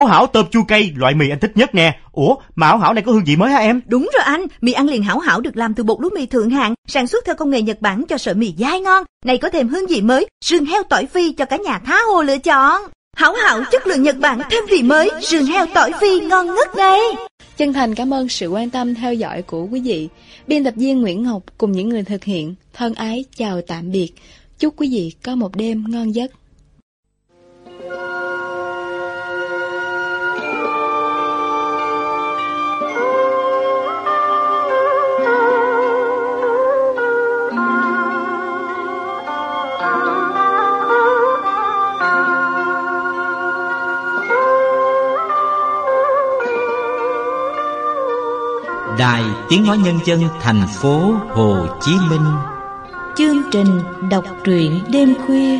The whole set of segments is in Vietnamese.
Hảo Hảo tôm chua cay, loại mì anh thích nhất nè. Ủa, mà Hảo Hảo này có hương vị mới hả em? Đúng rồi anh, mì ăn liền Hảo Hảo được làm từ bột lúa mì thượng hạng, sản xuất theo công nghệ Nhật Bản cho sợi mì dai ngon. Này có thêm hương vị mới, sườn heo tỏi phi cho cả nhà tha hồ lựa chọn. Hảo Hảo chất lượng Nhật Bản thêm vị mới, sườn heo tỏi phi ngon ngất đây. Chân thành cảm ơn sự quan tâm theo dõi của quý vị. Biên tập viên Nguyễn Ngọc cùng những người thực hiện thân ái chào tạm biệt. Chúc quý vị có một đêm ngon giấc. Đài Tiếng Nói Nhân dân thành phố Hồ Chí Minh. Chương trình đọc truyện đêm khuya.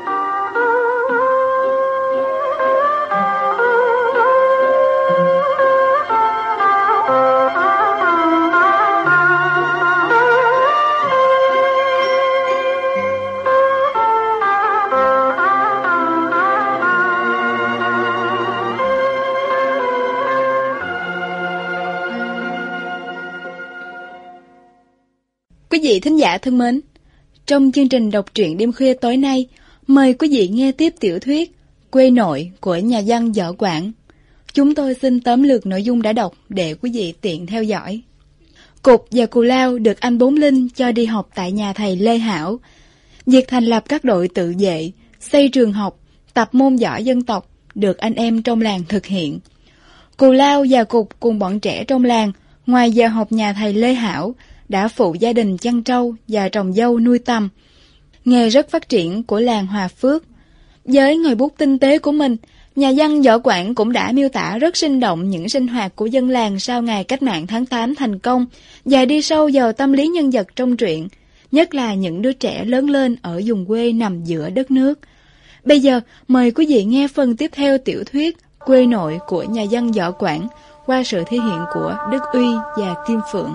Quý vị thính giả thân mến, trong chương trình đọc truyện đêm khuya tối nay, mời quý vị nghe tiếp tiểu thuyết Quê Nội của nhà văn Võ Quảng. Chúng tôi xin tóm lược nội dung đã đọc để quý vị tiện theo dõi. Cục và Cù Lao được anh Bốn Linh cho đi học tại nhà thầy Lê Hảo. Việc thành lập các đội tự vệ, xây trường học, tập môn võ dân tộc được anh em trong làng thực hiện. Cù Lao và Cục cùng bọn trẻ trong làng, ngoài giờ học nhà thầy Lê Hảo, đã phụ gia đình chăn trâu và trồng dâu nuôi tầm. Nghề rất phát triển của làng Hòa Phước. Với ngòi bút tinh tế của mình, nhà văn Võ Quảng cũng đã miêu tả rất sinh động những sinh hoạt của dân làng sau ngày cách mạng tháng 8 thành công và đi sâu vào tâm lý nhân vật trong truyện, nhất là những đứa trẻ lớn lên ở vùng quê nằm giữa đất nước. Bây giờ, mời quý vị nghe phần tiếp theo tiểu thuyết Quê Nội của nhà văn Võ Quảng qua sự thể hiện của Đức Uy và Kim Phượng.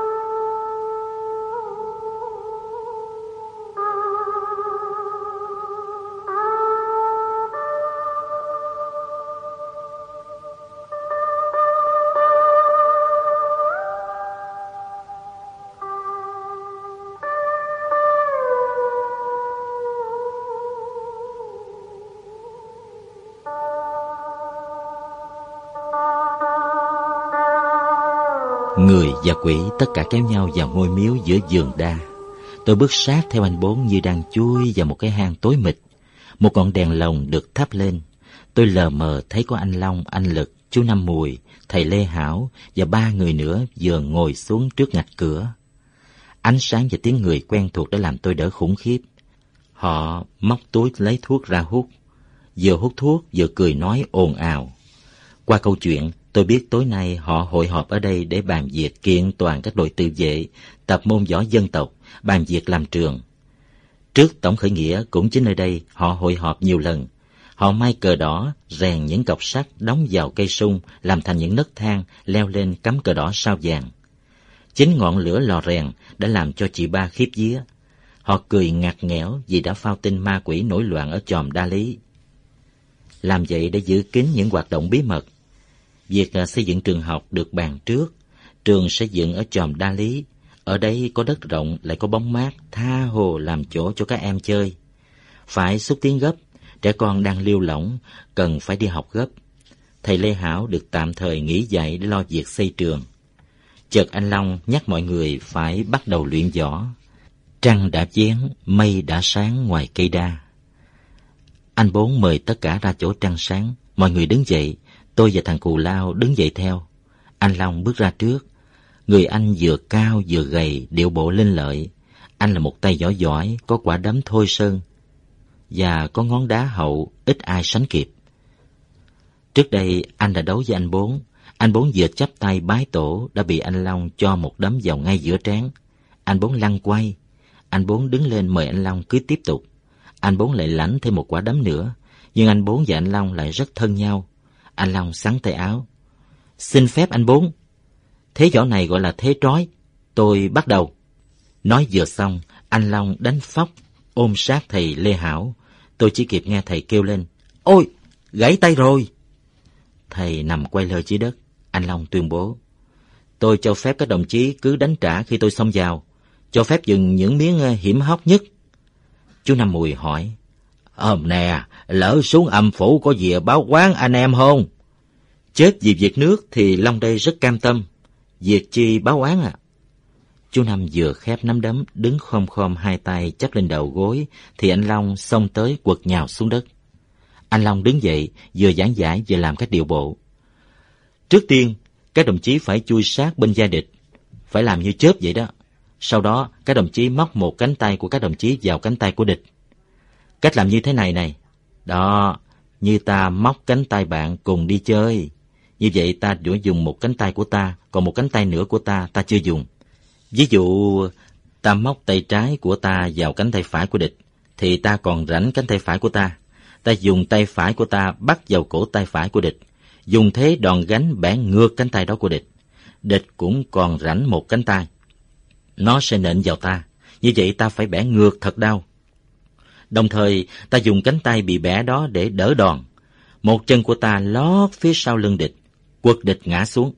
Người và quỷ tất cả kéo nhau vào ngôi miếu giữa vườn đa. Tôi bước sát theo anh Bốn như đang chui vào một cái hang tối mịt. Một ngọn đèn lồng được thắp lên. Tôi lờ mờ thấy có anh Long, anh Lực, chú Năm Mùi, thầy Lê Hảo và 3 người nữa vừa ngồi xuống trước ngạch cửa. Ánh sáng và tiếng người quen thuộc đã làm tôi đỡ khủng khiếp. Họ móc túi lấy thuốc ra hút. Vừa hút thuốc vừa cười nói ồn ào. Qua câu chuyện, tôi biết tối nay họ hội họp ở đây để bàn việc kiện toàn các đội tự vệ, tập môn võ dân tộc, bàn việc làm trường. Trước tổng khởi nghĩa cũng chính nơi đây họ hội họp nhiều lần. Họ may cờ đỏ, rèn những cọc sắt đóng vào cây sung làm thành những nấc thang leo lên cắm cờ đỏ sao vàng. Chính ngọn lửa lò rèn đã làm cho chị Ba khiếp vía. Họ cười ngặt nghẽo vì đã phao tin ma quỷ nổi loạn ở chòm Đa Lý. Làm vậy để giữ kín những hoạt động bí mật. Việc xây dựng trường học được bàn trước. Trường sẽ dựng ở chòm Đa Lý. Ở đây có đất rộng lại có bóng mát, tha hồ làm chỗ cho các em chơi. Phải xúc tiến gấp, trẻ con đang liêu lỏng, cần phải đi học gấp. Thầy Lê Hảo được tạm thời nghỉ dạy để lo việc xây trường. Chợt anh Long nhắc mọi người phải bắt đầu luyện võ. Trăng đã vén, mây đã sáng ngoài cây đa. Anh Bốn mời tất cả ra chỗ trăng sáng. Mọi người đứng dậy, tôi và thằng Cù Lao đứng dậy theo. Anh Long bước ra trước. Người anh vừa cao vừa gầy, điệu bộ linh lợi. Anh là một tay võ giỏi, có quả đấm Thôi Sơn và có ngón đá hậu, ít ai sánh kịp. Trước đây anh đã đấu với anh Bốn. Anh Bốn vừa chắp tay bái tổ đã bị anh Long cho một đấm vào ngay giữa trán. Anh Bốn lăn quay. Anh Bốn đứng lên mời anh Long cứ tiếp tục. Anh Bốn lại lãnh thêm một quả đấm nữa, nhưng anh Bốn và anh Long lại rất thân nhau. Anh Long xắn tay áo. Xin phép anh Bốn. Thế võ này gọi là thế trói. Tôi bắt đầu. Nói vừa xong, anh Long đánh phóc, ôm sát thầy Lê Hảo. Tôi chỉ kịp nghe thầy kêu lên, ôi, gãy tay rồi. thầy nằm quay lơ dưới đất. Anh Long tuyên bố: "Tôi cho phép các đồng chí cứ đánh trả khi tôi xông vào, cho phép dừng những miếng hiểm hóc nhất." Chú Năm Mùi hỏi: "Nè, lỡ xuống âm phủ có về báo quán anh em không?" Chết vì việc nước thì Long đây rất cam tâm. Việc chi báo oán à? Chú Năm vừa khép nắm đấm, đứng khom khom hai tay chắp lên đầu gối, thì anh Long xông tới quật nhào xuống đất. Anh Long đứng dậy, vừa giảng giải vừa làm các điệu bộ. "Trước tiên, các đồng chí phải chui sát bên vai địch, phải làm như chớp vậy đó. Sau đó, các đồng chí móc một cánh tay của các đồng chí vào cánh tay của địch. Cách làm như thế này này. Đó, như ta móc cánh tay bạn cùng đi chơi. Như vậy ta chỉ dùng một cánh tay của ta, còn một cánh tay nữa của ta chưa dùng. Ví dụ, ta móc tay trái của ta vào cánh tay phải của địch, thì ta còn rảnh cánh tay phải của ta. Ta dùng tay phải của ta bắt vào cổ tay phải của địch, dùng thế đòn gánh bẻ ngược cánh tay đó của địch. Địch cũng còn rảnh một cánh tay. Nó sẽ nện vào ta, như vậy ta phải bẻ ngược thật đau. Đồng thời, ta dùng cánh tay bị bẻ đó để đỡ đòn. Một chân của ta lót phía sau lưng địch, quật địch ngã xuống."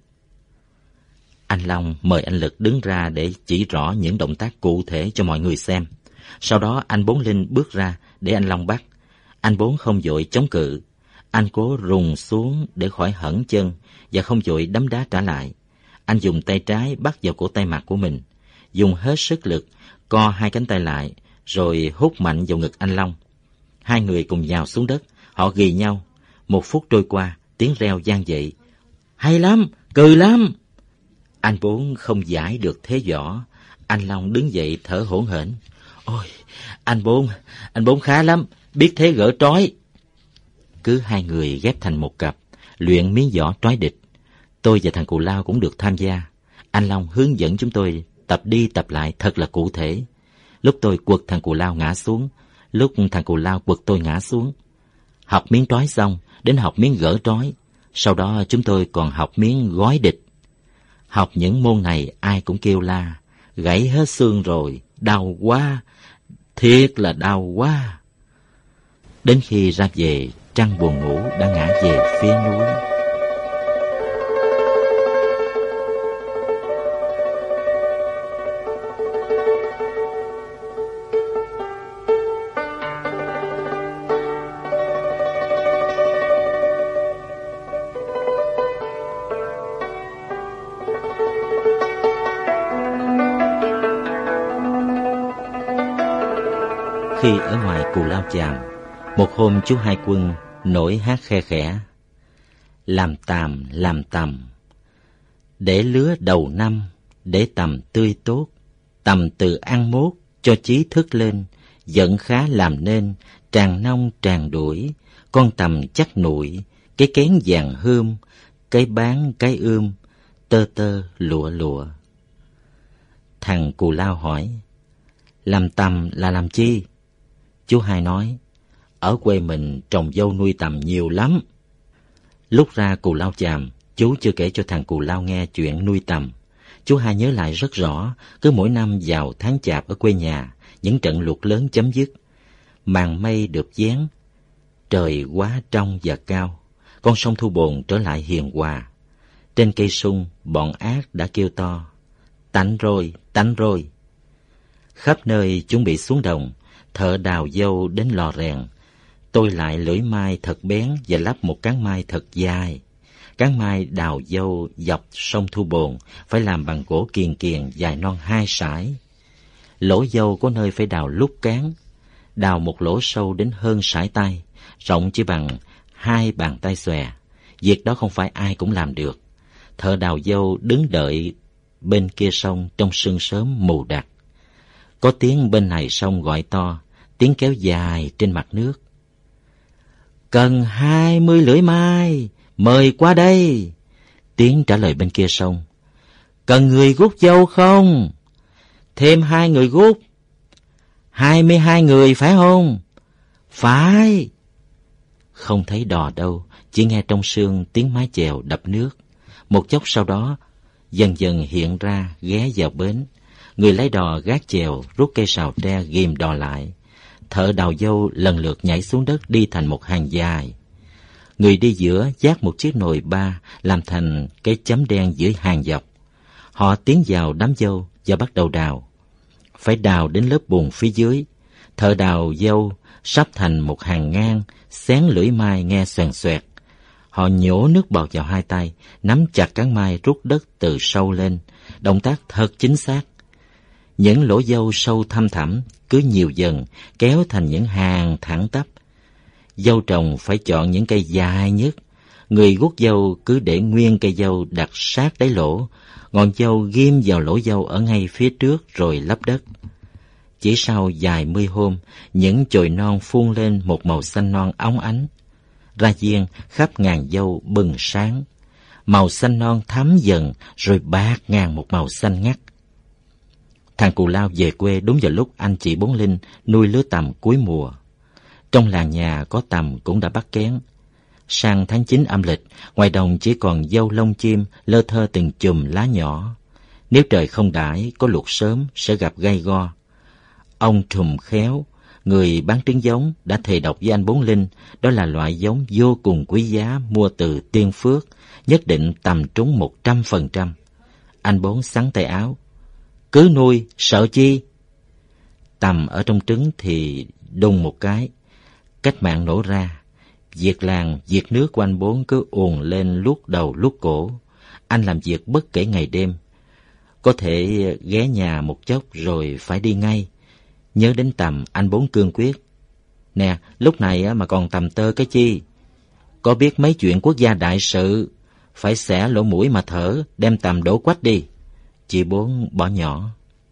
Anh Long mời anh Lực đứng ra để chỉ rõ những động tác cụ thể cho mọi người xem. Sau đó anh Bốn Linh bước ra để anh Long bắt. Anh Bốn không vội chống cự. Anh cố rùng xuống để khỏi hẫng chân và không vội đấm đá trả lại. Anh dùng tay trái bắt vào cổ tay mặt của mình, dùng hết sức lực, co hai cánh tay lại, rồi hút mạnh vào ngực anh Long. Hai người cùng nhào xuống đất, họ ghì nhau. 1 phút trôi qua, tiếng reo vang dậy: "Hay lắm, cười lắm!" Anh Bốn không giải được thế võ. Anh Long đứng dậy thở hổn hển: "Ôi, anh Bốn khá lắm, biết thế gỡ trói." Cứ hai người ghép thành một cặp, luyện miếng võ trói địch. Tôi và thằng Cù Lao cũng được tham gia. Anh Long hướng dẫn chúng tôi tập đi tập lại thật là cụ thể. Lúc tôi quật thằng Cù Lao ngã xuống, lúc thằng Cù Lao quật tôi ngã xuống. Học miếng trói xong, đến học miếng gỡ trói. Sau đó chúng tôi còn học miếng gói địch. Học những môn này ai cũng kêu la: "Gãy hết xương rồi, đau quá, thiệt là đau quá." Đến khi ra về, trăng buồn ngủ đã ngã về phía núi. Khi ở ngoài Cù Lao Chàm, một hôm chú Hai Quân nổi hát khe khẽ: làm tằm, để lứa đầu năm, để tằm tươi tốt, tằm từ ăn mốt, cho chí thức lên, giận khá làm nên, tràng nông tràng đuổi, con tằm chắc nụi, cái kén vàng hươm, cái bán cái tơ tơ lụa lụa. Thằng Cù Lao hỏi: làm tằm là làm chi? Chú Hai nói: ở quê mình trồng dâu nuôi tằm nhiều lắm. Lúc ra Cù Lao Chàm, chú chưa kể cho thằng Cù Lao nghe chuyện nuôi tằm. Chú Hai nhớ lại rất rõ, cứ mỗi năm vào tháng Chạp ở quê nhà, những trận lụt lớn chấm dứt, màn mây được vén, trời quá trong và cao, con sông Thu Bồn trở lại hiền hòa. Trên cây sung, bọn ác đã kêu to: tạnh rồi, tạnh rồi. Khắp nơi chuẩn bị xuống đồng, thợ đào dâu đến lò rèn. Tôi lại lưỡi mai thật bén và lắp một cán mai thật dài. Cán mai đào dâu dọc sông Thu Bồn phải làm bằng gỗ kiền kiền dài non 2 sải. Lỗ dâu có nơi phải đào lút cán, đào một lỗ sâu đến hơn sải tay, rộng chỉ bằng 2 bàn tay xòe. Việc đó không phải ai cũng làm được. Thợ đào dâu đứng đợi bên kia sông trong sương sớm mù đặc. Có tiếng bên này sông gọi to, tiếng kéo dài trên mặt nước: cần 20 lưỡi mai, mời qua đây. Tiếng trả lời bên kia sông: cần người guốc dâu không? Thêm 2 người guốc. 22 người phải không? Phải. Không thấy đò đâu, chỉ nghe trong sương tiếng mái chèo đập nước. Một chốc sau đó, dần dần hiện ra ghé vào bến. Người lái đò gác chèo rút cây sào tre ghìm đò lại. Thợ đào dâu lần lượt nhảy xuống đất đi thành một hàng dài. Người đi giữa vác một chiếc nồi ba làm thành cái chấm đen giữa hàng dọc. Họ tiến vào đám dâu và bắt đầu đào. Phải đào đến lớp bùn phía dưới. Thợ đào dâu sắp thành một hàng ngang, xén lưỡi mai nghe xoèn xoẹt. Họ nhổ nước bọt vào hai tay, nắm chặt cán mai rút đất từ sâu lên. Động tác thật chính xác. Những lỗ dâu sâu thăm thẳm cứ nhiều dần kéo thành những hàng thẳng tắp. Dâu trồng phải chọn những cây dài nhất. Người guốc dâu cứ để nguyên cây dâu đặt sát đáy lỗ, ngọn dâu ghim vào lỗ dâu ở ngay phía trước rồi lấp đất. Chỉ sau vài mươi hôm, những chồi non phun lên một màu xanh non óng ánh. Ra diên khắp ngàn dâu bừng sáng. Màu xanh non thắm dần rồi bạc ngàn một màu xanh ngắt. Thằng Cù Lao về quê đúng vào lúc anh chị Bốn Linh nuôi lứa tằm cuối mùa. Trong làng nhà có tằm cũng đã bắt kén. Sang tháng 9 âm lịch, ngoài đồng chỉ còn dâu lông chim lơ thơ từng chùm lá nhỏ. Nếu trời không đãi, có luộc sớm sẽ gặp gai go. Ông Trùm Khéo, người bán trứng giống, đã thề độc với anh Bốn Linh, đó là loại giống vô cùng quý giá mua từ Tiên Phước, nhất định tầm trúng 100%. Anh Bốn xắn tay áo. Cứ nuôi, sợ chi? Tầm ở trong trứng thì đùng một cái. Cách mạng nổ ra. Việc làng, việc nước của anh Bốn cứ ùn lên luốt đầu luốt cổ. Anh làm việc bất kể ngày đêm. Có thể ghé nhà một chốc rồi phải đi ngay. Nhớ đến tầm, anh Bốn cương quyết. Nè, lúc này mà còn tầm tơ cái chi? Có biết mấy chuyện quốc gia đại sự, phải xẻ lỗ mũi mà thở, đem tầm đổ quách đi. Chị Bốn bỏ nhỏ.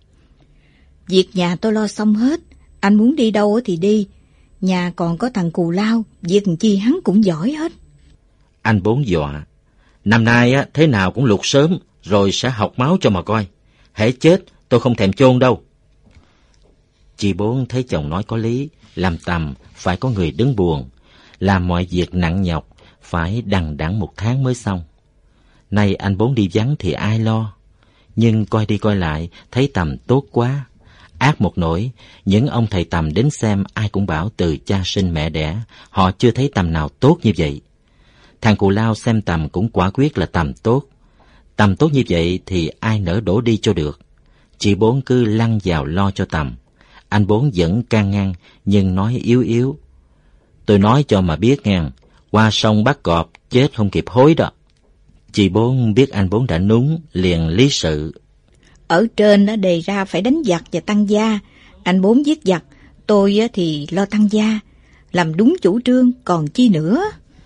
Việc nhà tôi lo xong hết, anh muốn đi đâu thì đi. Nhà còn có thằng Cù Lao, việc chi hắn cũng giỏi hết. Anh Bốn dọa. Năm nay thế nào cũng luộc sớm, rồi sẽ học máu cho mà coi. Hễ chết, tôi không thèm chôn đâu. Chị Bốn thấy chồng nói có lý, làm tầm phải có người đứng buồn, làm mọi việc nặng nhọc, phải đằng đẵng một tháng mới xong. Nay anh Bốn đi vắng thì ai lo, nhưng coi đi coi lại thấy tầm tốt quá. Ác một nỗi, những ông thầy tầm đến xem ai cũng bảo từ cha sinh mẹ đẻ, họ chưa thấy tầm nào tốt như vậy. Thằng Cù Lao xem tầm cũng quả quyết là tầm tốt. Tầm tốt như vậy thì ai nỡ đổ đi cho được. Chị Bốn cứ lăn vào lo cho tầm. Anh Bốn vẫn can ngăn, nhưng nói yếu yếu. Tôi nói cho mà biết nghe, qua sông bắt cọp, chết không kịp hối đó. Chị Bốn biết anh Bốn đã núng, liền lý sự. Ở trên đã đề ra phải đánh giặc và tăng gia. Anh Bốn giết giặc, tôi thì lo tăng gia. Làm đúng chủ trương, còn chi nữa.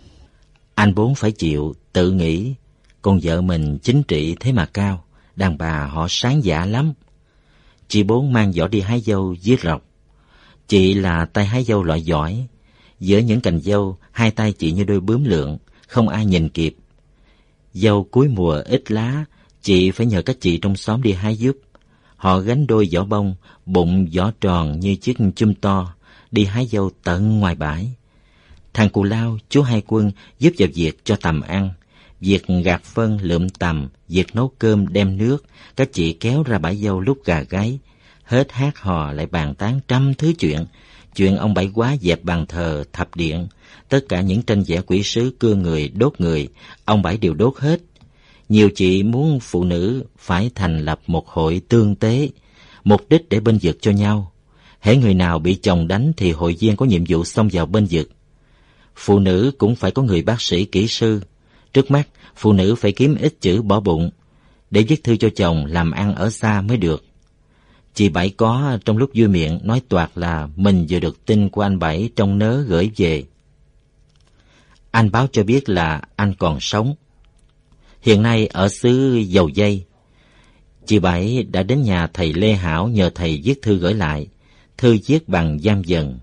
Anh Bốn phải chịu, tự nghĩ. Con vợ mình chính trị thế mà cao, đàn bà họ sáng dạ lắm. Chị Bốn mang giỏ đi hái dâu viết rọc. Chị là tay hái dâu loại giỏi. Giữa những cành dâu, hai tay chị như đôi bướm lượn, không ai nhìn kịp. Dâu cuối mùa ít lá, chị phải nhờ các chị trong xóm đi hái giúp. Họ gánh đôi giỏ bông, bụng giỏ tròn như chiếc chum to, đi hái dâu tận ngoài bãi. Thằng Cù Lao, chú Hai Quân giúp vào việc cho tầm ăn, việc gạt phân lượm tầm, việc nấu cơm đem nước. Các chị kéo ra bãi dâu lúc gà gáy, hết hát hò lại bàn tán trăm thứ chuyện. Chuyện ông Bảy Quá dẹp bàn thờ thập điện, tất cả những tranh vẽ quỷ sứ cưa người đốt người, ông Bảy đều đốt hết. Nhiều chị muốn phụ nữ phải thành lập một hội tương tế, mục đích để bênh vực cho nhau. Hễ người nào bị chồng đánh thì hội viên có nhiệm vụ xông vào bênh vực. Phụ nữ cũng phải có người bác sĩ kỹ sư. Trước mắt, phụ nữ phải kiếm ít chữ bỏ bụng, để viết thư cho chồng làm ăn ở xa mới được. Chị Bảy có trong lúc vui miệng nói toạc là mình vừa được tin của anh Bảy trong nớ gửi về. Anh báo cho biết là anh còn sống. Hiện nay ở xứ Dầu Dây. Chị Bảy đã đến nhà thầy Lê Hảo nhờ thầy viết thư gửi lại. Thư viết bằng giam dần.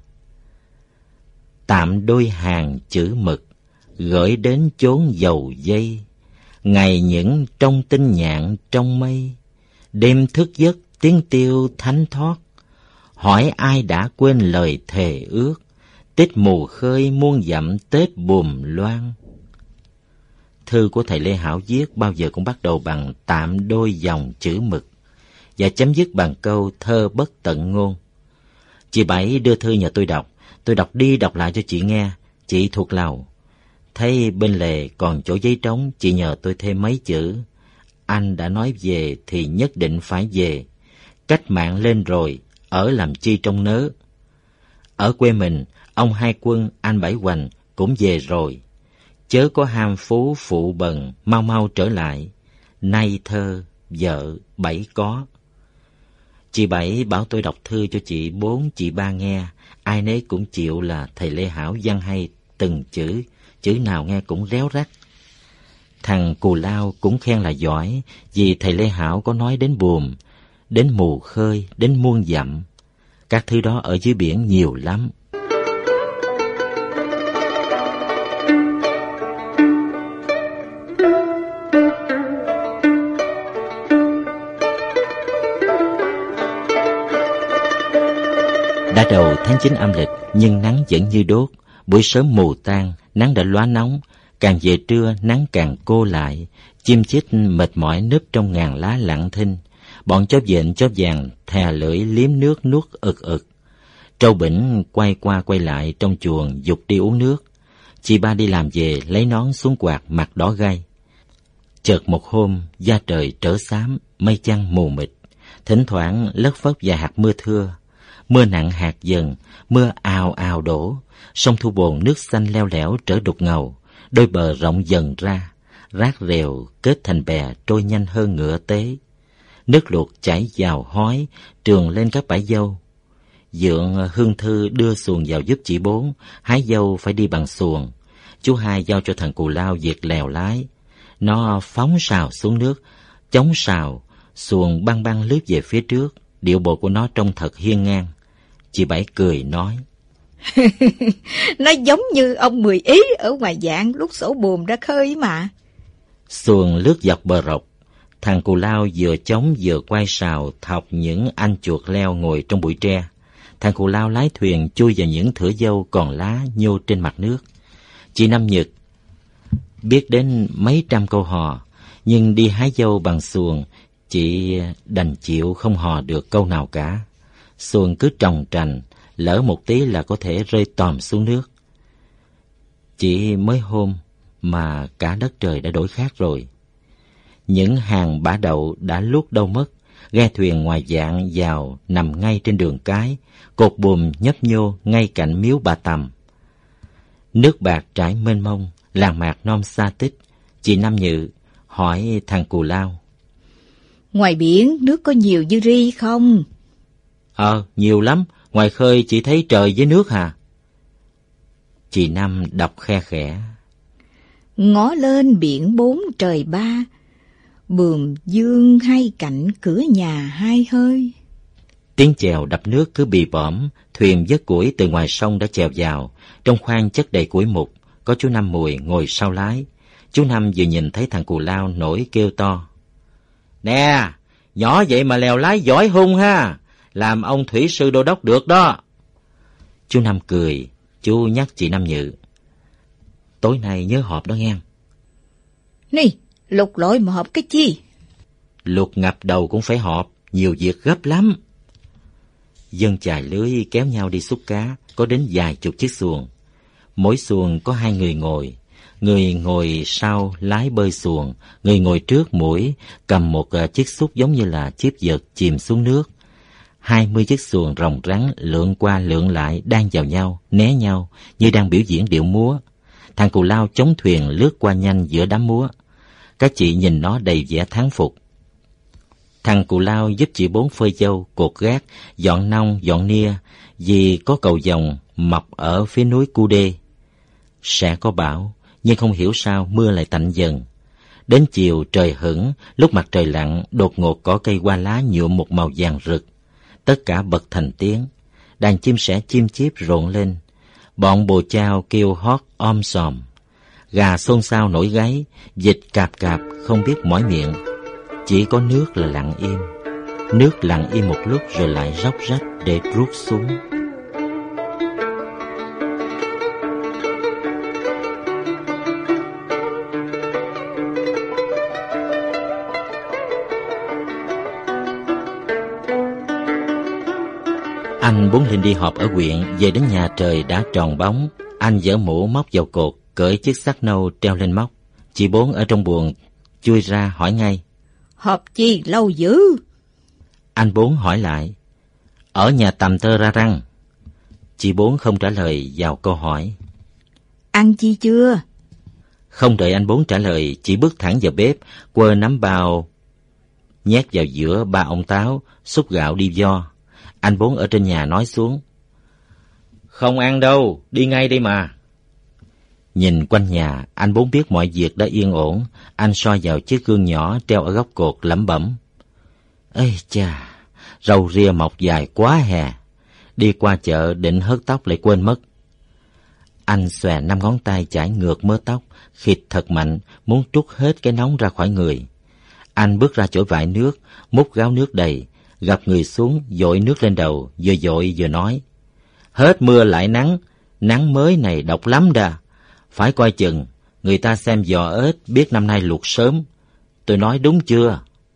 Tạm đôi hàng chữ mực, gửi đến chốn Dầu Dây. Ngày những trong tinh nhạn trong mây, đêm thức giấc tiếng tiêu thánh thoát. Hỏi ai đã quên lời thề ước, tích mù khơi muôn dặm Tết Bùm Loan. Thư của thầy Lê Hảo viết bao giờ cũng bắt đầu bằng tạm đôi dòng chữ mực và chấm dứt bằng câu thơ bất tận ngôn. Chị Bảy đưa thư nhờ tôi đọc đi đọc lại cho chị nghe, chị thuộc lòng. Thấy bên lề còn chỗ giấy trống, chị nhờ tôi thêm mấy chữ. Anh đã nói về thì nhất định phải về. Cách mạng lên rồi, ở làm chi trong nớ. Ở quê mình, ông Hai Quân, anh Bảy Hoành cũng về rồi. Chớ có ham phú phụ bần, mau mau trở lại. Nay thơ, vợ, Bảy có. Chị Bảy bảo tôi đọc thư cho chị Bốn, chị Ba nghe. Ai nấy cũng chịu là thầy Lê Hảo văn hay từng chữ, chữ nào nghe cũng réo rắt. Thằng Cù Lao cũng khen là giỏi, vì thầy Lê Hảo có nói đến buồm, đến mù khơi, đến muôn dặm. Các thứ đó ở dưới biển nhiều lắm. Đã đầu tháng 9 âm lịch, nhưng nắng vẫn như đốt. Buổi sớm mù tan, nắng đã lóa nóng. Càng về trưa, nắng càng cô lại. Chim chích mệt mỏi núp trong ngàn lá lặng thinh. Bọn chó vện chó vàng thè lưỡi liếm nước nuốt ực ực. Trâu bỉnh quay qua quay lại trong chuồng giục đi uống nước. Chị Ba đi làm về lấy nón xuống quạt, mặt đỏ gay. Chợt một hôm, da trời trở xám, mây chăng mù mịt. Thỉnh thoảng lất phất vài hạt mưa thưa. Mưa nặng hạt dần, mưa ào ào đổ. Sông Thu Bồn nước xanh leo lẻo trở đục ngầu. Đôi bờ rộng dần ra, rác rèo kết thành bè trôi nhanh hơn ngựa tế. Nước luộc chảy vào hói, trườn lên các bãi dâu. Dượng Hương Thư đưa xuồng vào giúp chị Bốn, hái dâu phải đi bằng xuồng. Chú Hai giao cho thằng Cù Lao việc lèo lái. Nó phóng sào xuống nước, chống sào, xuồng băng băng lướt về phía trước. Điệu bộ của nó trông thật hiên ngang. Chị Bảy cười nói: Nó giống như ông Mười Ý ở ngoài Dạng lúc sổ buồm ra khơi mà. Xuồng lướt dọc bờ rộc. Thằng Cù Lao vừa chống vừa quay sào thọc những anh chuột leo ngồi trong bụi tre. Thằng Cù Lao lái thuyền chui vào những thửa dâu còn lá nhô trên mặt nước. Chị Năm Nhật biết đến mấy trăm câu hò, nhưng đi hái dâu bằng xuồng, chị đành chịu không hò được câu nào cả. Xuồng cứ tròng trành, lỡ một tí là có thể rơi tòm xuống nước. Chỉ mới hôm mà cả đất trời đã đổi khác rồi. Những hàng bả đậu đã luốt đâu mất. Ghe thuyền ngoài Dạng vào nằm ngay trên đường cái, cột buồm nhấp nhô ngay cạnh miếu Bà Tầm. Nước bạc trải mênh mông, làng mạc non xa tích. Chị Năm Nhự hỏi thằng Cù Lao: Ngoài biển nước có nhiều dư ri không? Nhiều lắm. Ngoài khơi chỉ thấy trời với nước hà. Chị Năm đọc khe khẽ: Ngó lên biển bốn trời ba, buồm dương hai cạnh cửa nhà hai hơi. Tiếng chèo đập nước cứ bì bõm. Thuyền vớt củi từ ngoài sông đã chèo vào. Trong khoang chất đầy củi mục. Có chú Năm Mùi ngồi sau lái. Chú Năm vừa nhìn thấy thằng Cù Lao nổi kêu to: Nè, nhỏ vậy mà lèo lái giỏi hung ha, làm ông thủy sư đô đốc được đó. Chú Năm cười. Chú nhắc chị Năm Nhự: Tối nay nhớ họp đó nghe. Nì, lục lội mà họp cái chi? Lục ngập đầu cũng phải họp, nhiều việc gấp lắm. Dân chài lưới kéo nhau đi xúc cá, có đến vài chục chiếc xuồng. Mỗi xuồng có 2 người ngồi. Người ngồi sau lái bơi xuồng, người ngồi trước mũi cầm một chiếc xúc giống như là chiếc vợt chìm xuống nước. 20 chiếc xuồng rồng rắn lượn qua lượn lại, đan vào nhau, né nhau như đang biểu diễn điệu múa. Thằng Cù Lao chống thuyền lướt qua nhanh giữa đám múa. Các chị nhìn nó đầy vẻ thán phục. Thằng Cù Lao giúp chị Bốn phơi dâu, cột gác, dọn nông, dọn nia, vì có cầu vồng mọc ở phía núi Cu Đê. Sẽ có bão, nhưng không hiểu sao mưa lại tạnh dần. Đến chiều trời hửng, lúc mặt trời lặn, đột ngột cỏ cây hoa lá nhuộm một màu vàng rực. Tất cả bật thành tiếng. Đàn chim sẻ chim chíp rộn lên. Bọn bồ chao kêu hót om sòm. Gà xôn xao nổi gáy, vịt cạp cạp không biết mỏi miệng. Chỉ có nước là lặng im. Nước lặng im một lúc rồi lại róc rách để rút xuống. Anh muốn lên đi họp ở huyện, về đến nhà trời đã tròn bóng. Anh giở mũ móc vào cột, cởi chiếc sắt nâu treo lên móc. Chị Bốn ở trong buồng chui ra hỏi ngay. Họp chi lâu dữ? Anh Bốn hỏi lại. Ở nhà tầm tơ ra răng. Chị Bốn không trả lời vào câu hỏi. Ăn chi chưa? Không đợi anh Bốn trả lời, chị bước thẳng vào bếp, quơ nắm bao nhét vào giữa 3 ống táo, xúc gạo đi vo. Anh Bốn ở trên nhà nói xuống. Không ăn đâu, đi ngay đây mà. Nhìn quanh nhà, anh Bốn biết mọi việc đã yên ổn. Anh soi vào chiếc gương nhỏ treo ở góc cột lẩm bẩm. Ây chà, râu ria mọc dài quá hè. Đi qua chợ định hớt tóc lại quên mất. Anh xòe 5 ngón tay chải ngược mớ tóc, khịt thật mạnh, muốn trút hết cái nóng ra khỏi người. Anh bước ra chỗ vại nước, múc gáo nước đầy, gập người xuống, dội nước lên đầu, vừa dội vừa nói. Hết mưa lại nắng, nắng mới này độc lắm đà. Phải coi chừng, người ta xem giò ếch biết năm nay luộc sớm. Tôi nói đúng chưa?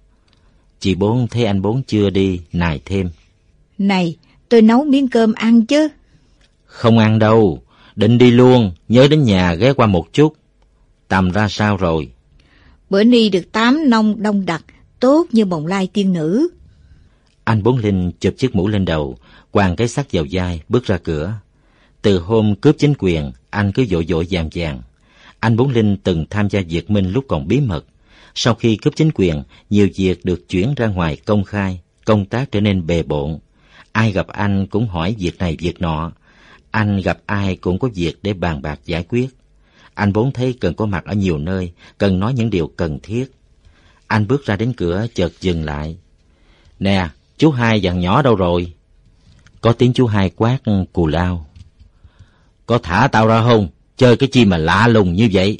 Chị Bốn thấy anh Bốn chưa đi, nài thêm. Này, tôi nấu miếng cơm ăn chứ. Không ăn đâu, định đi luôn, nhớ đến nhà ghé qua một chút. Tầm ra sao rồi? Bữa ni được 8 nông đông đặc, tốt như bồng lai tiên nữ. Anh Bốn Linh chụp chiếc mũ lên đầu, quàng cái sắt vào vai, bước ra cửa. Từ hôm cướp chính quyền, anh cứ vội vội vàng vàng. Anh Bốn Linh từng tham gia Việt Minh lúc còn bí mật. Sau khi cướp chính quyền, nhiều việc được chuyển ra ngoài công khai, công tác trở nên bề bộn. Ai gặp anh cũng hỏi việc này việc nọ. Anh gặp ai cũng có việc để bàn bạc giải quyết. Anh Bốn thấy cần có mặt ở nhiều nơi, cần nói những điều cần thiết. Anh bước ra đến cửa chợt dừng lại. Nè, chú Hai và thằng nhỏ đâu rồi? Có tiếng chú Hai quát cù lao. Có thả tao ra không? Chơi cái chi mà lạ lùng như vậy?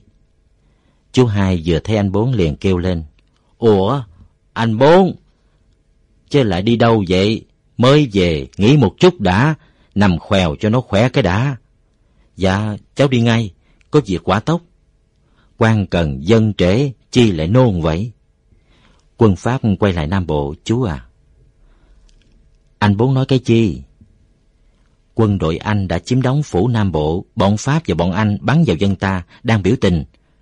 Chú Hai vừa thấy anh Bốn liền kêu lên. Ủa, anh Bốn? Chứ lại đi đâu vậy? Mới về, nghỉ một chút đã, nằm khèo cho nó khỏe cái đã. Dạ, cháu đi ngay, có việc quả tốc. Quan cần dân trễ, chi lại nôn vậy? Quân Pháp quay lại Nam Bộ, chú à. Anh Bốn nói cái chi? Quân đội Anh đã chiếm đóng phủ Nam Bộ, bọn Pháp và bọn Anh bắn vào dân ta, đang biểu tình.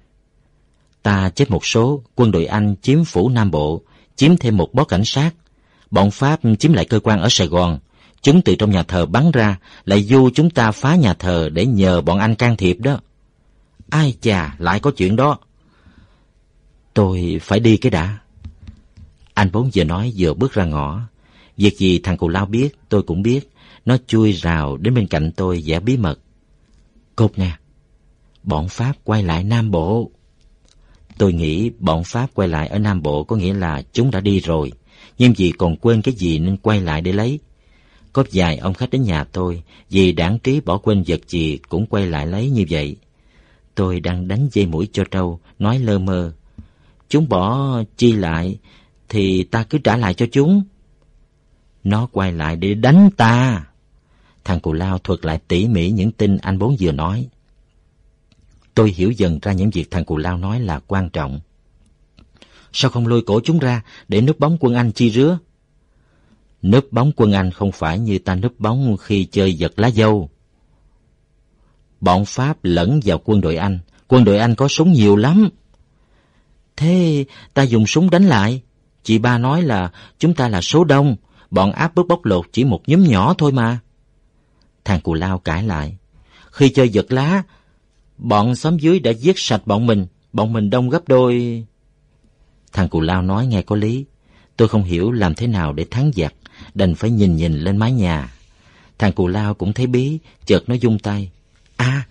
Ta chết một số, quân đội Anh chiếm phủ Nam Bộ, chiếm thêm một bó cảnh sát. Bọn Pháp chiếm lại cơ quan ở Sài Gòn. Chúng từ trong nhà thờ bắn ra, lại du chúng ta phá nhà thờ để nhờ bọn Anh can thiệp đó. Ai chà, lại có chuyện đó. Tôi phải đi cái đã. Anh Bốn vừa nói vừa bước ra ngõ. Việc gì thằng cù lao biết, tôi cũng biết. Nó chui rào đến bên cạnh tôi vẻ bí mật. Cột nè, bọn Pháp quay lại Nam Bộ. Tôi nghĩ bọn Pháp quay lại ở Nam Bộ có nghĩa là chúng đã đi rồi. Nhưng vì còn quên cái gì nên quay lại để lấy. Có vài ông khách đến nhà tôi, vì đảng trí bỏ quên vật gì cũng quay lại lấy như vậy. Tôi đang đánh dây mũi cho trâu, nói lơ mơ. Chúng bỏ chi lại, thì ta cứ trả lại cho chúng. Nó quay lại để đánh ta. Thằng cù lao thuật lại tỉ mỉ những tin anh Bốn vừa nói. Tôi hiểu dần ra những việc thằng cù lao nói là quan trọng. Sao không lôi cổ chúng ra để núp bóng quân Anh chi rứa? Núp bóng quân Anh không phải như ta núp bóng khi chơi giật lá dâu. Bọn Pháp lẫn vào quân đội Anh. Quân đội Anh có súng nhiều lắm. Thế ta dùng súng đánh lại. Chị ba nói là chúng ta là số đông. Bọn áp bức bóc lột chỉ một nhóm nhỏ thôi mà. Thằng cù lao cãi lại. Khi chơi giật lá, bọn xóm dưới đã giết sạch bọn mình đông gấp đôi. Thằng cù lao nói nghe có lý. Tôi không hiểu làm thế nào để thắng giặc, đành phải nhìn lên mái nhà. Thằng cù lao cũng thấy bí, chợt nó vung tay. À,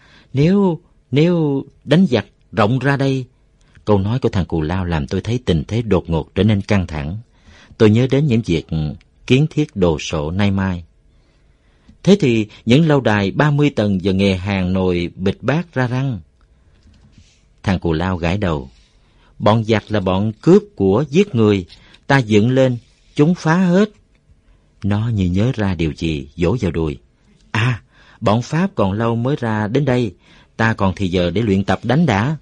nếu đánh giặc rộng ra đây. Câu nói của thằng cù lao làm tôi thấy tình thế đột ngột trở nên căng thẳng. Tôi nhớ đến những việc kiến thiết đồ sộ nay mai. Thế thì những lâu đài 30 tầng và nghề hàng nồi bịch bát ra răng. Thằng cù lao gãi đầu. Bọn giặc là bọn cướp của giết người, ta dựng lên, chúng phá hết. Nó như nhớ ra điều gì, vỗ vào đùi. À, bọn Pháp còn lâu mới ra đến đây, ta còn thì giờ để luyện tập đánh đã.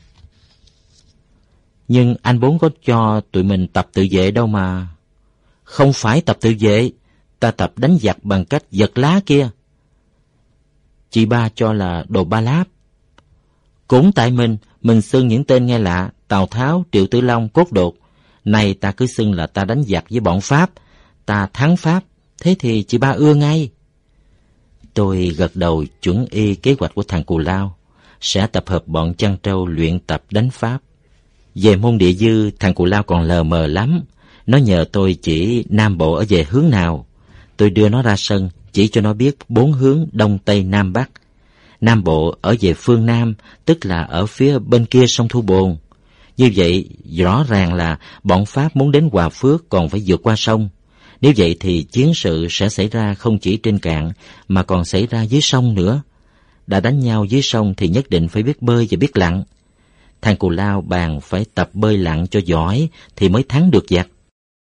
Nhưng anh Bốn có cho tụi mình tập tự vệ đâu mà. Không phải tập tự vệ, ta tập đánh giặc bằng cách giật lá kia. Chị ba cho là đồ ba láp. Cũng tại mình xưng những tên nghe lạ, Tào Tháo, Triệu Tử Long, Cốt Đột. Nay ta cứ xưng là ta đánh giặc với bọn Pháp, ta thắng Pháp, thế thì chị ba ưa ngay. Tôi gật đầu chuẩn y kế hoạch của thằng Cù Lao, sẽ tập hợp bọn chăn trâu luyện tập đánh Pháp. Về môn địa dư, thằng Cù Lao còn lờ mờ lắm. Nó nhờ tôi chỉ Nam Bộ ở về hướng nào. Tôi đưa nó ra sân, chỉ cho nó biết 4 hướng Đông Tây Nam Bắc. Nam Bộ ở về phương Nam, tức là ở phía bên kia sông Thu Bồn. Như vậy, rõ ràng là bọn Pháp muốn đến Hòa Phước còn phải vượt qua sông. Nếu vậy thì chiến sự sẽ xảy ra không chỉ trên cạn, mà còn xảy ra dưới sông nữa. Đã đánh nhau dưới sông thì nhất định phải biết bơi và biết lặn. Thằng Cù Lao bàn phải tập bơi lặn cho giỏi thì mới thắng được giặc.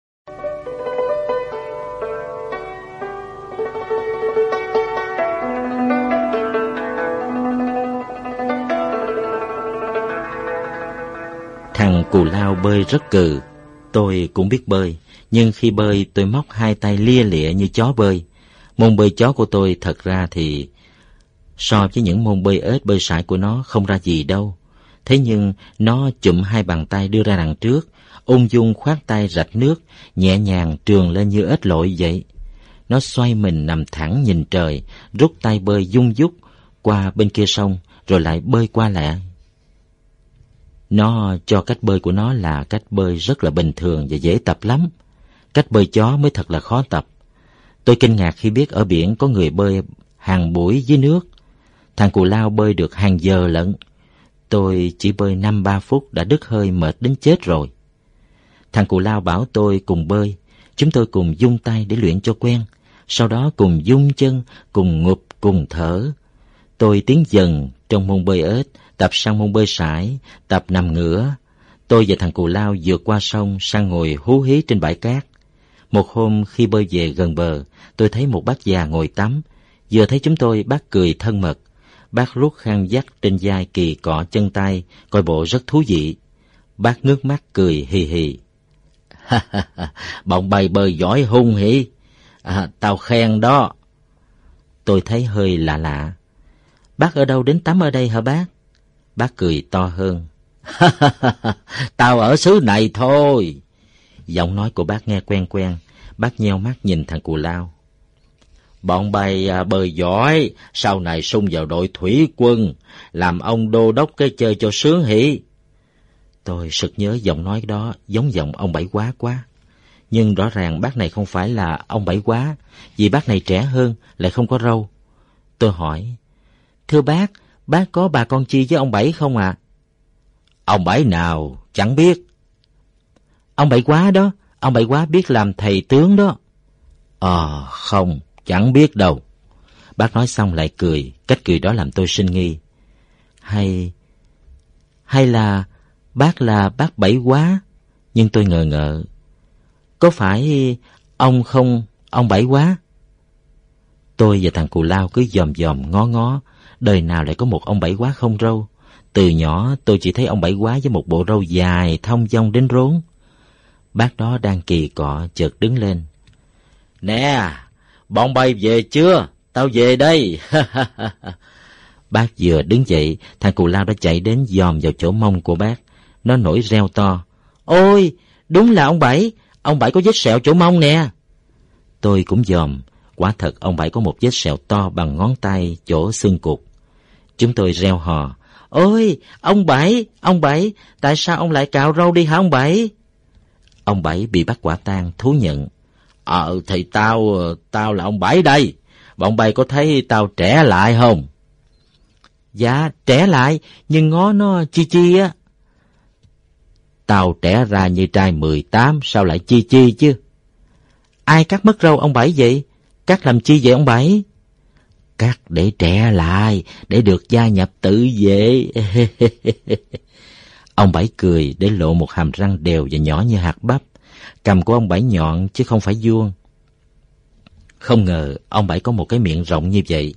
Thằng Cù Lao bơi rất cừ. Tôi cũng biết bơi, nhưng khi bơi tôi móc 2 tay lia lịa như chó bơi. Môn bơi chó của tôi thật ra thì so với những môn bơi ếch bơi sải của nó không ra gì đâu. Thế nhưng nó chụm 2 bàn tay đưa ra đằng trước, ung dung khoát tay rạch nước, nhẹ nhàng trườn lên như ếch lội vậy. Nó xoay mình nằm thẳng nhìn trời, rút tay bơi dung dút qua bên kia sông, rồi lại bơi qua lại. Nó cho cách bơi của nó là cách bơi rất là bình thường và dễ tập lắm. Cách bơi chó mới thật là khó tập. Tôi kinh ngạc khi biết ở biển có người bơi hàng buổi dưới nước. Thằng Cù Lao bơi được hàng giờ lận. Tôi chỉ bơi 5-3 phút đã đứt hơi mệt đến chết rồi. Thằng Cù Lao bảo tôi cùng bơi. Chúng tôi cùng dung tay để luyện cho quen. Sau đó cùng dung chân, cùng ngụp, cùng thở. Tôi tiến dần trong môn bơi ếch, tập sang môn bơi sải, tập nằm ngửa. Tôi và thằng Cù Lao vượt qua sông sang ngồi hú hí trên bãi cát. Một hôm khi bơi về gần bờ, tôi thấy một bác già ngồi tắm. Vừa thấy chúng tôi, bác cười thân mật. Bác rút khăn dắt trên vai kỳ cọ chân tay, coi bộ rất thú vị. Bác ngước mắt cười hì hì. Bọn bay bơi giỏi hung hỉ. Tao khen đó. Tôi thấy hơi lạ lạ. Bác ở đâu đến tắm ở đây hả bác? Bác cười to hơn. Tao ở xứ này thôi. Giọng nói của bác nghe quen quen. Bác nheo mắt nhìn thằng Cù Lao. Bọn bay bơi giỏi, sau này xung vào đội thủy quân, làm ông đô đốc cái chơi cho sướng hỉ. Tôi sực nhớ giọng nói đó giống giọng ông Bảy Quá quá. Nhưng rõ ràng bác này không phải là ông Bảy Quá, vì bác này trẻ hơn, lại không có râu. Tôi hỏi, thưa bác có bà con chi với ông Bảy không ạ? Ông Bảy nào, chẳng biết. Ông Bảy Quá đó, ông Bảy Quá biết làm thầy tướng đó. Không, chẳng biết đâu. Bác nói xong lại cười, cách cười đó làm tôi sinh nghi. Hay là bác Bảy Quá? Nhưng tôi ngờ ngợ. Có phải ông Bảy Quá? Tôi và thằng Cù Lao cứ dòm dòm ngó ngó, đời nào lại có một ông Bảy Quá không râu. Từ nhỏ tôi chỉ thấy ông Bảy Quá với một bộ râu dài thong dong đến rốn. Bác đó đang kỳ cọ chợt đứng lên. Nè, bọn bay về chưa? Tao về đây. Bác vừa đứng dậy, thằng Cù Lao đã chạy đến dòm vào chỗ mông của bác. Nó nổi reo to. Ôi, đúng là ông Bảy có vết sẹo chỗ mông nè. Tôi cũng dòm, quả thật ông Bảy có một vết sẹo to bằng ngón tay chỗ xương cụt. Chúng tôi reo hò. Ôi, ông Bảy, tại sao ông lại cạo râu đi hả ông Bảy? Ông Bảy bị bắt quả tang thú nhận. Thì tao là ông Bảy đây. Bọn bay có thấy tao trẻ lại không? Dạ, trẻ lại, nhưng ngó nó chi chi á. Tao trẻ ra như trai 18, sao lại chi chi chứ? Ai cắt mất râu ông Bảy vậy? Cắt làm chi vậy ông Bảy? Cắt để trẻ lại, để được gia nhập tự vệ. Ông Bảy cười để lộ một hàm răng đều và nhỏ như hạt bắp. Cằm của ông Bảy nhọn chứ không phải vuông. Không ngờ ông Bảy có một cái miệng rộng như vậy.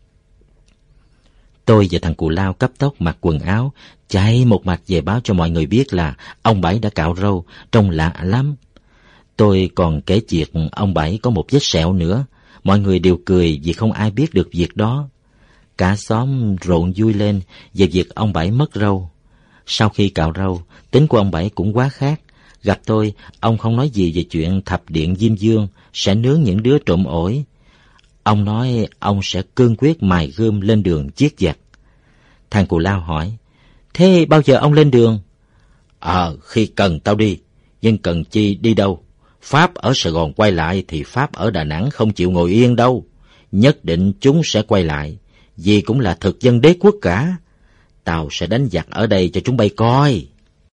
Tôi và thằng Cù Lao cấp tốc mặc quần áo, chạy một mạch về báo cho mọi người biết là ông Bảy đã cạo râu, trông lạ lắm. Tôi còn kể chuyện ông Bảy có một vết sẹo nữa. Mọi người đều cười vì không ai biết được việc đó. Cả xóm rộn vui lên về việc ông Bảy mất râu. Sau khi cạo râu, tính của ông Bảy cũng quá khác. Gặp tôi, ông không nói gì về chuyện thập điện Diêm Dương sẽ nướng những đứa trộm ổi. Ông nói ông sẽ cương quyết mài gươm lên đường giết giặc. Thằng Cù Lao hỏi, thế bao giờ ông lên đường? Khi cần tao đi, nhưng cần chi đi đâu? Pháp ở Sài Gòn quay lại thì Pháp ở Đà Nẵng không chịu ngồi yên đâu. Nhất định chúng sẽ quay lại, vì cũng là thực dân đế quốc cả. Tao sẽ đánh giặc ở đây cho chúng bay coi.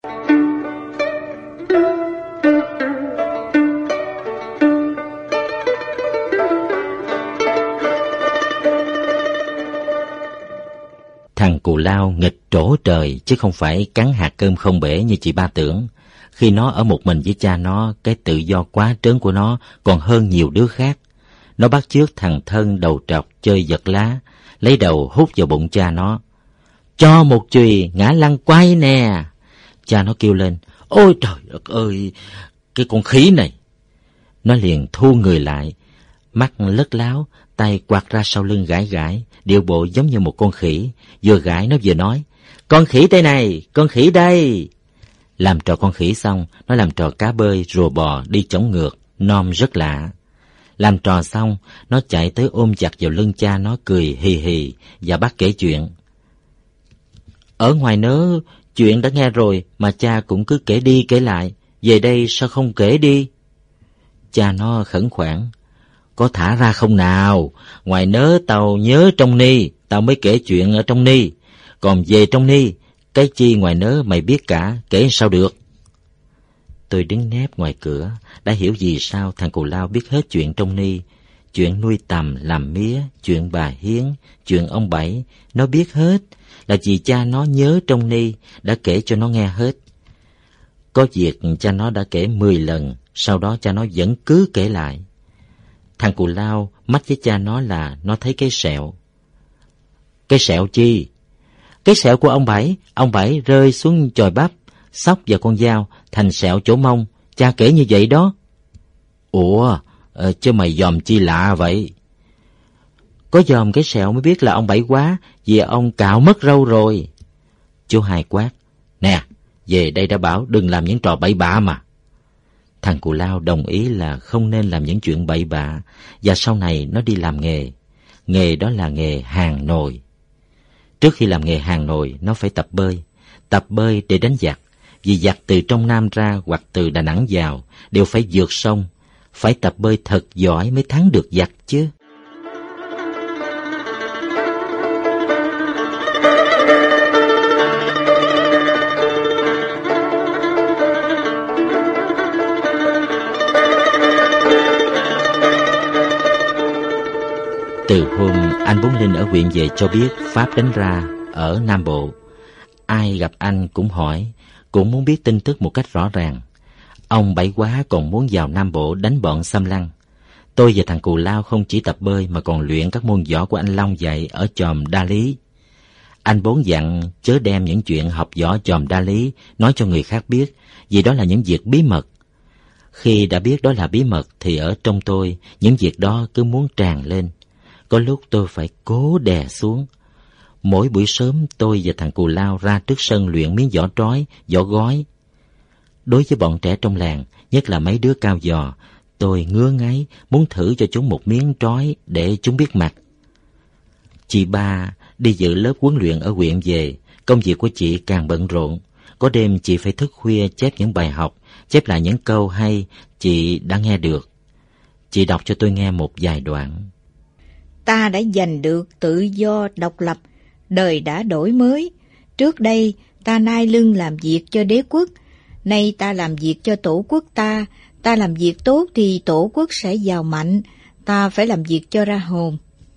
Thằng Cù Lao nghịch trổ trời chứ không phải cắn hạt cơm không bể như chị Ba tưởng. Khi nó ở một mình với cha nó, cái tự do quá trớn của nó còn hơn nhiều đứa khác. Nó bắt chước thằng Thân đầu trọc chơi giật lá, lấy đầu hút vào bụng cha nó. Cho một chùy ngã lăn quay nè. Cha nó kêu lên, ôi trời đất ơi, cái con khỉ này. Nó liền thu người lại, mắt lất láo, tay quạt ra sau lưng gãi gãi, điệu bộ giống như một con khỉ. Vừa gãi nó vừa nói, con khỉ đây này, con khỉ đây. Làm trò con khỉ xong, nó làm trò cá bơi, rùa bò, đi chổng ngược, nom rất lạ. Làm trò xong, nó chạy tới ôm chặt vào lưng cha nó cười hì hì và bắt kể chuyện. Ở ngoài nớ, chuyện đã nghe rồi mà cha cũng cứ kể đi kể lại, về đây sao không kể đi? Cha nó khẩn khoản, có thả ra không nào? Ngoài nớ tao nhớ trong ni, tao mới kể chuyện ở trong ni. Còn về trong ni, cái chi ngoài nớ mày biết cả, kể sao được? Tôi đứng nép ngoài cửa, đã hiểu vì sao thằng Cù Lao biết hết chuyện trong ni. Chuyện nuôi tầm làm mía, chuyện bà Hiến, chuyện ông Bảy, nó biết hết, là vì cha nó nhớ trong ni, đã kể cho nó nghe hết. Có việc cha nó đã kể 10 lần, sau đó cha nó vẫn cứ kể lại. Thằng Cù Lao mách với cha nó là nó thấy cái sẹo. Cái sẹo chi? Cái sẹo của ông Bảy rơi xuống chòi bắp, xóc vào con dao, thành sẹo chỗ mông, cha kể như vậy đó. Ủa, chứ mày dòm chi lạ vậy? Có dòm cái sẹo mới biết là ông Bảy quá, vì ông cạo mất râu rồi. Chú Hai quát, nè, về đây đã bảo đừng làm những trò bậy bạ mà. Thằng Cù Lao đồng ý là không nên làm những chuyện bậy bạ, và sau này nó đi làm nghề. Nghề đó là nghề hàn nồi. Trước khi làm nghề hàn nồi, nó phải tập bơi để đánh giặc. Vì giặc từ trong Nam ra hoặc từ Đà Nẵng vào đều phải vượt sông, phải tập bơi thật giỏi mới thắng được giặc chứ. Từ hôm anh Bốn Linh ở huyện về cho biết Pháp đánh ra ở Nam Bộ, ai gặp anh cũng hỏi, cũng muốn biết tin tức một cách rõ ràng. Ông Bảy Quá còn muốn vào Nam Bộ đánh bọn Xâm Lăng. Tôi và thằng Cù Lao không chỉ tập bơi mà còn luyện các môn võ của anh Long dạy ở chòm Đa Lý. Anh Bốn dặn chớ đem những chuyện học võ chòm Đa Lý nói cho người khác biết, vì đó là những việc bí mật. Khi đã biết đó là bí mật thì ở trong tôi những việc đó cứ muốn tràn lên. Có lúc tôi phải cố đè xuống. Mỗi buổi sớm tôi và thằng Cù Lao ra trước sân luyện miếng võ trói, võ gói. Đối với bọn trẻ trong làng, nhất là mấy đứa cao giò, tôi ngứa ngáy muốn thử cho chúng một miếng trói để chúng biết mặt. Chị Ba đi dự lớp huấn luyện ở huyện về, công việc của chị càng bận rộn. Có đêm chị phải thức khuya chép những bài học, chép lại những câu hay chị đã nghe được. Chị đọc cho tôi nghe một vài đoạn. Ta đã giành được tự do độc lập, đời đã đổi mới. Trước đây ta nai lưng làm việc cho đế quốc, nay ta làm việc cho tổ quốc ta. Ta làm việc tốt thì tổ quốc sẽ giàu mạnh, ta phải làm việc cho ra hồn.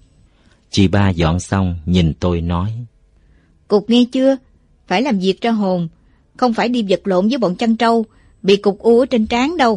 Chị Ba dọn xong nhìn tôi nói, Cục nghe chưa? Phải làm việc cho hồn, không phải đi vật lộn với bọn chăn trâu, bị cục u ở trên trán đâu.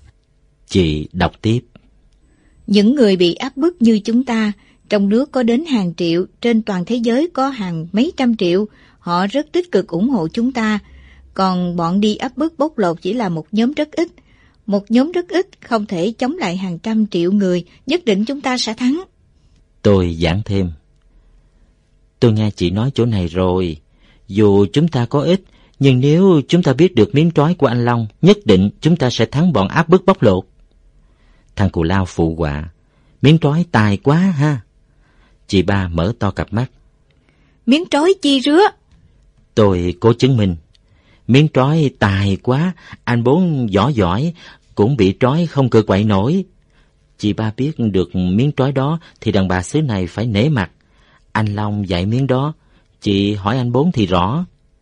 Chị đọc tiếp. Những người bị áp bức như chúng ta, trong nước có đến hàng triệu, trên toàn thế giới có hàng mấy trăm triệu, họ rất tích cực ủng hộ chúng ta. Còn bọn đi áp bức bóc lột chỉ là một nhóm rất ít. Một nhóm rất ít không thể chống lại hàng trăm triệu người, nhất định chúng ta sẽ thắng. Tôi giảng thêm. Tôi nghe chị nói chỗ này rồi. Dù chúng ta có ít, nhưng nếu chúng ta biết được miếng trói của anh Long, nhất định chúng ta sẽ thắng bọn áp bức bóc lột. Thằng Cù Lao phụ họa. Miếng trói tài quá ha. Chị Ba mở to cặp mắt. Miếng trói chi rứa? Tôi cố chứng minh. Miếng trói tài quá, anh Bốn võ giỏi, cũng bị trói không cự quậy nổi. Chị Ba biết được miếng trói đó thì đàn bà xứ này phải nể mặt. Anh Long dạy miếng đó, chị hỏi anh Bốn thì rõ.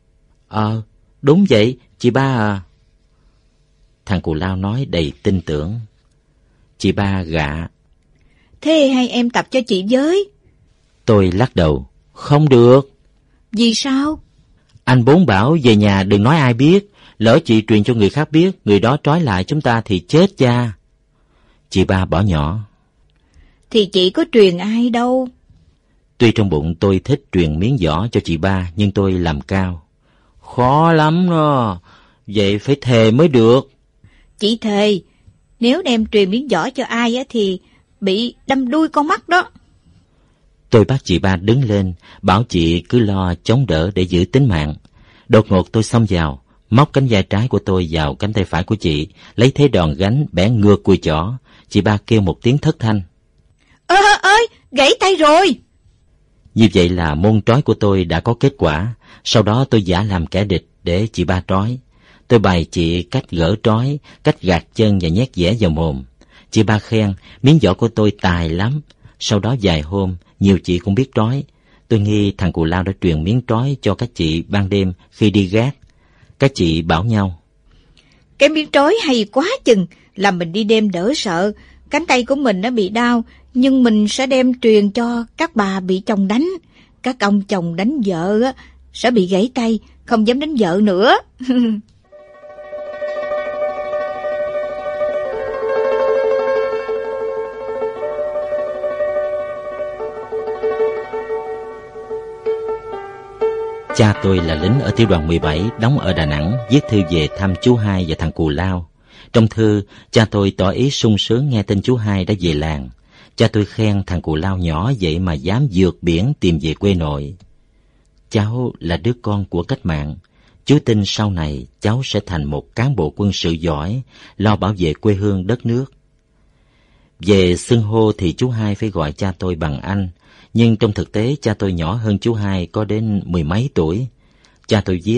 Đúng vậy, chị Ba à. Thằng Cù Lao nói đầy tin tưởng. Chị Ba gạ. Thế hay em tập cho chị với? Tôi lắc đầu. Không được. Vì sao? Anh Bốn bảo về nhà đừng nói ai biết. Lỡ chị truyền cho người khác biết, người đó trói lại chúng ta thì chết cha. Chị Ba bỏ nhỏ. Thì chị có truyền ai đâu. Tuy trong bụng tôi thích truyền miếng võ cho chị Ba, nhưng tôi làm cao. Khó lắm đó. Vậy phải thề mới được. Chị thề, nếu đem truyền miếng võ cho ai á thì bị đâm đuôi con mắt đó. Tôi bắt chị Ba đứng lên, bảo chị cứ lo chống đỡ để giữ tính mạng. Đột ngột tôi xông vào, móc cánh vai trái của tôi vào cánh tay phải của chị, lấy thế đòn gánh bẻ ngược cùi chỏ. Chị Ba kêu một tiếng thất thanh. Ơi, gãy tay rồi. Như vậy là môn trói của tôi đã có kết quả. Sau đó tôi giả làm kẻ địch để chị Ba trói. Tôi bày chị cách gỡ trói, cách gạt chân và nhét dẻ vào mồm. Chị Ba khen miếng võ của tôi tài lắm. Sau đó vài hôm, nhiều chị cũng biết trói. Tôi nghi thằng Cù Lao đã truyền miếng trói cho các chị ban đêm khi đi gác. Các chị bảo nhau. Cái miếng trói hay quá chừng, làm mình đi đêm đỡ sợ. Cánh tay của mình nó bị đau, nhưng mình sẽ đem truyền cho các bà bị chồng đánh. Các ông chồng đánh vợ á, sẽ bị gãy tay, không dám đánh vợ nữa. Cha tôi là lính ở tiểu đoàn 17, đóng ở Đà Nẵng, viết thư về thăm chú Hai và thằng Cù Lao. Trong thư, cha tôi tỏ ý sung sướng nghe tin chú Hai đã về làng. Cha tôi khen thằng Cù Lao nhỏ vậy mà dám vượt biển tìm về quê nội. Cháu là đứa con của cách mạng. Chú tin sau này cháu sẽ thành một cán bộ quân sự giỏi, lo bảo vệ quê hương đất nước. Về xưng hô thì chú Hai phải gọi cha tôi bằng anh, nhưng trong thực tế cha tôi nhỏ hơn chú Hai có đến 10 mấy tuổi. Cha tôi viết,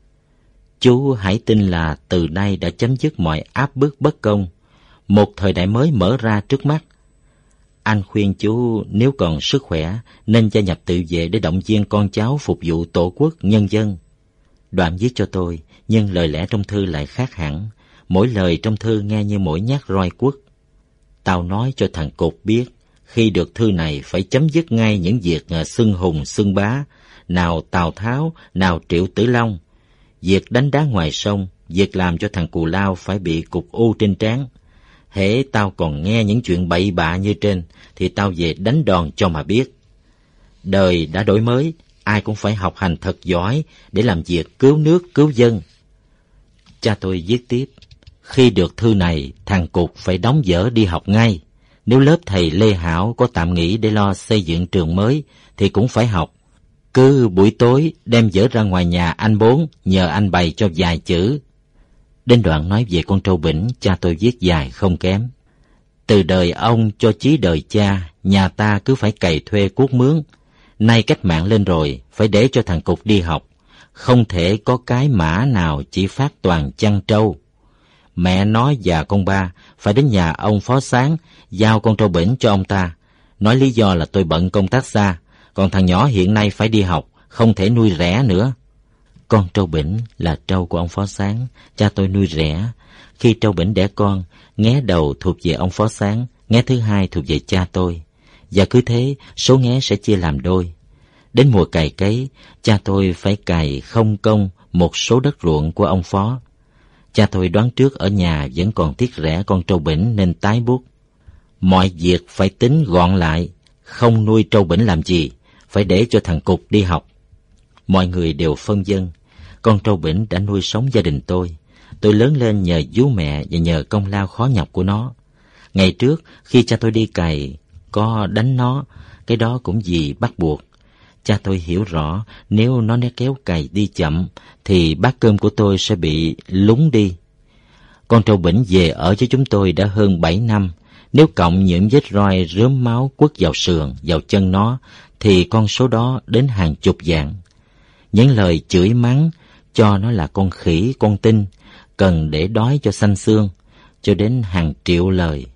chú hãy tin là từ nay đã chấm dứt mọi áp bức bất công, một thời đại mới mở ra trước mắt. Anh khuyên chú nếu còn sức khỏe nên gia nhập tự vệ để động viên con cháu phục vụ tổ quốc, nhân dân. Đoạn viết cho tôi, nhưng lời lẽ trong thư lại khác hẳn. Mỗi lời trong thư nghe như mỗi nhát roi quất. Tao nói cho thằng Cục biết, khi được thư này phải chấm dứt ngay những việc xưng hùng xưng bá, nào Tào Tháo, nào Triệu Tử Long. Việc đánh đá ngoài sông, việc làm cho thằng Cù Lao phải bị cục u trên trán. Hễ tao còn nghe những chuyện bậy bạ như trên, thì tao về đánh đòn cho mà biết. Đời đã đổi mới, ai cũng phải học hành thật giỏi để làm việc cứu nước, cứu dân. Cha tôi viết tiếp, khi được thư này, thằng Cục phải đóng vở đi học ngay. Nếu lớp thầy Lê Hảo có tạm nghỉ để lo xây dựng trường mới, thì cũng phải học. Cứ buổi tối đem vở ra ngoài nhà anh Bốn, nhờ anh bày cho vài chữ. Đến đoạn nói về con trâu bỉnh, cha tôi viết dài không kém. Từ đời ông cho chí đời cha, nhà ta cứ phải cày thuê cuốc mướn. Nay cách mạng lên rồi, phải để cho thằng Cục đi học. Không thể có cái mã nào chỉ phát toàn chăn trâu. Mẹ nó và con ba phải đến nhà ông Phó Sáng, giao con trâu bỉnh cho ông ta. Nói lý do là tôi bận công tác xa, còn thằng nhỏ hiện nay phải đi học, không thể nuôi rẻ nữa. Con trâu bỉnh là trâu của ông Phó Sáng, cha tôi nuôi rẻ. Khi trâu bỉnh đẻ con, nghé đầu thuộc về ông Phó Sáng, nghé thứ hai thuộc về cha tôi. Và cứ thế, số nghé sẽ chia làm đôi. Đến mùa cày cấy, cha tôi phải cày không công một số đất ruộng của ông Phó. Cha tôi đoán trước ở nhà vẫn còn tiếc rẻ con trâu bỉnh nên tái bút. Mọi việc phải tính gọn lại, không nuôi trâu bỉnh làm gì, phải để cho thằng Cục đi học. Mọi người đều phân vân. Con trâu bỉnh đã nuôi sống gia đình tôi. Tôi lớn lên nhờ vú mẹ và nhờ công lao khó nhọc của nó. Ngày trước, khi cha tôi đi cày, có đánh nó, cái đó cũng vì bắt buộc. Cha tôi hiểu rõ nếu nó kéo cày đi chậm thì bát cơm của tôi sẽ bị lún đi. Con trâu bỉnh về ở với chúng tôi đã hơn 7 năm. Nếu cộng những vết roi rớm máu quất vào sườn, vào chân nó, thì con số đó đến hàng chục vạn. Những lời chửi mắng cho nó là con khỉ, con tinh, cần để đói cho xanh xương, cho đến hàng triệu lời.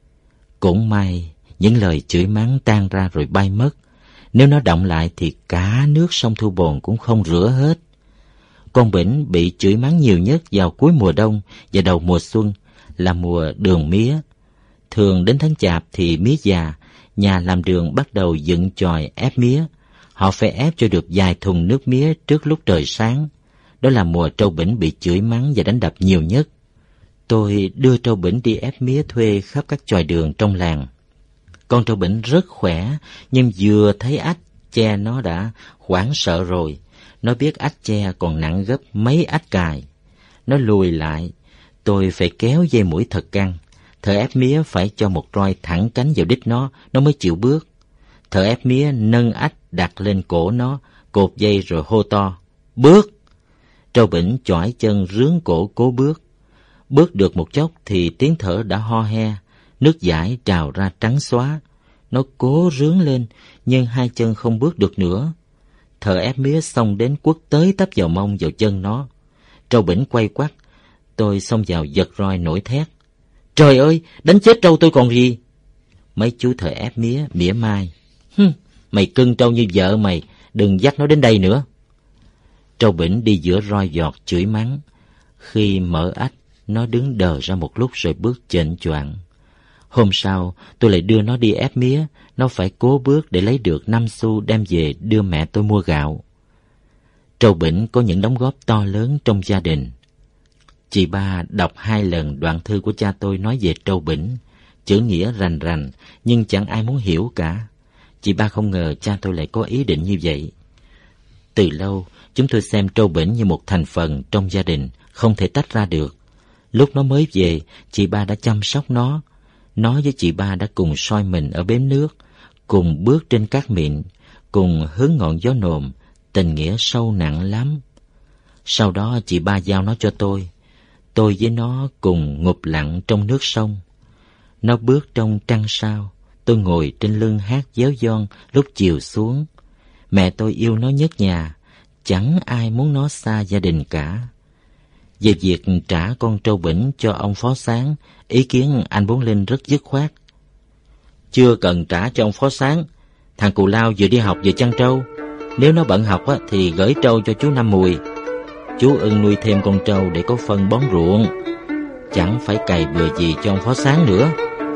Cũng may, những lời chửi mắng tan ra rồi bay mất. Nếu nó động lại thì cả nước sông Thu Bồn cũng không rửa hết. Con bỉnh bị chửi mắng nhiều nhất vào cuối mùa đông và đầu mùa xuân là mùa đường mía. Thường đến tháng Chạp thì mía già, nhà làm đường bắt đầu dựng chòi ép mía. Họ phải ép cho được vài thùng nước mía trước lúc trời sáng. Đó là mùa trâu bỉnh bị chửi mắng và đánh đập nhiều nhất. Tôi đưa trâu bỉnh đi ép mía thuê khắp các chòi đường trong làng. Con trâu bỉnh rất khỏe, nhưng vừa thấy ách che nó đã hoảng sợ rồi. Nó biết ách che còn nặng gấp mấy ách cài. Nó lùi lại, tôi phải kéo dây mũi thật căng. Thợ ép mía phải cho một roi thẳng cánh vào đít nó mới chịu bước. Thợ ép mía nâng ách đặt lên cổ nó, cột dây rồi hô to, bước! Trâu bỉnh chỏi chân rướn cổ cố bước. Bước được một chốc thì tiếng thở đã ho he, nước dãi trào ra trắng xóa. Nó cố rướn lên, nhưng hai chân không bước được nữa. Thợ ép mía xông đến quất tới tấp vào mông vào chân nó. Trâu bỉnh quay quắt, tôi xông vào giật roi nổi thét. Trời ơi, đánh chết trâu tôi còn gì? Mấy chú thợ ép mía mỉa mai. Mày cưng trâu như vợ mày, đừng dắt nó đến đây nữa. Trâu bỉnh đi giữa roi giọt chửi mắng. Khi mở ách, nó đứng đờ ra một lúc rồi bước chệch choạng. Hôm sau, tôi lại đưa nó đi ép mía. Nó phải cố bước để lấy được 5 xu đem về đưa mẹ tôi mua gạo. Trâu bỉnh có những đóng góp to lớn trong gia đình. Chị ba đọc 2 lần đoạn thư của cha tôi nói về trâu bỉnh. Chữ nghĩa rành rành, nhưng chẳng ai muốn hiểu cả. Chị ba không ngờ cha tôi lại có ý định như vậy. Từ lâu, chúng tôi xem trâu bỉnh như một thành phần trong gia đình, không thể tách ra được. Lúc nó mới về, chị ba đã chăm sóc nó. Nó với chị ba đã cùng soi mình ở bến nước, cùng bước trên cát mịn, cùng hứng ngọn gió nồm, tình nghĩa sâu nặng lắm. Sau đó chị ba giao nó cho tôi. Tôi với nó cùng ngụp lặng trong nước sông. Nó bước trong trăng sao, tôi ngồi trên lưng hát véo von lúc chiều xuống. Mẹ tôi yêu nó nhất nhà, chẳng ai muốn nó xa gia đình cả. Về việc trả con trâu bỉnh cho ông Phó Sáng, ý kiến anh Bốn Linh rất dứt khoát. Chưa cần trả cho ông Phó Sáng, thằng Cù Lao vừa đi học vừa chăn trâu. Nếu nó bận học thì gửi trâu cho chú Năm Mùi. Chú ưng nuôi thêm con trâu để có phân bón ruộng, chẳng phải cày bừa gì cho ông Phó Sáng nữa.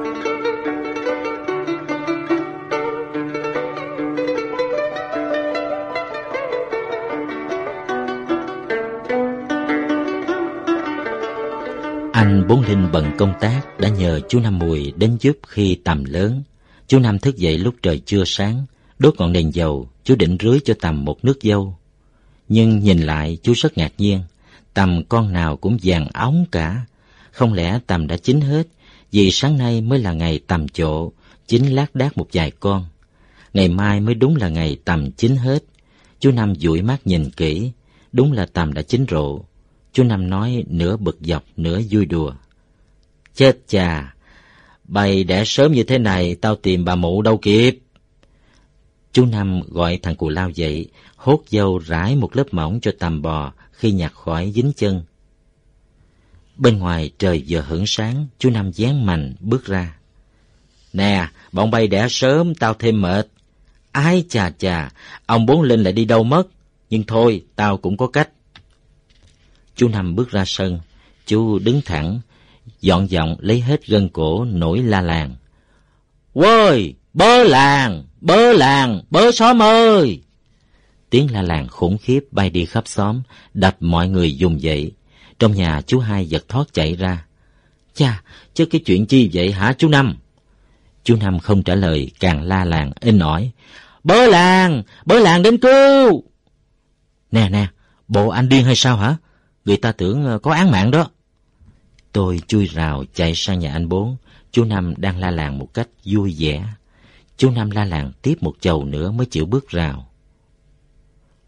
Anh Bốn Linh bận công tác đã nhờ chú Năm Mùi đến giúp khi tầm lớn. Chú Năm thức dậy lúc trời chưa sáng, đốt ngọn đèn dầu, chú định rưới cho tầm một nước dâu. Nhưng nhìn lại chú rất ngạc nhiên, tầm con nào cũng vàng óng cả. Không lẽ tầm đã chín hết, vì sáng nay mới là ngày tầm chộ, chín lác đác một vài con. Ngày mai mới đúng là ngày tầm chín hết. Chú Năm dụi mắt nhìn kỹ, đúng là tầm đã chín rộ. Chú Năm nói nửa bực dọc nửa vui đùa. Chết chà, bày đẻ sớm như thế này tao tìm bà mụ đâu kịp. Chú Năm gọi thằng Cù Lao dậy, hốt dâu rải một lớp mỏng cho tầm bò khi nhặt khỏi dính chân. Bên ngoài trời vừa hửng sáng, chú Năm dán mành bước ra. Nè, bọn bay đẻ sớm tao thêm mệt. Ái chà chà, ông Bốn Linh lại đi đâu mất? Nhưng thôi, tao cũng có cách. Chú Năm bước ra sân, chú đứng thẳng, dọn giọng lấy hết gân cổ nổi la làng. Quơi, bớ làng, bớ xóm ơi! Tiếng la làng khủng khiếp bay đi khắp xóm, đập mọi người dùng dậy. Trong nhà chú Hai giật thót chạy ra. Chà, chứ cái chuyện chi vậy hả chú Năm? Chú Năm không trả lời, càng la làng inh ỏi. Bớ làng đến cứu! Nè, bộ anh điên hay sao hả? Người ta tưởng có án mạng đó. Tôi chui rào chạy sang nhà anh Bốn. Chú Năm đang la làng một cách vui vẻ. Chú Năm la làng tiếp một chầu nữa mới chịu bước rào.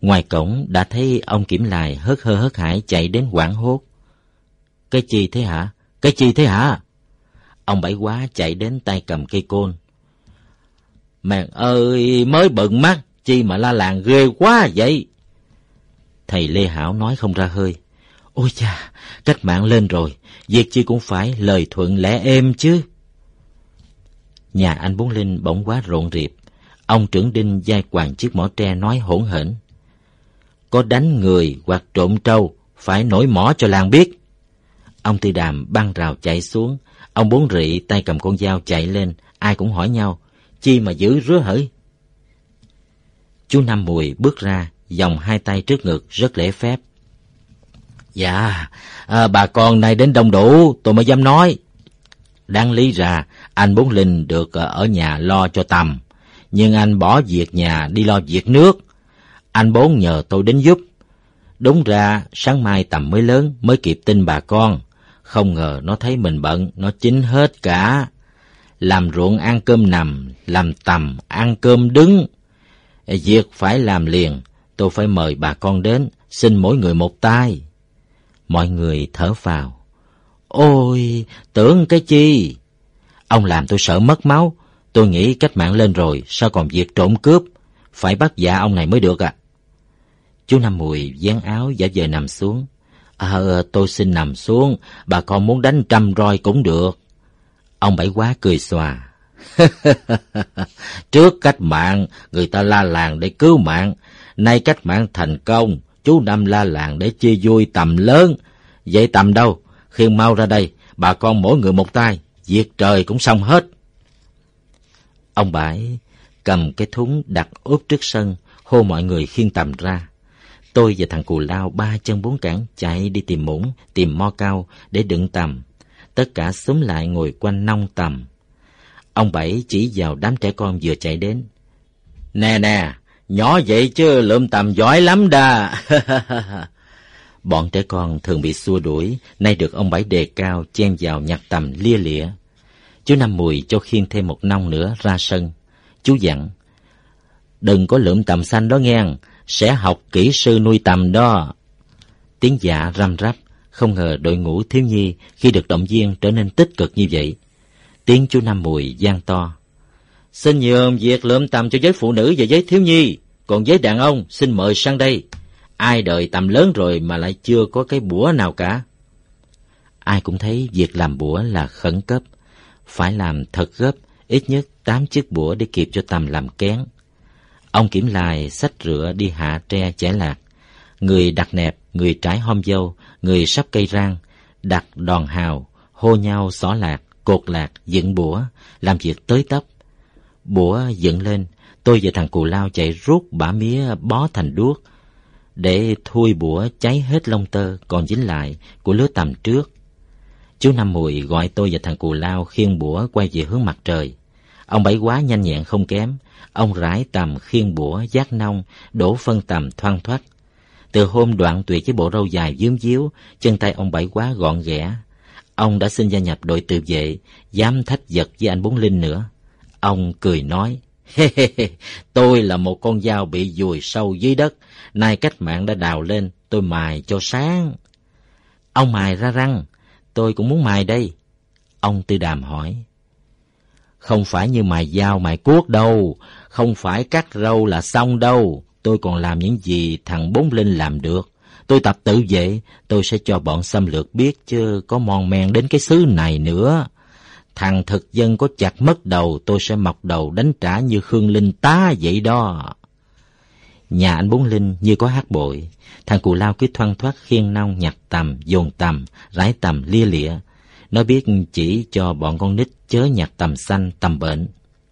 Ngoài cổng đã thấy ông Kiểm Lài hớt hơ hớt hải chạy đến hoảng hốt. Cái chi thế hả? Cái chi thế hả? Ông Bảy Quá chạy đến tay cầm cây côn. Mẹ ơi, mới bận mắt, chi mà la làng ghê quá vậy? Thầy Lê Hảo nói không ra hơi. Ôi cha, cách mạng lên rồi, việc chi cũng phải lời thuận lẽ êm chứ. Nhà anh Bốn Linh bỗng quá rộn rịp. Ông trưởng đinh vai quàng chiếc mỏ tre nói hỗn hển. Có đánh người hoặc trộm trâu, phải nổi mỏ cho làng biết. Ông Tư Đàm băng rào chạy xuống. Ông Bốn Rị tay cầm con dao chạy lên. Ai cũng hỏi nhau, chi mà giữ rứa hỡi? Chú Năm Mùi bước ra, vòng hai tay trước ngực rất lễ phép. Dạ, bà con nay đến đông đủ, tôi mới dám nói. Đáng lý ra, anh Bốn Linh được ở nhà lo cho Tầm, nhưng anh bỏ việc nhà đi lo việc nước. Anh Bốn nhờ tôi đến giúp. Đúng ra, sáng mai Tầm mới lớn, mới kịp tin bà con. Không ngờ nó thấy mình bận, nó chín hết cả. Làm ruộng ăn cơm nằm, làm Tầm ăn cơm đứng. Việc phải làm liền, tôi phải mời bà con đến, xin mỗi người một tay. Mọi người thở phào. Ôi, tưởng cái chi? Ông làm tôi sợ mất máu. Tôi nghĩ cách mạng lên rồi, sao còn việc trộm cướp? Phải bắt dạ ông này mới được ạ. Chú Năm Mùi vén áo giả vờ nằm xuống. Tôi xin nằm xuống, bà con muốn đánh 100 roi cũng được. Ông Bảy Quá cười xòa. Trước cách mạng, người ta la làng để cứu mạng. Nay cách mạng thành công, chú Năm la làng để chia vui Tầm lớn. Vậy Tầm đâu? Khiêng mau ra đây, bà con mỗi người một tay, việc trời cũng xong hết. Ông Bảy cầm cái thúng đặt úp trước sân, hô mọi người khiêng Tầm ra. Tôi và thằng Cù Lao 3 chân 4 cẳng chạy đi tìm muỗng, tìm mo cao để đựng Tầm. Tất cả xúm lại ngồi quanh nông Tầm. Ông Bảy chỉ vào đám trẻ con vừa chạy đến. Nè, nhỏ vậy chứ lượm Tầm giỏi lắm đà. Bọn trẻ con thường bị xua đuổi, nay được ông Bảy đề cao chen vào nhặt Tầm lia lịa. Chú Năm Mùi cho khiêng thêm một nông nữa ra sân. Chú dặn, đừng có lượm Tầm xanh đó nghe, sẽ học kỹ sư nuôi Tầm đó. Tiếng dạ răm rắp, không ngờ đội ngũ thiếu nhi khi được động viên trở nên tích cực như vậy. Tiếng chú Năm Mùi vang to. Xin nhường việc lượm Tầm cho giới phụ nữ và giới thiếu nhi, còn giới đàn ông xin mời sang đây. Ai đời Tầm lớn rồi mà lại chưa có cái bủa nào cả. Ai cũng thấy việc làm bủa là khẩn cấp, phải làm thật gấp, ít nhất 8 chiếc bủa để kịp cho Tầm làm kén. Ông Kiểm Lài xách rửa đi hạ tre chẻ lạc, người đặt nẹp, người trải hôm dâu, người sắp cây rang, đặt đòn hào, hô nhau xỏ lạc, cột lạc, dựng bủa, làm việc tới tấp. Bủa dựng lên, tôi và thằng Cù Lao chạy rút bã mía bó thành đuốc, để thui bủa cháy hết lông tơ còn dính lại của lứa Tầm trước. Chú Năm Mùi gọi tôi và thằng Cù Lao khiêng bủa quay về hướng mặt trời. Ông Bảy Quá nhanh nhẹn không kém, ông rải Tầm khiêng bủa vác nông, đổ phân Tầm thoăn thoắt. Từ hôm đoạn tuyệt với bộ râu dài vướng víu, chân tay ông Bảy Quá gọn ghẽ. Ông đã xin gia nhập đội tự vệ, dám thách giật với anh Bốn Linh nữa. Ông cười nói, tôi là một con dao bị dùi sâu dưới đất, nay cách mạng đã đào lên, tôi mài cho sáng. Ông mài ra răng, tôi cũng muốn mài đây. Ông Tư Đàm hỏi. Không phải như mài dao mài cuốc đâu, không phải cắt râu là xong đâu. Tôi còn làm những gì thằng Bốn Linh làm được. Tôi tập tự vệ, tôi sẽ cho bọn xâm lược biết chứ có mòn men đến cái xứ này nữa. Thằng thực dân có chặt mất đầu, tôi sẽ mọc đầu đánh trả như Khương Linh tá vậy đó. Nhà anh Bốn Linh như có hát bội. Thằng Cù Lao cứ thoăn thoắt khiêng nông nhặt Tầm, dồn Tầm, rải Tầm lia lịa. Nó biết chỉ cho bọn con nít chớ nhặt Tầm xanh, Tầm bệnh.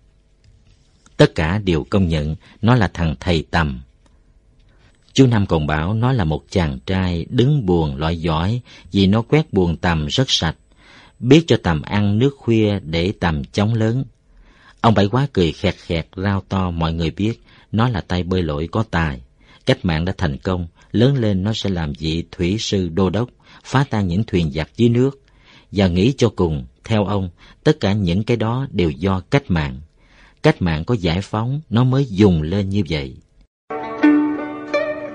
Tất cả đều công nhận nó là thằng thầy Tầm. Chú Năm còn bảo nó là một chàng trai đứng buồng loại giỏi vì nó quét buồng Tầm rất sạch, biết cho Tầm ăn nước khuya để Tầm chống lớn. Ông Bảy Quá cười khẹt khẹt rao to mọi người biết nó là tay bơi lội có tài. Cách mạng đã thành công, lớn lên nó sẽ làm vị thủy sư đô đốc, phá tan những thuyền giặc dưới nước. Và nghĩ cho cùng, theo ông, tất cả những cái đó đều do cách mạng. Cách mạng có giải phóng, nó mới dùng lên như vậy.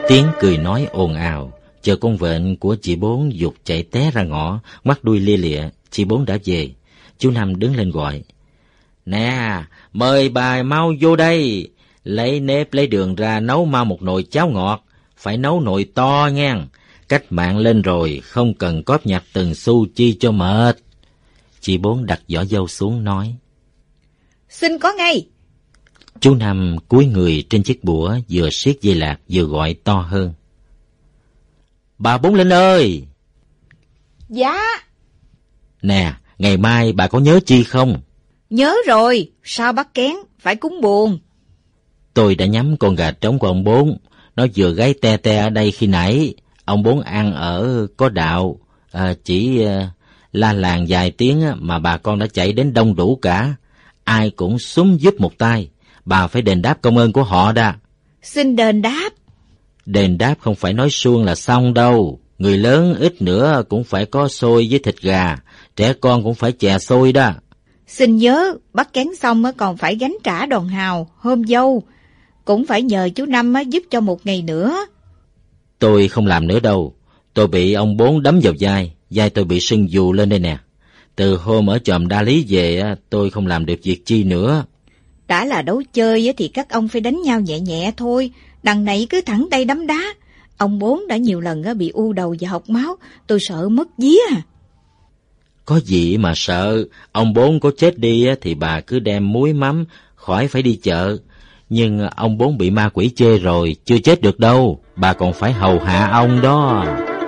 Tiếng cười nói ồn ào, chờ con vện của chị Bốn giục chạy té ra ngõ, ngoắt đuôi lia lịa. Chị Bốn đã về. Chú Năm đứng lên gọi: "Nè, mời bà mau vô đây, lấy nếp lấy đường ra nấu mau một nồi cháo ngọt, phải nấu nồi to nghe. Cách mạng lên rồi, không cần cóp nhặt từng xu chi cho mệt." Chị Bốn đặt giỏ dâu xuống nói: "Xin có ngay." Chú Năm cúi người trên chiếc bủa, vừa siết dây lạc vừa gọi to hơn: "Bà Bốn Linh ơi!" "Dạ." "Nè, ngày mai bà có nhớ chi không?" "Nhớ rồi, sao bắt kén, phải cúng buồn." Tôi đã nhắm con gà trống của ông Bốn, nó vừa gáy te te ở đây khi nãy. Ông Bốn ăn ở có đạo, chỉ la làng vài tiếng mà bà con đã chạy đến đông đủ cả. Ai cũng xúm giúp một tay, bà phải đền đáp công ơn của họ đã. "Xin đền đáp." "Đền đáp không phải nói suông là xong đâu. Người lớn ít nữa cũng phải có xôi với thịt gà, trẻ con cũng phải chè xôi đó." "Xin nhớ, bắt kén xong còn phải gánh trả đòn hào, hôm dâu. Cũng phải nhờ chú Năm giúp cho một ngày nữa." "Tôi không làm nữa đâu. Tôi bị ông Bốn đấm vào vai tôi bị sưng vù lên đây nè. Từ hôm ở chòm Đa Lý về, tôi không làm được việc chi nữa." "Đã là đấu chơi thì các ông phải đánh nhau nhẹ nhẹ thôi. Đằng này cứ thẳng tay đấm đá. Ông Bốn đã nhiều lần bị u đầu và hộc máu, tôi sợ mất vía." "Có gì mà sợ, ông Bốn có chết đi thì bà cứ đem muối mắm, khỏi phải đi chợ. Nhưng ông Bốn bị ma quỷ chê rồi, chưa chết được đâu, bà còn phải hầu hạ ông đó."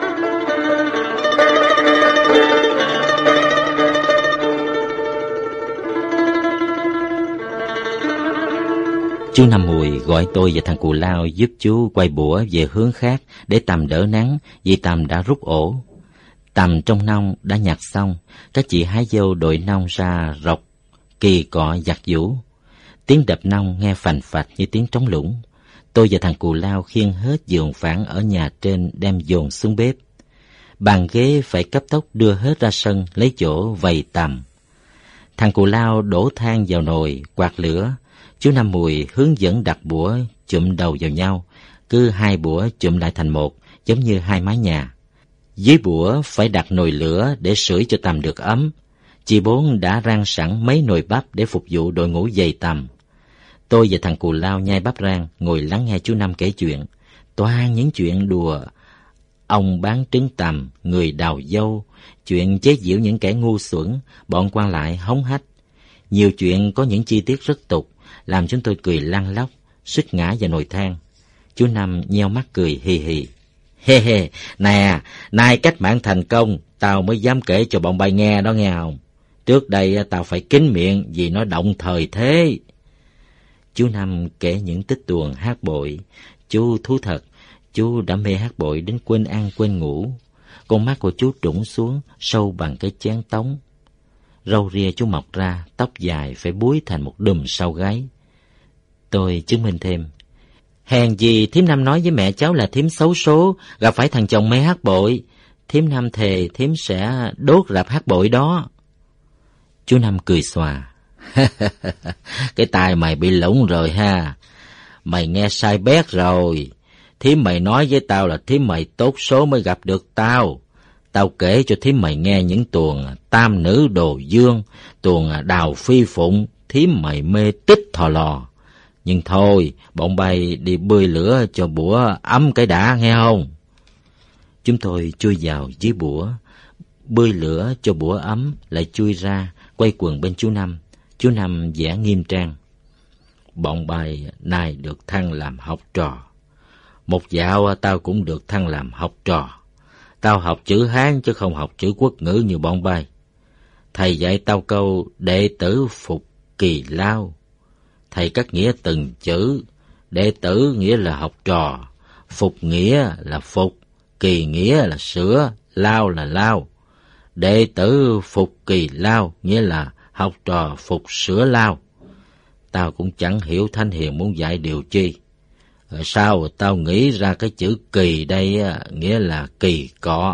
Chú Năm Mùi gọi tôi và thằng Cù Lao giúp chú quay bủa về hướng khác để tằm đỡ nắng, vì tằm đã rút ổ. Tằm trong nông đã nhặt xong, các chị hái dâu đội nông ra rọc, kỳ cọ giặt giũ. Tiếng đập nông nghe phành phạch như tiếng trống lũng. Tôi và thằng Cù Lao khiêng hết giường phản ở nhà trên đem dồn xuống bếp. Bàn ghế phải cấp tốc đưa hết ra sân lấy chỗ vầy tằm. Thằng Cù Lao đổ than vào nồi, quạt lửa. Chú Năm Mùi hướng dẫn đặt bủa chụm đầu vào nhau, cứ hai bủa chụm lại thành một, giống như hai mái nhà. Dưới bủa phải đặt nồi lửa để sưởi cho tằm được ấm. Chị Bốn đã rang sẵn mấy nồi bắp để phục vụ đội ngũ dày tằm. Tôi và thằng Cù Lao nhai bắp rang, ngồi lắng nghe chú Năm kể chuyện. Toàn những chuyện đùa, ông bán trứng tằm, người đào dâu, chuyện chế giễu những kẻ ngu xuẩn, bọn quan lại hống hách. Nhiều chuyện có những chi tiết rất tục, làm chúng tôi cười lăn lóc, suýt ngã vào nồi than. Chú Năm nheo mắt cười hì hì. "He he, nè, nay cách mạng thành công, tao mới dám kể cho bọn bay nghe đó nghe không? Trước đây tao phải kín miệng vì nó động thời thế." Chú Năm kể những tích tuồng hát bội. Chú thú thật, chú đã mê hát bội đến quên ăn quên ngủ. Con mắt của chú trũng xuống, sâu bằng cái chén tống. Râu ria chú mọc ra, tóc dài phải búi thành một đùm sau gáy. Tôi chứng minh thêm. Hèn gì thím Năm nói với mẹ cháu là thím xấu số, gặp phải thằng chồng mê hát bội. Thím Năm thề thím sẽ đốt rạp hát bội đó. Chú Năm cười xòa. Cái tai mày bị lủng rồi ha. Mày nghe sai bét rồi. Thím mày nói với tao là thím mày tốt số mới gặp được tao. Tao kể cho thím mày nghe những tuồng tam nữ đồ dương, tuồng đào phi phụng, thím mày mê tích thò lò. Nhưng thôi, bọn bay đi bươi lửa cho bủa ấm cái đã nghe không? Chúng tôi chui vào dưới bủa, bươi lửa cho bủa ấm, lại chui ra, quay quần bên chú Năm. Chú Năm vẻ nghiêm trang. Bọn bay nay được thăng làm học trò. Một dạo tao cũng được thăng làm học trò. Tao học chữ Hán chứ không học chữ quốc ngữ như bọn bay. Thầy dạy tao câu đệ tử phục kỳ lao. Thầy cắt nghĩa từng chữ. Đệ tử nghĩa là học trò, phục nghĩa là phục, kỳ nghĩa là sửa, lao là lao. Đệ tử phục kỳ lao nghĩa là học trò phục sửa lao. Tao cũng chẳng hiểu Thánh Hiền muốn dạy điều chi. Sao tao nghĩ ra cái chữ kỳ đây nghĩa là kỳ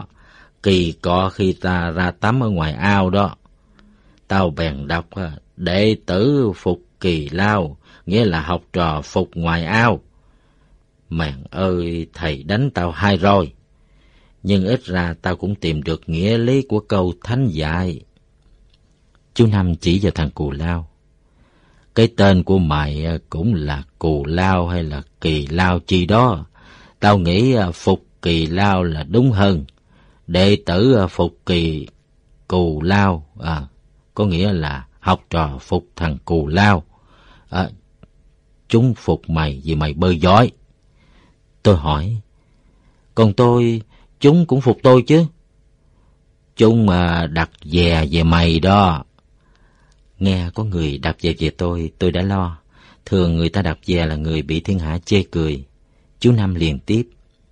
cọ khi ta ra tắm ở ngoài ao đó. Tao bèn đọc đệ tử phục kỳ lao nghĩa là học trò phục ngoài ao. Mèn ơi, thầy đánh tao 2 roi. Nhưng ít ra tao cũng tìm được nghĩa lý của câu thánh dạy. Chú Năm chỉ vào thằng Cù Lao. Cái tên của mày cũng là Cù Lao hay là Kỳ Lao chi đó. Tao nghĩ Phục Kỳ Lao là đúng hơn. Đệ tử Phục Kỳ Cù Lao, có nghĩa là học trò phục thằng Cù Lao. Chúng phục mày vì mày bơi giỏi. Tôi hỏi, còn tôi, chúng cũng phục tôi chứ? Chúng đặt dè về mày đó. Nghe có người đạp dè về tôi đã lo. Thường người ta đạp dè là người bị thiên hạ chê cười. Chú Năm liền tiếp.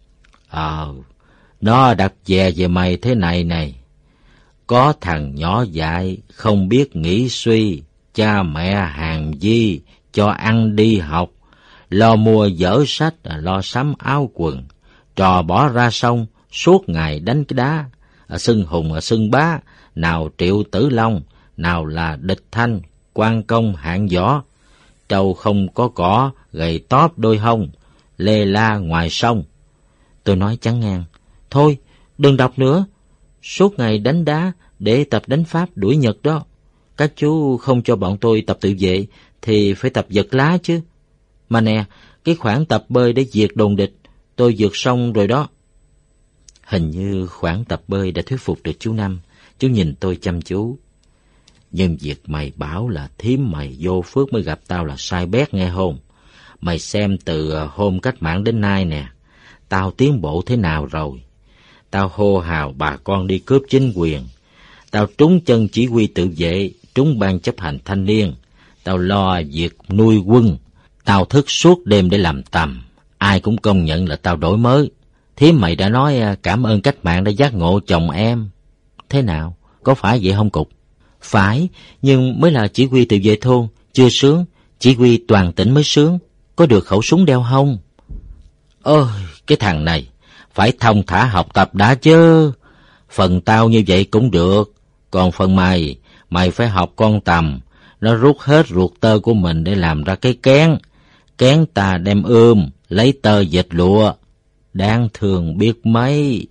Nó đạp dè về mày thế này này. Có thằng nhỏ dại, không biết nghĩ suy, cha mẹ hàng di, cho ăn đi học, lo mua vở sách, lo sắm áo quần, trò bỏ ra sông, suốt ngày đánh cái đá, xưng hùng xưng bá, nào Triệu Tử Long, nào là Địch Thanh, quan công hạng võ. Trâu không có cỏ, gầy tóp đôi hông, lê la ngoài sông. Tôi nói chán ngang, thôi, đừng đọc nữa. Suốt ngày đánh đá để tập đánh Pháp đuổi Nhật đó. Các chú không cho bọn tôi tập tự vệ thì phải tập giật lá chứ. Mà nè, cái khoản tập bơi để diệt đồn địch, tôi vượt xong rồi đó. Hình như khoản tập bơi đã thuyết phục được chú Năm. Chú nhìn tôi chăm chú. Nhưng việc mày bảo là thím mày vô phước mới gặp tao là sai bét nghe không? Mày xem từ hôm cách mạng đến nay nè, tao tiến bộ thế nào rồi? Tao hô hào bà con đi cướp chính quyền. Tao trúng chân chỉ huy tự vệ, trúng ban chấp hành thanh niên. Tao lo việc nuôi quân. Tao thức suốt đêm để làm tầm. Ai cũng công nhận là tao đổi mới. Thím mày đã nói cảm ơn cách mạng đã giác ngộ chồng em. Thế nào? Có phải vậy không Cục? Phải, nhưng mới là chỉ huy tự vệ thôn, chưa sướng. Chỉ huy toàn tỉnh mới sướng. Có được khẩu súng đeo không? Ôi, cái thằng này, phải thông thả học tập đã chứ. Phần tao như vậy cũng được. Còn phần mày phải học con tầm. Nó rút hết ruột tơ của mình để làm ra cái kén. Kén ta đem lấy tơ dệt lụa. Đáng thương biết mấy.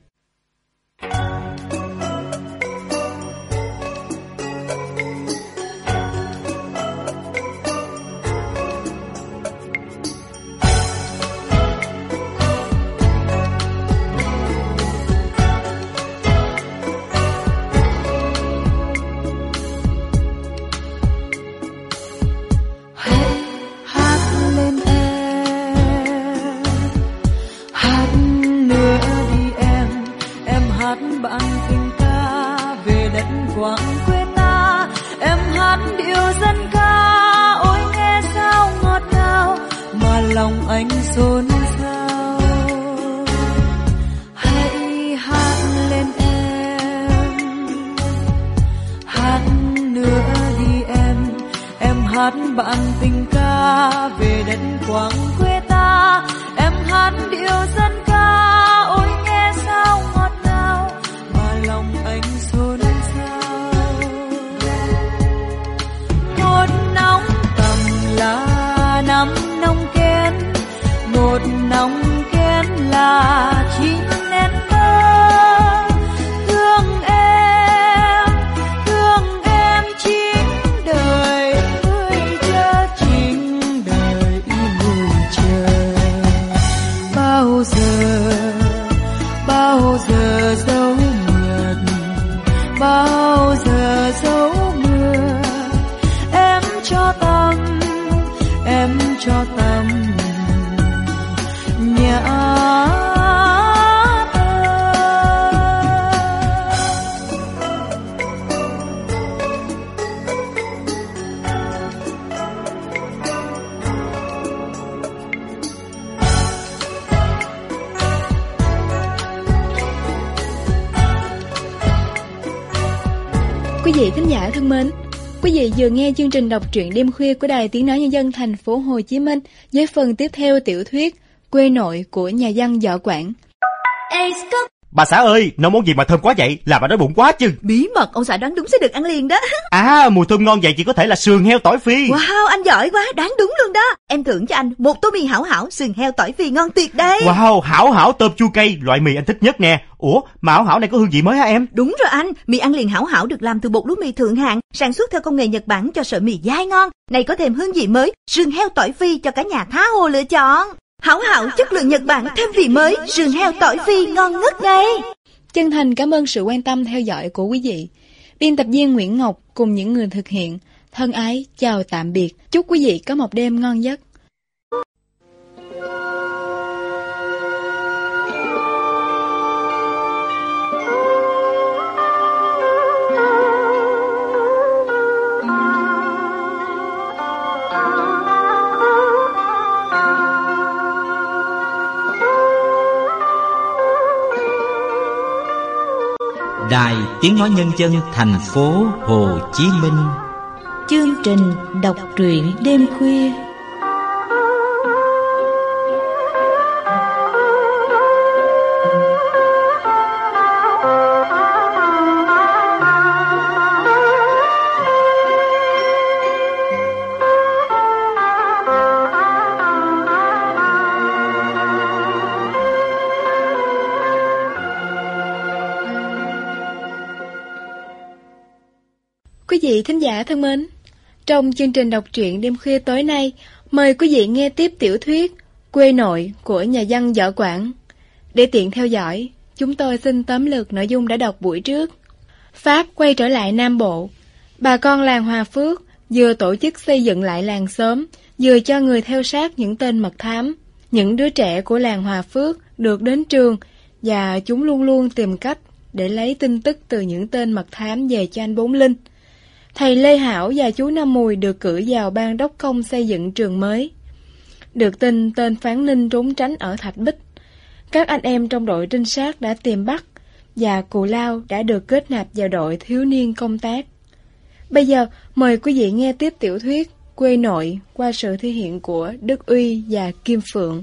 Bạn tình ca về đất quảng quê ta, em hát điệu dân ca, ôi nghe sao ngọt ngào mà lòng anh xôn xao. Một nóng tầm là năm nông kén, một nông kén là 9 nén mơ. Thương em chính đời. Bao giờ dấu mượt, bao giờ dấu mượt, em cho tâm nhã Quý vị khán giả thân mến, quý vị vừa nghe chương trình đọc truyện đêm khuya của Đài Tiếng nói Nhân dân thành phố Hồ Chí Minh với phần tiếp theo tiểu thuyết Quê nội của nhà văn Võ Quảng. Bà xã ơi, nấu món gì mà thơm quá vậy? Làm bà đói bụng quá chứ. Bí mật, ông xã đoán đúng sẽ được ăn liền đó. À, mùi thơm ngon vậy chỉ có thể là sườn heo tỏi phi. Wow, anh giỏi quá, đoán đúng luôn đó. Em thưởng cho anh một tô mì Hảo Hảo sườn heo tỏi phi ngon tuyệt đấy. Wow, Hảo Hảo tôm chua cay, loại mì anh thích nhất nè. Ủa, mà Hảo Hảo này có hương vị mới hả em? Đúng rồi anh, mì ăn liền Hảo Hảo được làm từ bột lúa mì thượng hạng, sản xuất theo công nghệ Nhật Bản cho sợi mì dai ngon. Này có thêm hương vị mới, sườn heo tỏi phi cho cả nhà tha hồ lựa chọn. Hảo Hảo chất lượng Nhật Bản thêm vị mới, sườn heo tỏi phi ngon ngất ngây. Chân thành cảm ơn sự quan tâm theo dõi của quý vị. Biên tập viên Nguyễn Ngọc cùng những người thực hiện thân ái chào tạm biệt. Chúc quý vị có một đêm ngon giấc. Đài Tiếng Nói Nhân dân thành phố Hồ Chí Minh. Chương trình đọc truyện đêm khuya. Quý vị thính giả thân mến, trong chương trình đọc truyện đêm khuya tối nay, mời quý vị nghe tiếp tiểu thuyết Quê Nội của nhà văn Võ Quảng. Để tiện theo dõi, chúng tôi xin tóm lược nội dung đã đọc buổi trước. Pháp quay trở lại Nam Bộ. Bà con làng Hòa Phước vừa tổ chức xây dựng lại làng xóm, vừa cho người theo sát những tên mật thám. Những đứa trẻ của làng Hòa Phước được đến trường và chúng luôn luôn tìm cách để lấy tin tức từ những tên mật thám về cho anh Bốn Linh. Thầy Lê Hảo và chú Năm Mùi được cử vào ban đốc công xây dựng trường mới. Được tin tên Phán Ninh trốn tránh ở Thạch Bích. Các anh em trong đội trinh sát đã tìm bắt và Cù Lao đã được kết nạp vào đội thiếu niên công tác. Bây giờ mời quý vị nghe tiếp tiểu thuyết Quê Nội qua sự thể hiện của Đức Uy và Kim Phượng.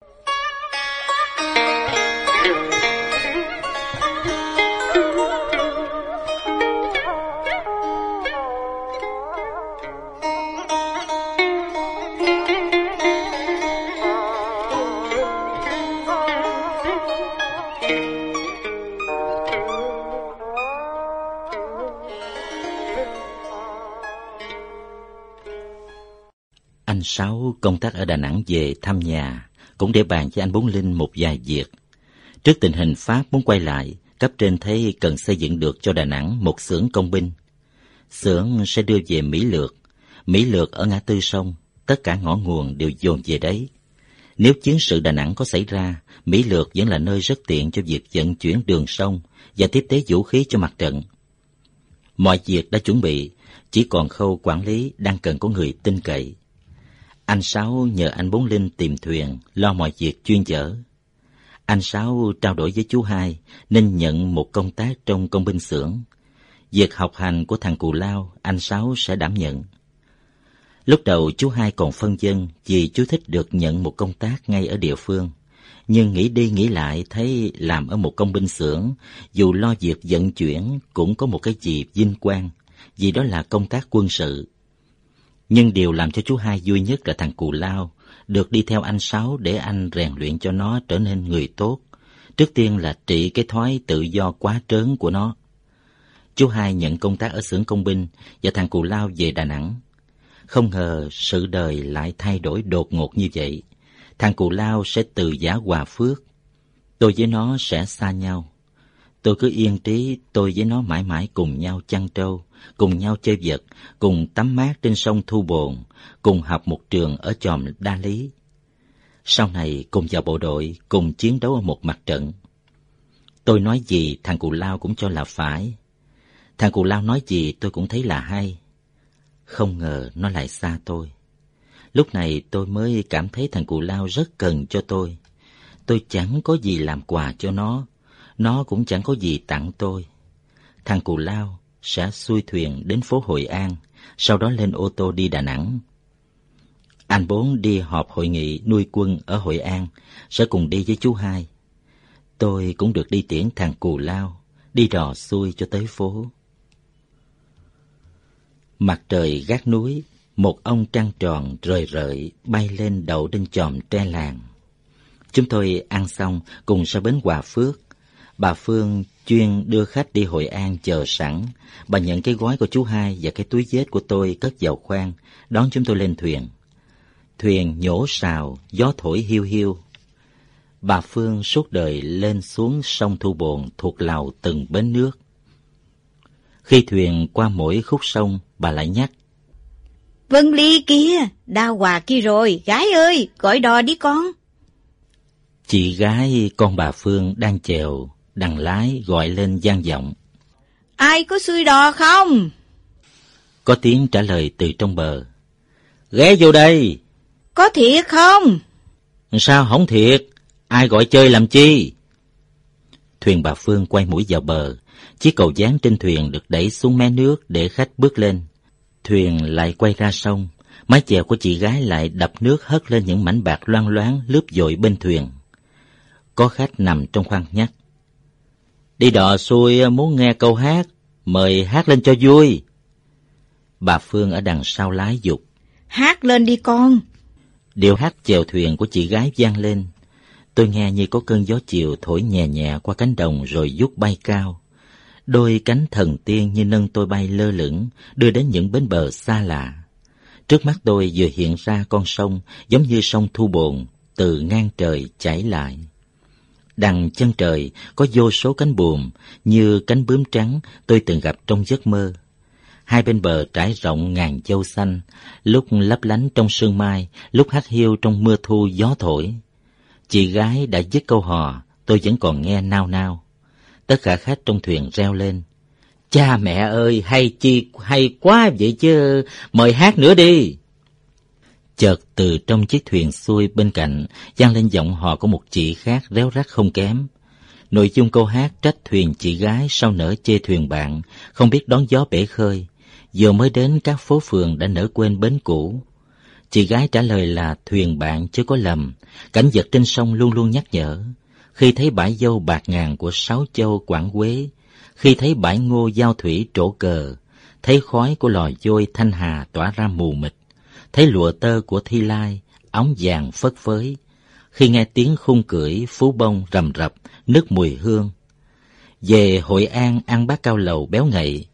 Anh Sáu công tác ở Đà Nẵng về thăm nhà, cũng để bàn với anh Bốn Linh một vài việc. Trước tình hình Pháp muốn quay lại, cấp trên thấy cần xây dựng được cho Đà Nẵng một xưởng công binh. Xưởng sẽ đưa về Mỹ Lược ở ngã tư sông, tất cả ngõ nguồn đều dồn về đấy. Nếu chiến sự Đà Nẵng có xảy ra, Mỹ Lược vẫn là nơi rất tiện cho việc vận chuyển đường sông và tiếp tế vũ khí cho mặt trận. Mọi việc đã chuẩn bị, chỉ còn khâu quản lý đang cần có người tin cậy. Anh Sáu nhờ anh Bốn Linh tìm thuyền, lo mọi việc chuyên chở. Anh Sáu trao đổi với chú Hai nên nhận một công tác trong công binh xưởng. Việc học hành của thằng Cù Lao, anh Sáu sẽ đảm nhận. Lúc đầu chú Hai còn phân vân vì chú thích được nhận một công tác ngay ở địa phương. Nhưng nghĩ đi nghĩ lại thấy làm ở một công binh xưởng, dù lo việc vận chuyển cũng có một cái gì vinh quang, vì đó là công tác quân sự. Nhưng điều làm cho chú Hai vui nhất là thằng Cù Lao được đi theo anh Sáu để anh rèn luyện cho nó trở nên người tốt. Trước tiên là trị cái thói tự do quá trớn của nó. Chú Hai nhận công tác ở xưởng công binh và thằng Cù Lao về Đà Nẵng. Không ngờ sự đời lại thay đổi đột ngột như vậy. Thằng Cù Lao sẽ từ giã Hòa Phước. Tôi với nó sẽ xa nhau. Tôi cứ yên trí tôi với nó mãi mãi cùng nhau chăn trâu, cùng nhau chơi vật, cùng tắm mát trên sông Thu Bồn, cùng học một trường ở chòm Đa Lý. Sau này cùng vào bộ đội, cùng chiến đấu ở một mặt trận. Tôi nói gì thằng Cù Lao cũng cho là phải. Thằng Cù Lao nói gì tôi cũng thấy là hay. Không ngờ nó lại xa tôi. Lúc này tôi mới cảm thấy thằng Cù Lao rất cần cho tôi. Tôi chẳng có gì làm quà cho nó cũng chẳng có gì tặng tôi. Thằng Cù Lao sẽ xuôi thuyền đến phố Hội An, sau đó lên ô tô đi Đà Nẵng. Anh Bốn đi họp hội nghị nuôi quân ở Hội An, sẽ cùng đi với chú Hai. Tôi cũng được đi tiễn thằng Cù Lao, đi đò xuôi cho tới phố. Mặt trời gác núi, một ông trăng tròn rời rợi bay lên đậu trên chòm tre làng. Chúng tôi ăn xong cùng ra bến Hòa Phước. Bà Phương chuyên đưa khách đi Hội An chờ sẵn. Bà nhận cái gói của chú Hai và cái túi vết của tôi cất vào khoang, đón chúng tôi lên thuyền. Thuyền nhổ sào, gió thổi hiu hiu. Bà Phương suốt đời lên xuống sông Thu Bồn thuộc lầu từng bến nước. Khi thuyền qua mỗi khúc sông, bà lại nhắc: Vân Ly kia, Đào Hòa kia rồi, gái ơi, gọi đò đi con. Chị gái con bà Phương đang chèo, đằng lái gọi lên vang vọng: Ai có xuôi đò không? Có tiếng trả lời từ trong bờ: Ghé vô đây. Có thiệt không? Sao không thiệt? Ai gọi chơi làm chi? Thuyền bà Phương quay mũi vào bờ. Chiếc cầu dáng trên thuyền được đẩy xuống mé nước để khách bước lên. Thuyền lại quay ra sông. Mái chèo của chị gái lại đập nước hất lên những mảnh bạc loang loáng lướt dội bên thuyền. Có khách nằm trong khoang nhắc: Đi đò xuôi muốn nghe câu hát, mời hát lên cho vui. Bà Phương ở đằng sau lái giục: Hát lên đi con. Điệu hát chèo thuyền của chị gái vang lên. Tôi nghe như có cơn gió chiều thổi nhẹ nhẹ qua cánh đồng rồi vút bay cao. Đôi cánh thần tiên như nâng tôi bay lơ lửng, đưa đến những bến bờ xa lạ. Trước mắt tôi vừa hiện ra con sông, giống như sông Thu Bồn, từ ngang trời chảy lại. Đằng chân trời có vô số cánh buồm, như cánh bướm trắng tôi từng gặp trong giấc mơ. Hai bên bờ trải rộng ngàn châu xanh, lúc lấp lánh trong sương mai, lúc hắt hiu trong mưa thu gió thổi. Chị gái đã dứt câu hò, tôi vẫn còn nghe nao nao. Tất cả khách trong thuyền reo lên: Cha mẹ ơi, hay quá vậy chứ, mời hát nữa đi. Chợt từ trong chiếc thuyền xuôi bên cạnh vang lên giọng hò của một chị khác réo rắt không kém. Nội dung câu hát trách thuyền chị gái sao nỡ chê thuyền bạn, không biết đón gió bể khơi, vừa mới đến các phố phường đã nỡ quên bến cũ. Chị gái trả lời là thuyền bạn chưa có lầm, cảnh vật trên sông luôn luôn nhắc nhở. Khi thấy bãi dâu bạc ngàn của Sáu Châu Quảng Quế, khi thấy bãi ngô giao thủy trổ cờ, thấy khói của lò vôi Thanh Hà tỏa ra mù mịt, thấy lụa tơ của Thi Lai óng vàng phất phới, khi nghe tiếng khung cưỡi Phú Bông rầm rập nức mùi hương, về Hội An ăn bát cao lầu béo ngậy,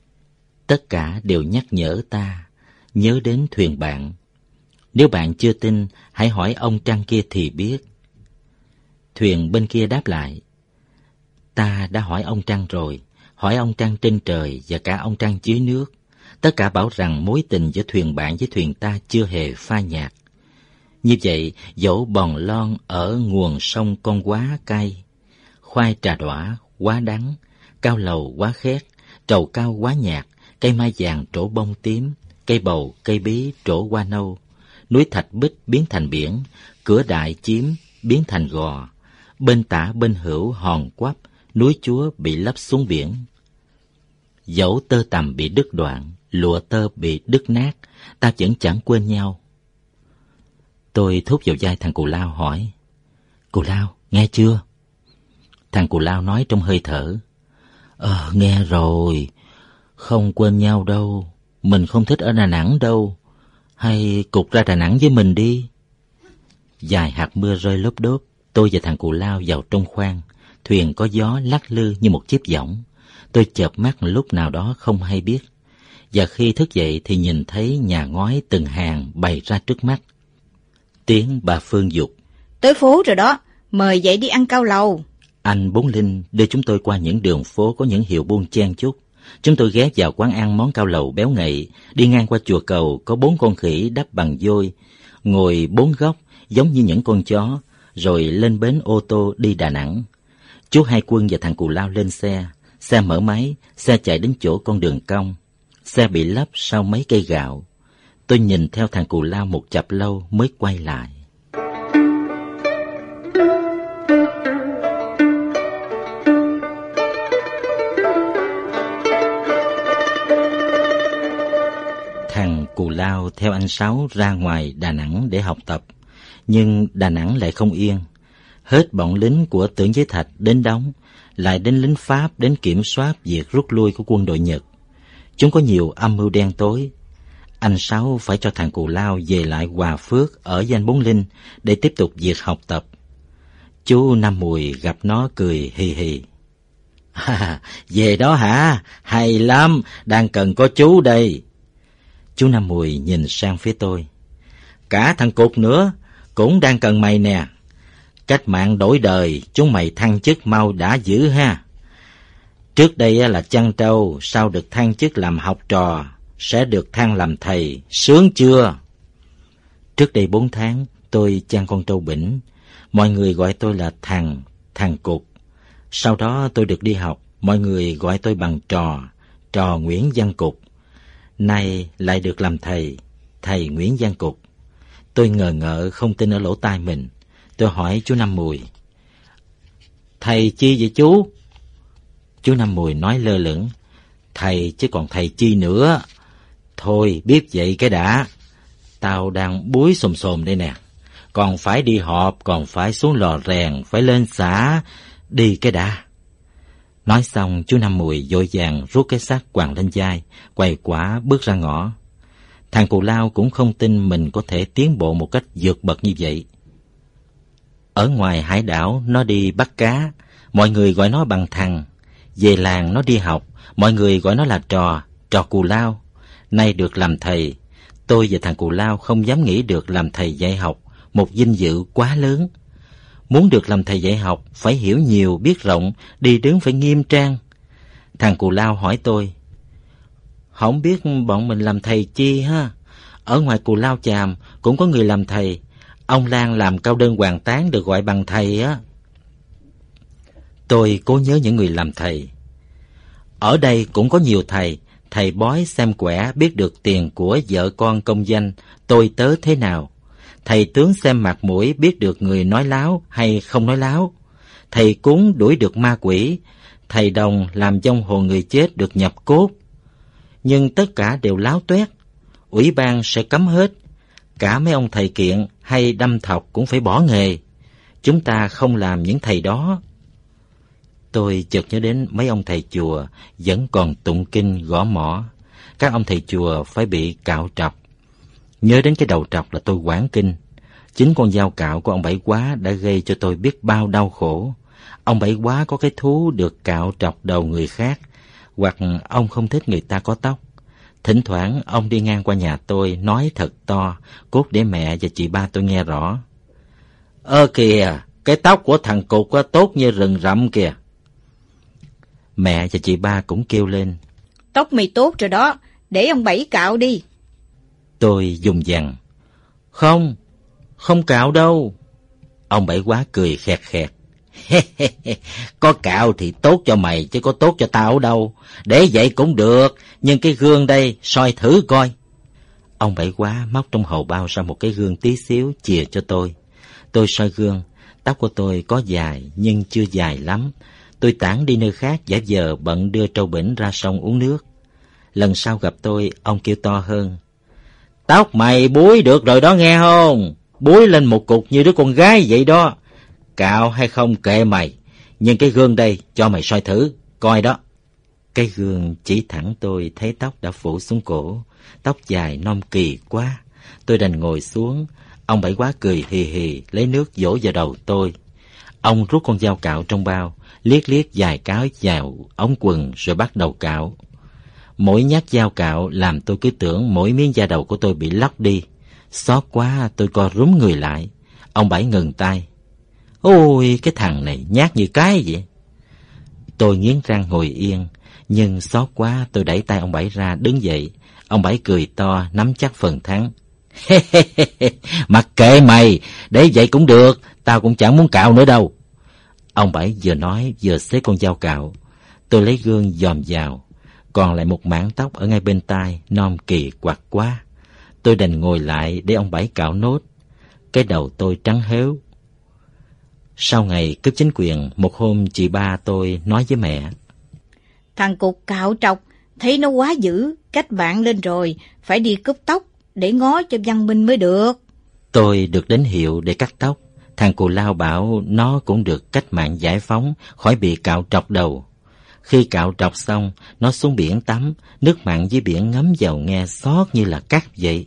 tất cả đều nhắc nhở ta nhớ đến thuyền bạn. Nếu bạn chưa tin, hãy hỏi ông trăng kia thì biết. Thuyền bên kia đáp lại: Ta đã hỏi ông trăng rồi, hỏi ông trăng trên trời và cả ông trăng dưới nước. Tất cả bảo rằng mối tình giữa thuyền bạn với thuyền ta chưa hề pha nhạt. Như vậy, dẫu bòn lon ở nguồn sông con quá cay, khoai trà đỏ quá đắng, cao lầu quá khét, trầu cao quá nhạt, cây mai vàng trổ bông tím, cây bầu, cây bí trổ hoa nâu, núi thạch bích biến thành biển, cửa đại chiếm biến thành gò, bên tả bên hữu hòn quắp, núi chúa bị lấp xuống biển. Dẫu tơ tằm bị đứt đoạn, lụa tơ bị đứt nát, ta vẫn chẳng quên nhau. Tôi thúc vào vai thằng Cù Lao hỏi: Cù Lao, nghe chưa? Thằng Cù Lao nói trong hơi thở: Nghe rồi, không quên nhau đâu, mình không thích ở Đà Nẵng đâu, hay cục ra Đà Nẵng với mình đi. Vài hạt mưa rơi lốp đốp, tôi và thằng Cù Lao vào trong khoang. Thuyền có gió lắc lư như một chiếc võng. Tôi chợp mắt lúc nào đó không hay biết, và khi thức dậy thì nhìn thấy nhà ngói từng hàng bày ra trước mắt. Tiếng bà Phương giục: Tới phố rồi đó, mời dậy đi ăn cao lầu. Anh Bốn Linh đưa chúng tôi qua những đường phố có những hiệu buôn chen chúc. Chúng tôi ghé vào quán ăn món cao lầu béo ngậy, đi ngang qua chùa cầu có 4 con khỉ đắp bằng vôi, ngồi 4 góc giống như những con chó, rồi lên bến ô tô đi Đà Nẵng. Chú Hai Quân và thằng Cù Lao lên xe, xe mở máy, xe chạy đến chỗ con đường cong, xe bị lấp sau mấy cây gạo. Tôi nhìn theo thằng Cù Lao một chập lâu mới quay lại. Thằng Cù Lao theo anh Sáu ra ngoài Đà Nẵng để học tập, nhưng Đà Nẵng lại không yên. Hết bọn lính của Tưởng Giới Thạch đến đóng, lại đến lính Pháp đến kiểm soát việc rút lui của quân đội Nhật. Chúng có nhiều âm mưu đen tối. Anh Sáu phải cho thằng Cù Lao về lại Hòa Phước ở Danh Bốn Linh để tiếp tục việc học tập. Chú Năm Mùi gặp nó cười hì hì. Về đó hả? Hay lắm, đang cần có chú đây. Chú Năm Mùi nhìn sang phía tôi. Cả thằng Cục nữa, cũng đang cần mày nè. Cách mạng đổi đời, chúng mày thăng chức mau đã dữ ha. Trước đây là chăn trâu, sau được thăng chức làm học trò, sẽ được thăng làm thầy, sướng chưa? Trước đây 4 tháng, tôi chăn con trâu bỉnh. Mọi người gọi tôi là thằng Cục. Sau đó tôi được đi học, mọi người gọi tôi bằng trò Nguyễn Văn Cục. Nay lại được làm thầy Nguyễn Văn Cục. Tôi ngờ ngợ không tin ở lỗ tai mình. Tôi hỏi chú Năm Mùi. Thầy chi vậy chú? Chú Năm Mùi nói lơ lửng. Thầy chứ còn thầy chi nữa. Thôi biết vậy cái đã. Tao đang búi xồm xồm đây nè. Còn phải đi họp, còn phải xuống lò rèn, phải lên xã. Đi cái đã. Nói xong chú Năm Mùi vội vàng rút cái xác quàng lên vai, quầy quả bước ra ngõ. Thằng Cù Lao cũng không tin mình có thể tiến bộ một cách vượt bậc như vậy. Ở ngoài hải đảo nó đi bắt cá, mọi người gọi nó bằng thằng. Về làng nó đi học, mọi người gọi nó là trò Cù Lao. Nay được làm thầy, tôi và thằng Cù Lao không dám nghĩ được làm thầy dạy học, một vinh dự quá lớn. Muốn được làm thầy dạy học, phải hiểu nhiều, biết rộng, đi đứng phải nghiêm trang. Thằng Cù Lao hỏi tôi, không biết bọn mình làm thầy chi ha? Ở ngoài Cù Lao Chàm cũng có người làm thầy. Ông Lan làm cao đơn hoàng tán được gọi bằng thầy á. Tôi cố nhớ những người làm thầy. Ở đây cũng có nhiều thầy. Thầy bói xem quẻ biết được tiền của vợ con công danh, tôi tớ thế nào. Thầy tướng xem mặt mũi biết được người nói láo hay không nói láo. Thầy cúng đuổi được ma quỷ. Thầy đồng làm vong hồn người chết được nhập cốt. Nhưng tất cả đều láo toét. Ủy ban sẽ cấm hết. Cả mấy ông thầy kiện hay đâm thọc cũng phải bỏ nghề. Chúng ta không làm những thầy đó. Tôi chợt nhớ đến mấy ông thầy chùa vẫn còn tụng kinh gõ mõ. Các ông thầy chùa phải bị cạo trọc. Nhớ đến cái đầu trọc là tôi hoảng kinh. Chính con dao cạo của ông Bảy Quá đã gây cho tôi biết bao đau khổ. Ông Bảy Quá có cái thú được cạo trọc đầu người khác, hoặc ông không thích người ta có tóc. Thỉnh thoảng ông đi ngang qua nhà tôi nói thật to, cốt để mẹ và chị ba tôi nghe rõ. Kìa, cái tóc của thằng Cục tốt như rừng rậm kìa. Mẹ và chị ba cũng kêu lên. Tóc mày tốt rồi đó, để ông Bảy cạo đi. Tôi dùng dằn. Không cạo đâu. Ông Bảy Quá cười khẹt khẹt. Có cạo thì tốt cho mày chứ có tốt cho tao đâu. Để vậy cũng được, nhưng cái gương đây soi thử coi. Ông Bảy Quá móc trong hầu bao ra một cái gương tí xíu chìa cho tôi. Tôi soi gương, tóc của tôi có dài nhưng chưa dài lắm. Tôi tản đi nơi khác giả vờ bận đưa trâu bỉnh ra sông uống nước. Lần sau gặp tôi, ông kêu to hơn. Tóc mày búi được rồi đó nghe không? Búi lên một cục như đứa con gái vậy đó. Cạo hay không kệ mày, nhưng cái gương đây cho mày soi thử, coi đó. Cái gương chỉ thẳng tôi thấy tóc đã phủ xuống cổ, tóc dài non kỳ quá. Tôi đành ngồi xuống, ông Bảy Quá cười hì hì lấy nước dỗ vào đầu tôi. Ông rút con dao cạo trong bao, liếc liếc vài cái vào ống quần rồi bắt đầu cạo. Mỗi nhát dao cạo làm tôi cứ tưởng mỗi miếng da đầu của tôi bị lóc đi. Xót quá tôi co rúm người lại. Ông Bảy ngừng tay. Ôi, cái thằng này nhát như cái vậy. Tôi nghiến răng ngồi yên, nhưng xót quá tôi đẩy tay ông Bảy ra đứng dậy. Ông Bảy cười to nắm chắc phần thắng. Mặc kệ mày, để vậy cũng được, tao cũng chẳng muốn cạo nữa đâu. Ông Bảy vừa nói vừa xếp con dao cạo. Tôi lấy gương dòm vào, còn lại một mảng tóc ở ngay bên tai non kỳ quặc quá. Tôi đành ngồi lại để ông Bảy cạo nốt. Cái đầu tôi trắng héo. Sau ngày cướp chính quyền, một hôm chị ba tôi nói với mẹ. Thằng Cục cạo trọc, thấy nó quá dữ, cách bạn lên rồi, phải đi cướp tóc để ngó cho văn minh mới được. Tôi được đến hiệu để cắt tóc. Thằng Cù Lao bảo nó cũng được cách mạng giải phóng khỏi bị cạo trọc đầu. Khi cạo trọc xong, nó xuống biển tắm, nước mặn dưới biển ngấm vào nghe xót như là cắt vậy.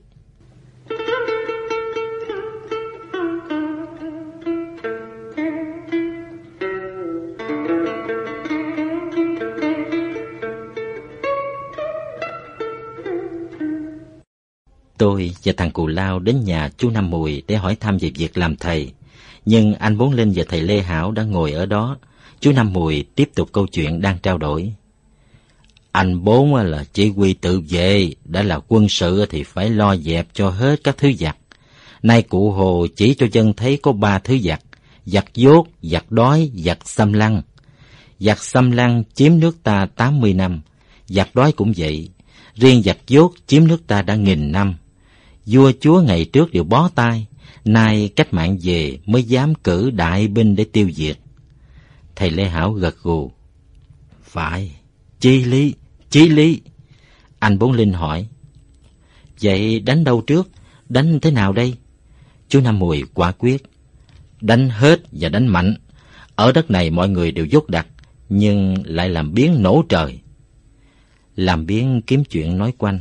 Tôi và thằng Cù Lao đến nhà chú Năm Mùi để hỏi thăm về việc làm thầy. Nhưng anh Bốn Linh và thầy Lê Hảo đã ngồi ở đó. Chú Năm Mùi tiếp tục câu chuyện đang trao đổi. Anh Bốn là chỉ huy tự vệ, đã là quân sự thì phải lo dẹp cho hết các thứ giặc. Nay cụ Hồ chỉ cho dân thấy có 3 thứ giặc: giặc dốt, giặc đói, giặc xâm lăng. Giặc xâm lăng chiếm nước ta 80 năm, giặc đói cũng vậy. Riêng giặc dốt chiếm nước ta đã 1000 năm. Vua chúa ngày trước đều bó tay, nay cách mạng về mới dám cử đại binh để tiêu diệt. Thầy Lê Hảo gật gù. Phải, chí lý. Anh Bốn Linh hỏi. Vậy đánh đâu trước? Đánh thế nào đây? Chú Năm Mùi quả quyết. Đánh hết và đánh mạnh. Ở đất này mọi người đều dốt đặc, nhưng lại làm biếng nổ trời. Làm biếng kiếm chuyện nói quanh.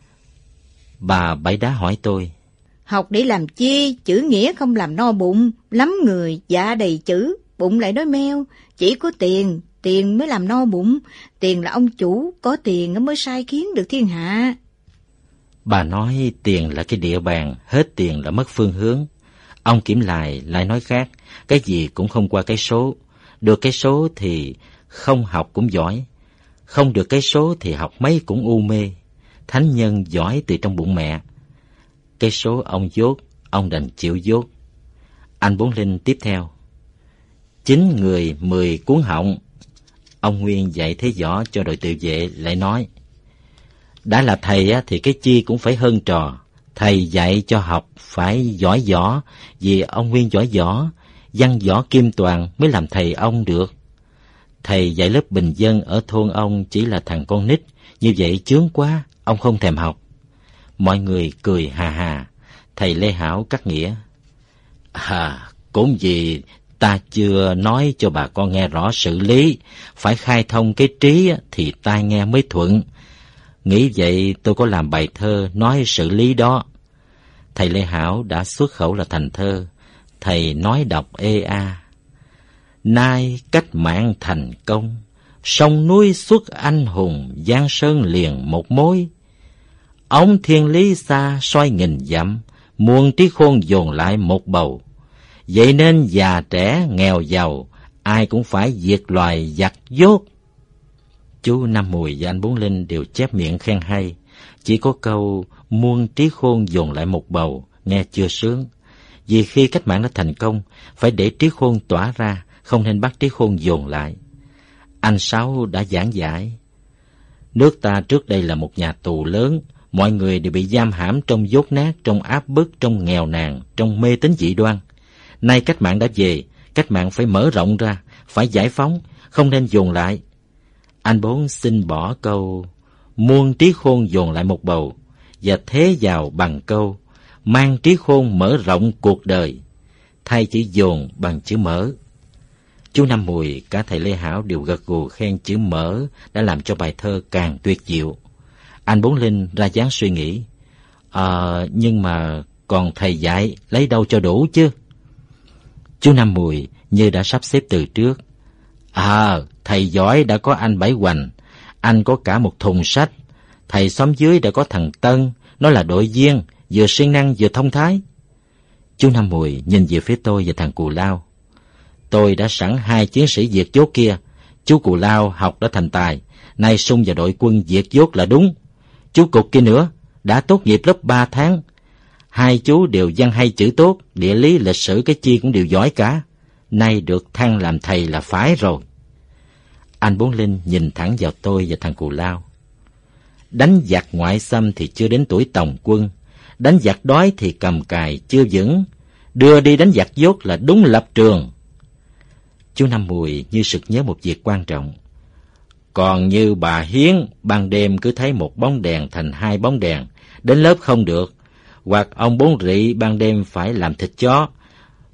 Bà Bảy Đá hỏi tôi. Học để làm chi, chữ nghĩa không làm no bụng, lắm người dạ đầy chữ, bụng lại đói meo, chỉ có tiền, tiền mới làm no bụng, tiền là ông chủ, có tiền mới sai khiến được thiên hạ. Bà nói tiền là cái địa bàn, hết tiền là mất phương hướng. Ông Kiểm lại nói khác, cái gì cũng không qua cái số, được cái số thì không học cũng giỏi, không được cái số thì học mấy cũng u mê. Thánh nhân giỏi từ trong bụng mẹ. Cái số ông dốt, ông đành chịu dốt. Anh Bốn Linh tiếp theo. 9 người 10 cuốn họng. Ông Nguyên dạy thế võ cho đội tự vệ lại nói. Đã là thầy thì cái chi cũng phải hơn trò. Thầy dạy cho học phải giỏi võ, vì ông Nguyên giỏi võ, văn võ kim toàn mới làm thầy ông được. Thầy dạy lớp bình dân ở thôn ông chỉ là thằng con nít, như vậy chướng quá, ông không thèm học. Mọi người cười hà hà. Thầy Lê Hảo cắt nghĩa. Cũng vì ta chưa nói cho bà con nghe rõ sự lý, phải khai thông cái trí thì tai nghe mới thuận. Nghĩ vậy tôi có làm bài thơ nói sự lý đó. Thầy Lê Hảo đã xuất khẩu là thành thơ. Thầy nói đọc ê a. Nay cách mạng thành công, sông núi xuất anh hùng, giang sơn liền một mối. Ống thiên lý xa soi nghìn dặm, muôn trí khôn dồn lại một bầu. Vậy nên già trẻ nghèo giàu, ai cũng phải diệt loài giặc dốt. Chú Năm Mùi và anh Bốn Linh đều chép miệng khen hay. Chỉ có câu muôn trí khôn dồn lại một bầu nghe chưa sướng. Vì khi cách mạng đã thành công, phải để trí khôn tỏa ra, không nên bắt trí khôn dồn lại. Anh Sáu đã giảng giải. Nước ta trước đây là một nhà tù lớn, mọi người đều bị giam hãm trong dốt nát, trong áp bức, trong nghèo nàn, trong mê tín dị đoan. Nay cách mạng đã về, cách mạng phải mở rộng ra, phải giải phóng, không nên dồn lại. Anh Bốn xin bỏ câu muôn trí khôn dồn lại một bầu và thế vào bằng câu mang trí khôn mở rộng cuộc đời, thay chữ dồn bằng chữ mở. Chú Năm Mùi, cả thầy Lê Hảo đều gật gù khen chữ mở đã làm cho bài thơ càng tuyệt diệu. Anh Bốn Linh ra dáng suy nghĩ. Nhưng mà còn thầy dạy lấy đâu cho đủ chứ? Chú Năm Mùi như đã sắp xếp từ trước. Thầy giỏi đã có anh Bảy Hoành, anh có cả một thùng sách. Thầy xóm dưới đã có thằng Tân, nó là đội viên, vừa siêng năng vừa thông thái. Chú Năm Mùi nhìn về phía tôi và thằng Cù Lao. Tôi đã sẵn 2 chiến sĩ diệt dốt kia. Chú Cù Lao học đã thành tài, nay xung vào đội quân diệt dốt là đúng. Chú Cục kia nữa, đã tốt nghiệp lớp 3 tháng. 2 chú đều văn hay chữ tốt, địa lý lịch sử cái chi cũng đều giỏi cả. Nay được thăng làm thầy là phải rồi. Anh Bốn Linh nhìn thẳng vào tôi và thằng Cù Lao. Đánh giặc ngoại xâm thì chưa đến tuổi tòng quân, đánh giặc đói thì cầm cài chưa vững, đưa đi đánh giặc dốt là đúng lập trường. Chú Năm Mùi như sực nhớ một việc quan trọng. Còn như bà Hiến, ban đêm cứ thấy một bóng đèn thành 2 bóng đèn, đến lớp không được. Hoặc ông Bốn Rị ban đêm phải làm thịt chó,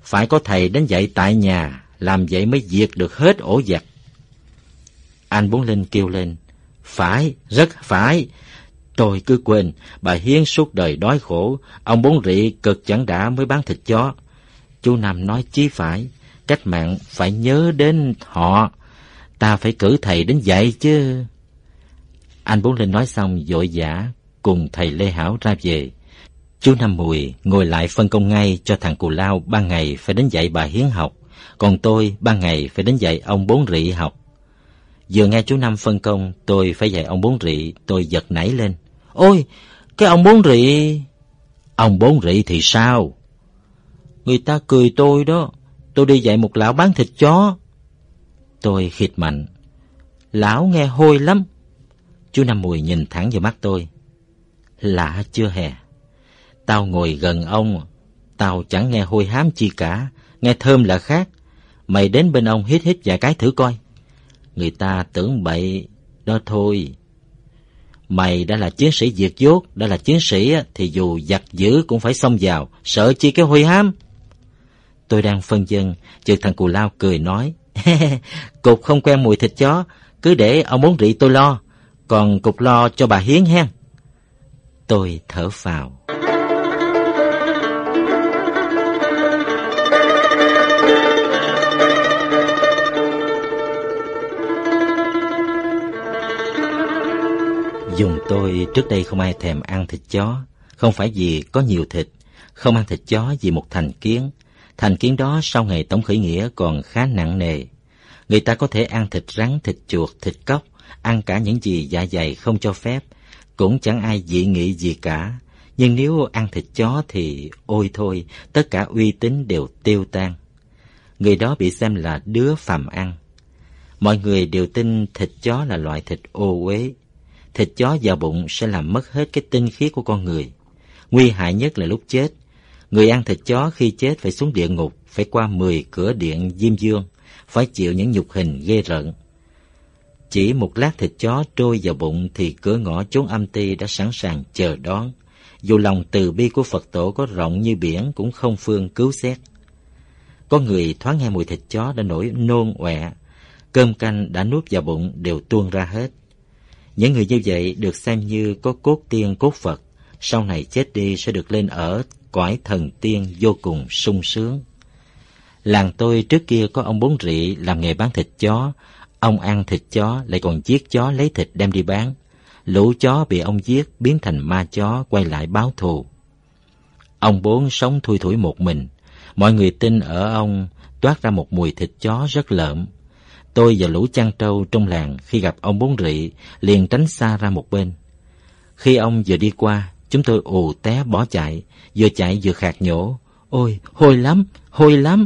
Phải có thầy đến dạy tại nhà, làm vậy mới diệt được hết ổ giặc. Anh Bốn Linh kêu lên, phải, rất phải. Tôi cứ quên, bà Hiến suốt đời đói khổ, ông Bốn Rị cực chẳng đã mới bán thịt chó. Chú Năm nói chí phải, cách mạng phải nhớ đến họ, ta phải cử thầy đến dạy chứ. Anh Bốn Linh nói xong vội vã cùng thầy Lê Hảo ra về. Chú Năm Mùi ngồi lại phân công ngay cho thằng Cù Lao 3 ngày phải đến dạy bà Hiến học, còn tôi 3 ngày phải đến dạy ông Bốn Rị học. Vừa nghe chú Năm phân công tôi phải dạy ông Bốn Rị, tôi giật nảy lên. Ôi, cái ông Bốn Rị... Ông Bốn Rị thì sao? Người ta cười tôi đó, tôi đi dạy một lão bán thịt chó. Tôi khịt mạnh. Lão nghe hôi lắm. Chú Năm Mùi nhìn thẳng vào mắt tôi. Lạ chưa hè? Tao ngồi gần ông, tao chẳng nghe hôi hám chi cả, nghe thơm là khác. Mày đến bên ông hít hít vài cái thử coi. Người ta tưởng bậy đó thôi. Mày đã là chiến sĩ diệt dốt, đã là chiến sĩ thì dù giặc dữ cũng phải xông vào, sợ chi cái hôi hám. Tôi đang phân vân, chợt thằng Cù Lao cười nói, Cục không quen mùi thịt chó, cứ để ông Bốn Rị tôi lo, còn Cục lo cho bà Hiến hen. Tôi thở phào. Dùng tôi trước đây không ai thèm ăn thịt chó, không phải vì có nhiều thịt, không ăn thịt chó vì một thành kiến. Thành kiến đó sau ngày tổng khởi nghĩa còn khá nặng nề. Người ta có thể ăn thịt rắn, thịt chuột, thịt cóc, ăn cả những gì dạ dày không cho phép, cũng chẳng ai dị nghị gì cả. Nhưng nếu ăn thịt chó thì ôi thôi, tất cả uy tín đều tiêu tan. Người đó bị xem là đứa phàm ăn. Mọi người đều tin thịt chó là loại thịt ô uế. Thịt chó vào bụng sẽ làm mất hết cái tinh khiết của con người. Nguy hại nhất là lúc chết. Người ăn thịt chó khi chết phải xuống địa ngục, phải qua 10 cửa điện Diêm Dương, phải chịu những nhục hình ghê rợn. Chỉ một lát thịt chó trôi vào bụng thì cửa ngõ chốn âm ti đã sẵn sàng chờ đón. Dù lòng từ bi của Phật tổ có rộng như biển cũng không phương cứu xét. Có người thoáng nghe mùi thịt chó đã nổi nôn ọe, cơm canh đã nuốt vào bụng đều tuôn ra hết. Những người như vậy được xem như có cốt tiên cốt Phật, sau này chết đi sẽ được lên ở cõi thần tiên vô cùng sung sướng. Làng tôi trước kia có ông Bốn Rị làm nghề bán thịt chó. Ông ăn thịt chó lại còn giết chó lấy thịt đem đi bán. Lũ chó bị ông giết biến thành ma chó quay lại báo thù. Ông Bốn sống thui thủi một mình. Mọi người tin ở ông toát ra một mùi thịt chó rất lợm. Tôi và lũ chăn trâu trong làng khi gặp ông Bốn Rị liền tránh xa ra một bên. Khi ông vừa đi qua, chúng tôi ù té bỏ chạy vừa khạc nhổ. Ôi, hôi lắm, hôi lắm.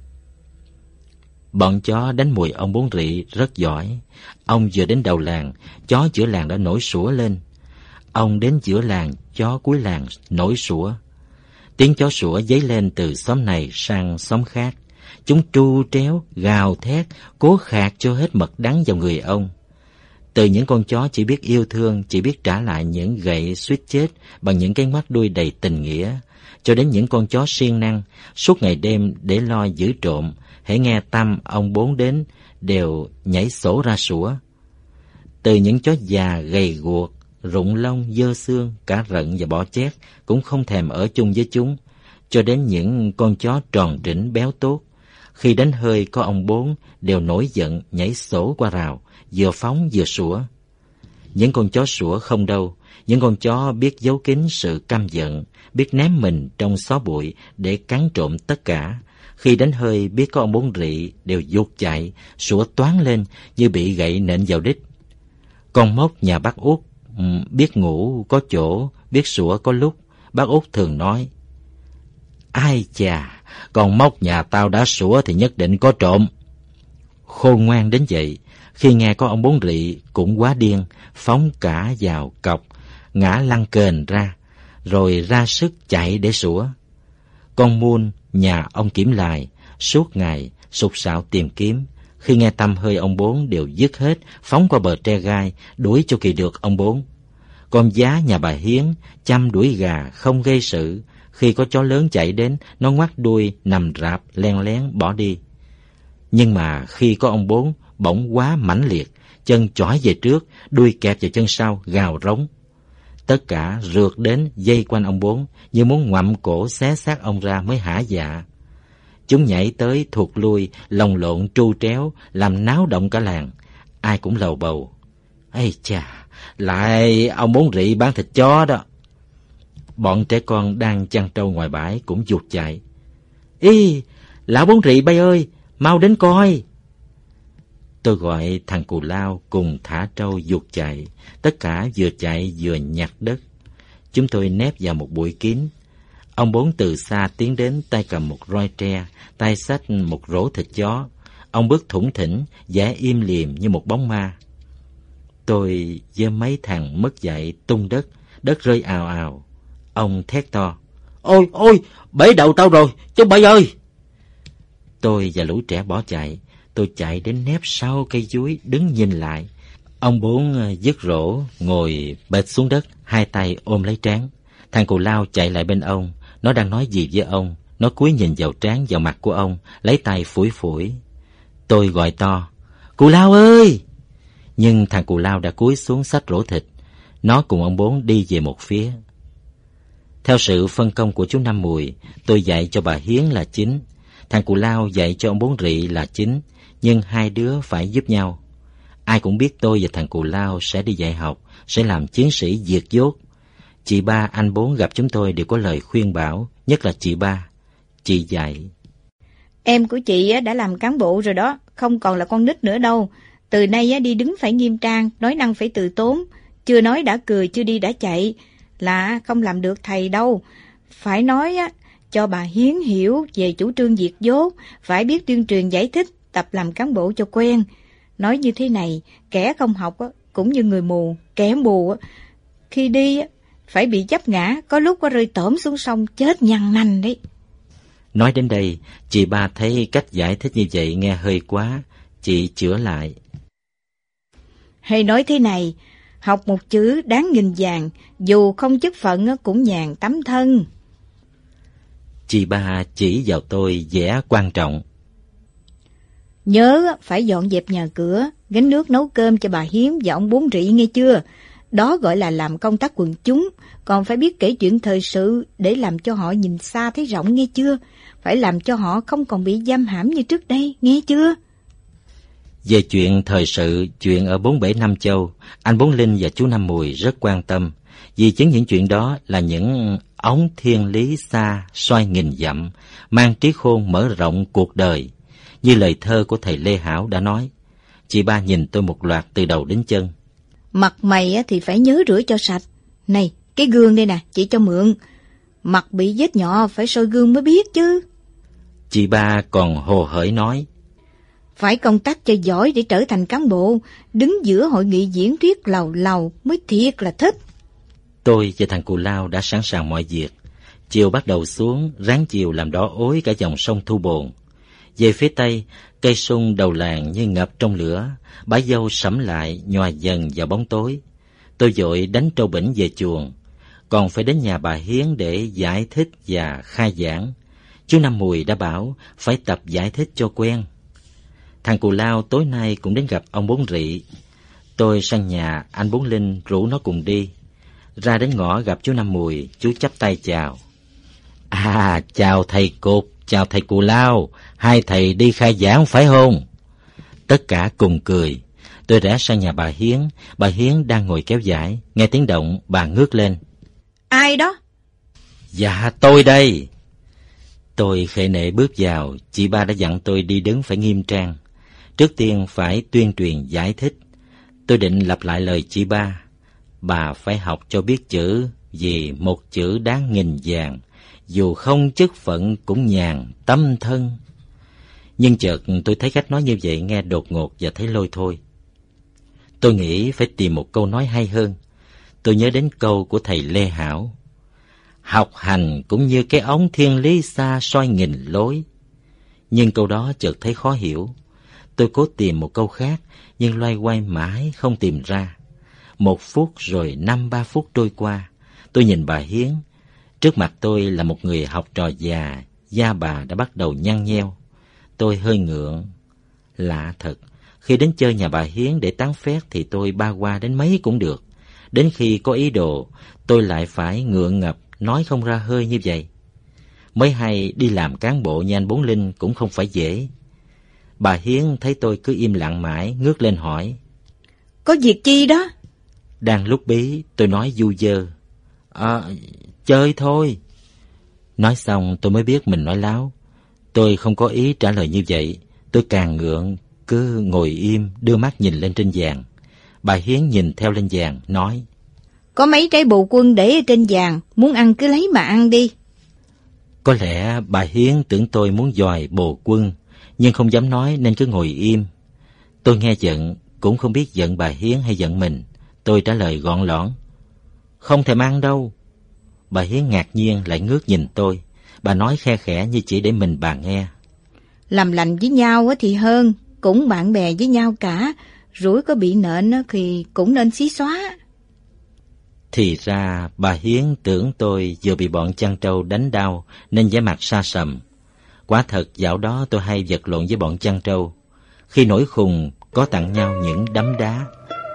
Bọn chó đánh mùi ông Bốn Rị rất giỏi. Ông vừa đến đầu làng, chó giữa làng đã nổi sủa lên. Ông đến giữa làng, chó cuối làng nổi sủa. Tiếng chó sủa dấy lên từ xóm này sang xóm khác. Chúng tru tréo, gào thét, cố khạc cho hết mật đắng vào người ông. Từ những con chó chỉ biết yêu thương, chỉ biết trả lại những gậy suýt chết bằng những cái mắt đuôi đầy tình nghĩa, cho đến những con chó siêng năng, suốt ngày đêm để lo giữ trộm, hễ nghe tăm ông Bốn đến đều nhảy sổ ra sủa. Từ những chó già gầy guộc, rụng lông, dơ xương, cả rận và bọ chét cũng không thèm ở chung với chúng, cho đến những con chó tròn trĩnh béo tốt, khi đánh hơi có ông Bốn đều nổi giận nhảy sổ qua rào, vừa phóng vừa sủa. Những con chó sủa không đâu, những con chó biết giấu kín sự căm giận, biết ném mình trong xó bụi để cắn trộm tất cả. Khi đánh hơi biết có ông Bốn Rị đều vụt chạy, sủa toáng lên như bị gậy nện vào đít. Con mốc nhà bác Út biết ngủ có chỗ, biết sủa có lúc. Bác Út thường nói, ai chà, con mốc nhà tao đã sủa thì nhất định có trộm. Khôn ngoan đến vậy, khi nghe có ông Bốn Rị cũng quá điên, phóng cả vào cọc, ngã lăn kềnh ra, rồi ra sức chạy để sủa. Con muôn nhà ông Kiểm Lài suốt ngày sục sạo tìm kiếm, khi nghe tăm hơi ông Bốn đều dứt hết, phóng qua bờ tre gai đuổi cho kỳ được ông Bốn. Con Giá nhà bà Hiến chăm đuổi gà không gây sự, Khi có chó lớn chạy đến, nó ngoắt đuôi, nằm rạp, len lén bỏ đi. Nhưng mà khi có ông Bốn, bỗng quá mãnh liệt, chân chỏi về trước, đuôi kẹp vào chân sau, gào rống. Tất cả rượt đến dây quanh ông Bốn, như muốn ngoặm cổ xé xác ông ra mới hả dạ. Chúng nhảy tới thụt lui, lồng lộn tru tréo, làm náo động cả làng. Ai cũng lầu bầu. Ây chà, lại ông Bốn Rị bán thịt chó đó. Bọn trẻ con đang chăn trâu ngoài bãi cũng giục chạy. Ý, lão Bốn Rị bay ơi, mau đến coi. Tôi gọi thằng Cù Lao cùng thả trâu giục chạy. Tất cả vừa chạy vừa nhặt đất. Chúng tôi nép vào một bụi kín. Ông Bốn từ xa tiến đến, tay cầm một roi tre, tay xách một rổ thịt chó. Ông bước thủng thỉnh, vẻ im lìm như một bóng ma. Tôi với mấy thằng mất dạy tung đất, đất rơi ào ào. Ông thét to. Ôi, ôi, bể đầu tao rồi, chú Bảy ơi! Tôi và lũ trẻ bỏ chạy. Tôi chạy đến nép sau cây chuối, đứng nhìn lại. Ông Bốn vứt rổ, ngồi bệt xuống đất, hai tay ôm lấy trán. Thằng Cù Lao chạy lại bên ông. Nó đang nói gì với ông. Nó cúi nhìn vào trán, vào mặt của ông, lấy tay phủi phủi. Tôi gọi to. Cù Lao ơi! Nhưng thằng Cù Lao đã cúi xuống xách rổ thịt. Nó cùng ông Bốn đi về một phía. Theo sự phân công của chú Năm Mùi, tôi dạy cho bà Hiến là chính. Thằng Cù Lao dạy cho ông Bốn Rị là chính. Nhưng hai đứa phải giúp nhau. Ai cũng biết tôi và thằng Cù Lao sẽ đi dạy học, sẽ làm chiến sĩ diệt dốt. Chị Ba, anh Bốn gặp chúng tôi đều có lời khuyên bảo, nhất là chị Ba. Chị dạy. Em của chị đã làm cán bộ rồi đó, không còn là con nít nữa đâu. Từ nay đi đứng phải nghiêm trang, nói năng phải từ tốn. Chưa nói đã cười, chưa đi đã chạy, là không làm được thầy đâu. Phải nói cho bà Hiến hiểu về chủ trương diệt dốt, phải biết tuyên truyền giải thích, tập làm cán bộ cho quen. Nói như thế này, kẻ không học cũng như người mù, kẻ mù khi đi phải bị vấp ngã, có lúc rơi tổm xuống sông chết nhăn nanh đấy. Nói đến đây, chị Ba thấy cách giải thích như vậy nghe hơi quá, chị chữa lại. Hay nói thế này, học một chữ đáng nghìn vàng, dù không chức phận cũng nhàn tấm thân. Chị Ba chỉ vào tôi vẻ quan trọng. Nhớ phải dọn dẹp nhà cửa, gánh nước nấu cơm cho bà Hiến và ông Bốn Rị nghe chưa? Đó gọi là làm công tác quần chúng, còn phải biết kể chuyện thời sự để làm cho họ nhìn xa thấy rộng nghe chưa? Phải làm cho họ không còn bị giam hãm như trước đây, nghe chưa? Về chuyện thời sự, chuyện ở bốn bể Nam Châu, anh Bốn Linh và chú Năm Mùi rất quan tâm, vì chính những chuyện đó là những ống thiên lý xa xoay nghìn dặm, mang trí khôn mở rộng cuộc đời. Như lời thơ của thầy Lê Hảo đã nói. Chị Ba nhìn tôi một loạt từ đầu đến chân. Mặt mày thì phải nhớ rửa cho sạch. Này, cái gương đây nè, chị cho mượn. Mặt bị vết nhọ phải soi gương mới biết chứ. Chị Ba còn hồ hởi nói. Phải công tác cho giỏi để trở thành cán bộ, đứng giữa hội nghị diễn thuyết lầu lầu mới thiệt là thích. Tôi và thằng Cù Lao đã sẵn sàng mọi việc. Chiều bắt đầu xuống, ráng chiều làm đỏ ối cả dòng sông Thu Bồn. Về phía tây, cây sung đầu làng như ngập trong lửa, bãi dâu sẫm lại nhòa dần vào bóng tối. Tôi vội đánh trâu bỉnh về chuồng, còn phải đến nhà bà Hiến để giải thích và khai giảng. Chú Năm Mùi đã bảo phải tập giải thích cho quen. Thằng Cù Lao tối nay cũng đến gặp ông Bốn Rị. Tôi sang nhà anh Bốn Linh rủ nó cùng đi. Ra đến ngõ gặp chú Năm Mùi, chú chắp tay chào. À, chào thầy Cục, chào thầy Cù Lao, hai thầy đi khai giảng phải không? Tất cả cùng cười. Tôi rẽ sang nhà bà Hiến đang ngồi kéo vải, nghe tiếng động bà ngước lên. Ai đó? Dạ, tôi đây. Tôi khệ nệ bước vào, chị Ba đã dặn tôi đi đứng phải nghiêm trang. Trước tiên phải tuyên truyền giải thích. Tôi định lặp lại lời chị Ba. Bà phải học cho biết chữ, vì một chữ đáng nghìn vàng, dù không chức phận cũng nhàn tâm thân. Nhưng chợt tôi thấy cách nói như vậy nghe đột ngột và thấy lôi thôi. Tôi nghĩ phải tìm một câu nói hay hơn. Tôi nhớ đến câu của thầy Lê Hảo. Học hành cũng như cái ống thiên lý xa soi nghìn lối. Nhưng câu đó chợt thấy khó hiểu. Tôi cố tìm một câu khác, nhưng loay hoay mãi không tìm ra. 1 phút rồi 5-3 phút trôi qua. Tôi nhìn bà Hiến. Trước mặt tôi là một người học trò già, da bà đã bắt đầu nhăn nheo. Tôi hơi ngượng. Lạ thật, khi đến chơi nhà bà Hiến để tán phét thì tôi ba qua đến mấy cũng được. Đến khi có ý đồ, tôi lại phải ngượng ngập, nói không ra hơi như vậy. Mới hay đi làm cán bộ như anh Bốn Linh cũng không phải dễ. Bà Hiến thấy tôi cứ im lặng mãi, ngước lên hỏi. Có việc chi đó? Đang lúc bí, tôi nói du dơ. Chơi thôi. Nói xong tôi mới biết mình nói láo. Tôi không có ý trả lời như vậy. Tôi càng ngượng, cứ ngồi im, đưa mắt nhìn lên trên vàng. Bà Hiến nhìn theo lên vàng, nói. Có mấy trái bồ quân để ở trên vàng, muốn ăn cứ lấy mà ăn đi. Có lẽ bà Hiến tưởng tôi muốn dòi bồ quân, nhưng không dám nói nên cứ ngồi im. Tôi nghe giận, cũng không biết giận bà Hiến hay giận mình. Tôi trả lời gọn lõn. Không thèm ăn đâu. Bà Hiến ngạc nhiên lại ngước nhìn tôi. Bà nói khe khẽ như chỉ để mình bà nghe. Làm lành với nhau thì hơn, cũng bạn bè với nhau cả. Rủi có bị nện thì cũng nên xí xóa. Thì ra bà Hiến tưởng tôi vừa bị bọn chăn trâu đánh đau nên vẻ mặt sa sầm. Quả thật dạo đó tôi hay vật lộn với bọn chăn trâu. Khi nổi khùng có tặng nhau những đấm đá.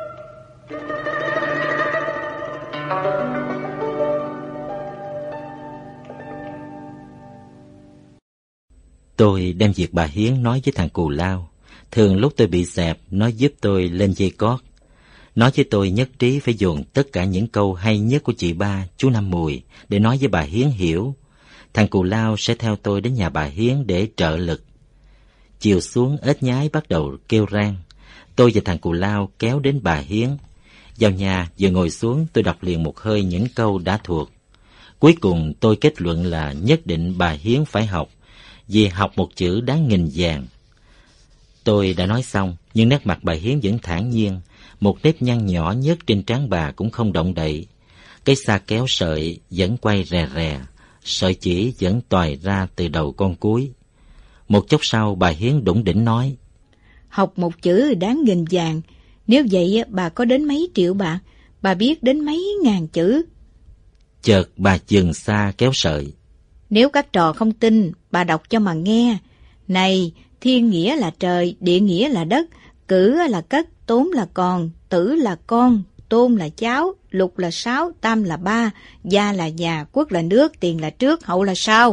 Tôi đem việc bà Hiến nói với thằng Cù Lao. Thường lúc tôi bị xẹp, nó giúp tôi lên dây cót. Nói với tôi nhất trí phải dồn tất cả những câu hay nhất của chị Ba, chú Năm Mùi để nói với bà Hiến hiểu. Thằng Cù Lao sẽ theo tôi đến nhà bà Hiến để trợ lực. Chiều xuống ếch nhái bắt đầu kêu rang. Tôi và thằng Cù Lao kéo đến bà Hiến. Vào nhà vừa ngồi xuống tôi đọc liền một hơi những câu đã thuộc. Cuối cùng tôi kết luận là nhất định bà Hiến phải học, vì học một chữ đáng nghìn vàng. Tôi đã nói xong, nhưng nét mặt bà Hiến vẫn thản nhiên, một nếp nhăn nhỏ nhất trên trán bà cũng không động đậy. Cái xa kéo sợi vẫn quay rè rè, sợi chỉ vẫn toài ra từ đầu con cúi. Một chốc sau bà Hiến đủng đỉnh nói. Học một chữ đáng nghìn vàng, nếu vậy bà có đến mấy triệu bạc, bà biết đến mấy ngàn chữ. Chợt bà dừng xa kéo sợi. Nếu các trò không tin, bà đọc cho mà nghe. Này, thiên nghĩa là trời, địa nghĩa là đất, cử là cất, tốn là còn, tử là con, tôn là cháu, lục là 6, tam là 3, gia là nhà, quốc là nước, tiền là trước, hậu là sau.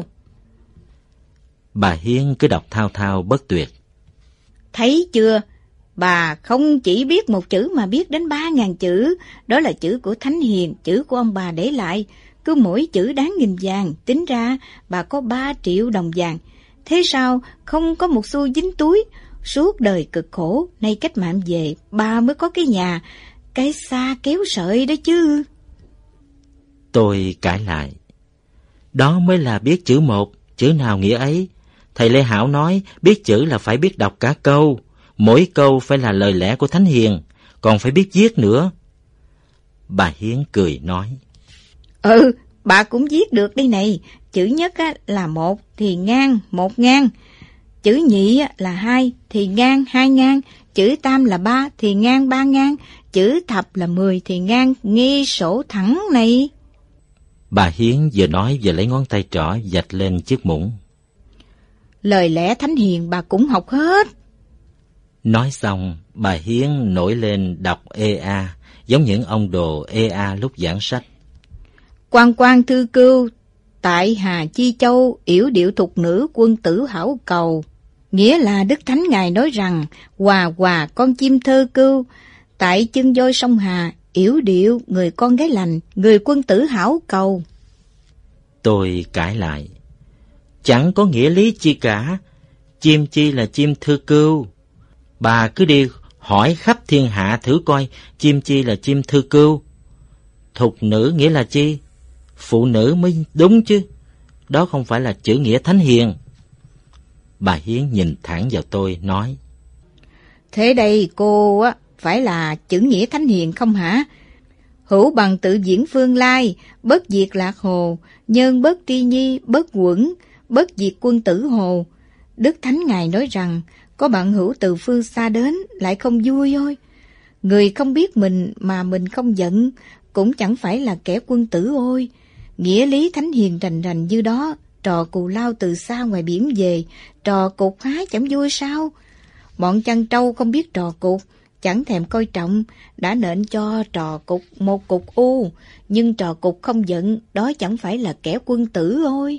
Bà Hiến cứ đọc thao thao bất tuyệt. Thấy chưa? Bà không chỉ biết một chữ mà biết đến 3.000 chữ. Đó là chữ của Thánh Hiền, chữ của ông bà để lại. Cứ mỗi chữ đáng nghìn vàng, tính ra bà có 3 triệu đồng vàng. Thế sao không có một xu dính túi? Suốt đời cực khổ, nay cách mạng về, bà mới có cái nhà, cái xa kéo sợi đó chứ. Tôi cãi lại. Đó mới là biết chữ một, chữ nào nghĩa ấy. Thầy Lê Hảo nói biết chữ là phải biết đọc cả câu, mỗi câu phải là lời lẽ của Thánh Hiền, còn phải biết viết nữa. Bà Hiến cười nói. Bà cũng viết được đây này. Chữ nhất là 1 thì ngang 1 ngang. Chữ nhị là 2 thì ngang 2 ngang. Chữ tam là 3 thì ngang 3 ngang. Chữ thập là 10 thì ngang nghe sổ thẳng này. Bà Hiến vừa nói vừa lấy ngón tay trỏ vạch lên chiếc muỗng. Lời lẽ Thánh Hiền bà cũng học hết. Nói xong, bà Hiến nổi lên đọc EA, giống những ông đồ EA lúc giảng sách. Quan quan thư cưu, tại Hà Chi Châu, yểu điệu thục nữ quân tử hảo cầu. Nghĩa là Đức Thánh Ngài nói rằng, hòa hòa con chim thơ cưu, tại chân voi sông Hà, yểu điệu người con gái lành, người quân tử hảo cầu. Tôi cãi lại. Chẳng có nghĩa lý chi cả, chim chi là chim thư cưu. Bà cứ đi hỏi khắp thiên hạ thử coi chim chi là chim thư cưu. Thục nữ nghĩa là chi? Phụ nữ mới đúng chứ. Đó không phải là chữ nghĩa Thánh Hiền. Bà Hiến nhìn thẳng vào tôi nói. Thế đây cô phải là chữ nghĩa Thánh Hiền không hả? Hữu bằng tự diễn phương lai, bất diệt lạc hồ, nhân bất tri nhi, bất quẩn, bất diệt quân tử hồ. Đức Thánh Ngài nói rằng, có bạn hữu từ phương xa đến, lại không vui thôi. Người không biết mình mà mình không giận, cũng chẳng phải là kẻ quân tử ôi. Nghĩa lý thánh hiền rành rành như đó, trò cù lao từ xa ngoài biển về, trò cục hái chẳng vui sao? Bọn chăn trâu không biết trò cục, chẳng thèm coi trọng, đã nện cho trò cục một cục u, nhưng trò cục không giận, đó chẳng phải là kẻ quân tử ôi.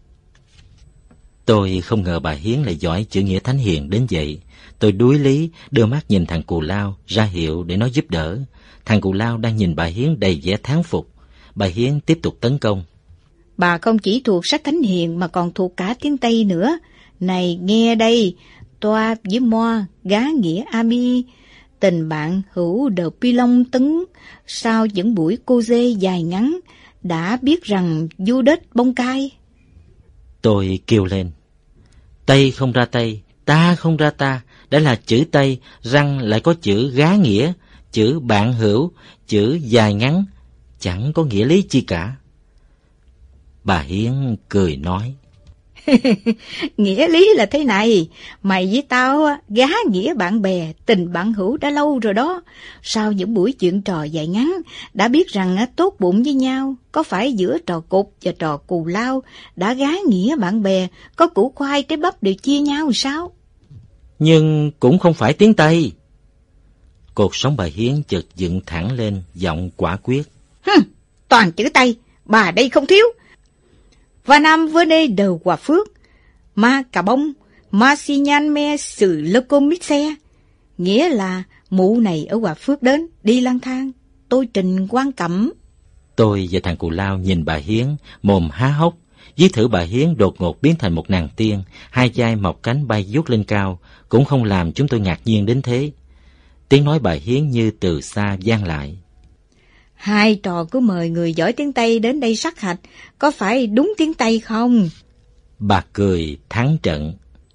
Tôi không ngờ bà Hiến lại giỏi chữ nghĩa thánh hiền đến vậy. Tôi đuối lý, đưa mắt nhìn thằng cù lao, ra hiệu để nó giúp đỡ. Thằng cù lao đang nhìn bà Hiến đầy vẻ thán phục. Bà Hiến tiếp tục tấn công. Bà không chỉ thuộc sách thánh hiền mà còn thuộc cả tiếng Tây nữa. Này nghe đây, toa với moa, gá nghĩa ami, tình bạn hữu đờ pi long tấn, sau những buổi cô dê dài ngắn, đã biết rằng du đất bông cai. Tôi kêu lên. Tây không ra Tây, ta không ra ta, đã là chữ Tây, răng lại có chữ gá nghĩa, chữ bạn hữu, chữ dài ngắn, chẳng có nghĩa lý chi cả. Bà Hiến cười nói. Nghĩa lý là thế này, mày với tao gá nghĩa bạn bè, tình bạn hữu đã lâu rồi đó. Sau những buổi chuyện trò dài ngắn, đã biết rằng tốt bụng với nhau, có phải giữa trò cục và trò cù lao, đã gá nghĩa bạn bè, có củ khoai trái bắp đều chia nhau sao? Nhưng cũng không phải tiếng Tây. Cột sống bà Hiến chợt dựng thẳng lên, giọng quả quyết. Toàn chữ Tây, bà đây không thiếu. Và Nam Vene đều Hòa Phước, Ma Cà Bông, Ma Si Nhan Me Sử Lơ Côm Mít Xe. Nghĩa là mụ này ở Hòa Phước đến, đi lang thang, tôi trình quan cẩm. Tôi và thằng cù lao nhìn bà Hiến, mồm há hốc. Ví thử bà Hiến đột ngột biến thành một nàng tiên, hai vai mọc cánh bay vút lên cao, cũng không làm chúng tôi ngạc nhiên đến thế. Tiếng nói bà Hiến như từ xa vang lại. Hai trò cứ mời người giỏi tiếng Tây đến đây sát hạch, có phải đúng tiếng Tây không? Bà cười thắng trận.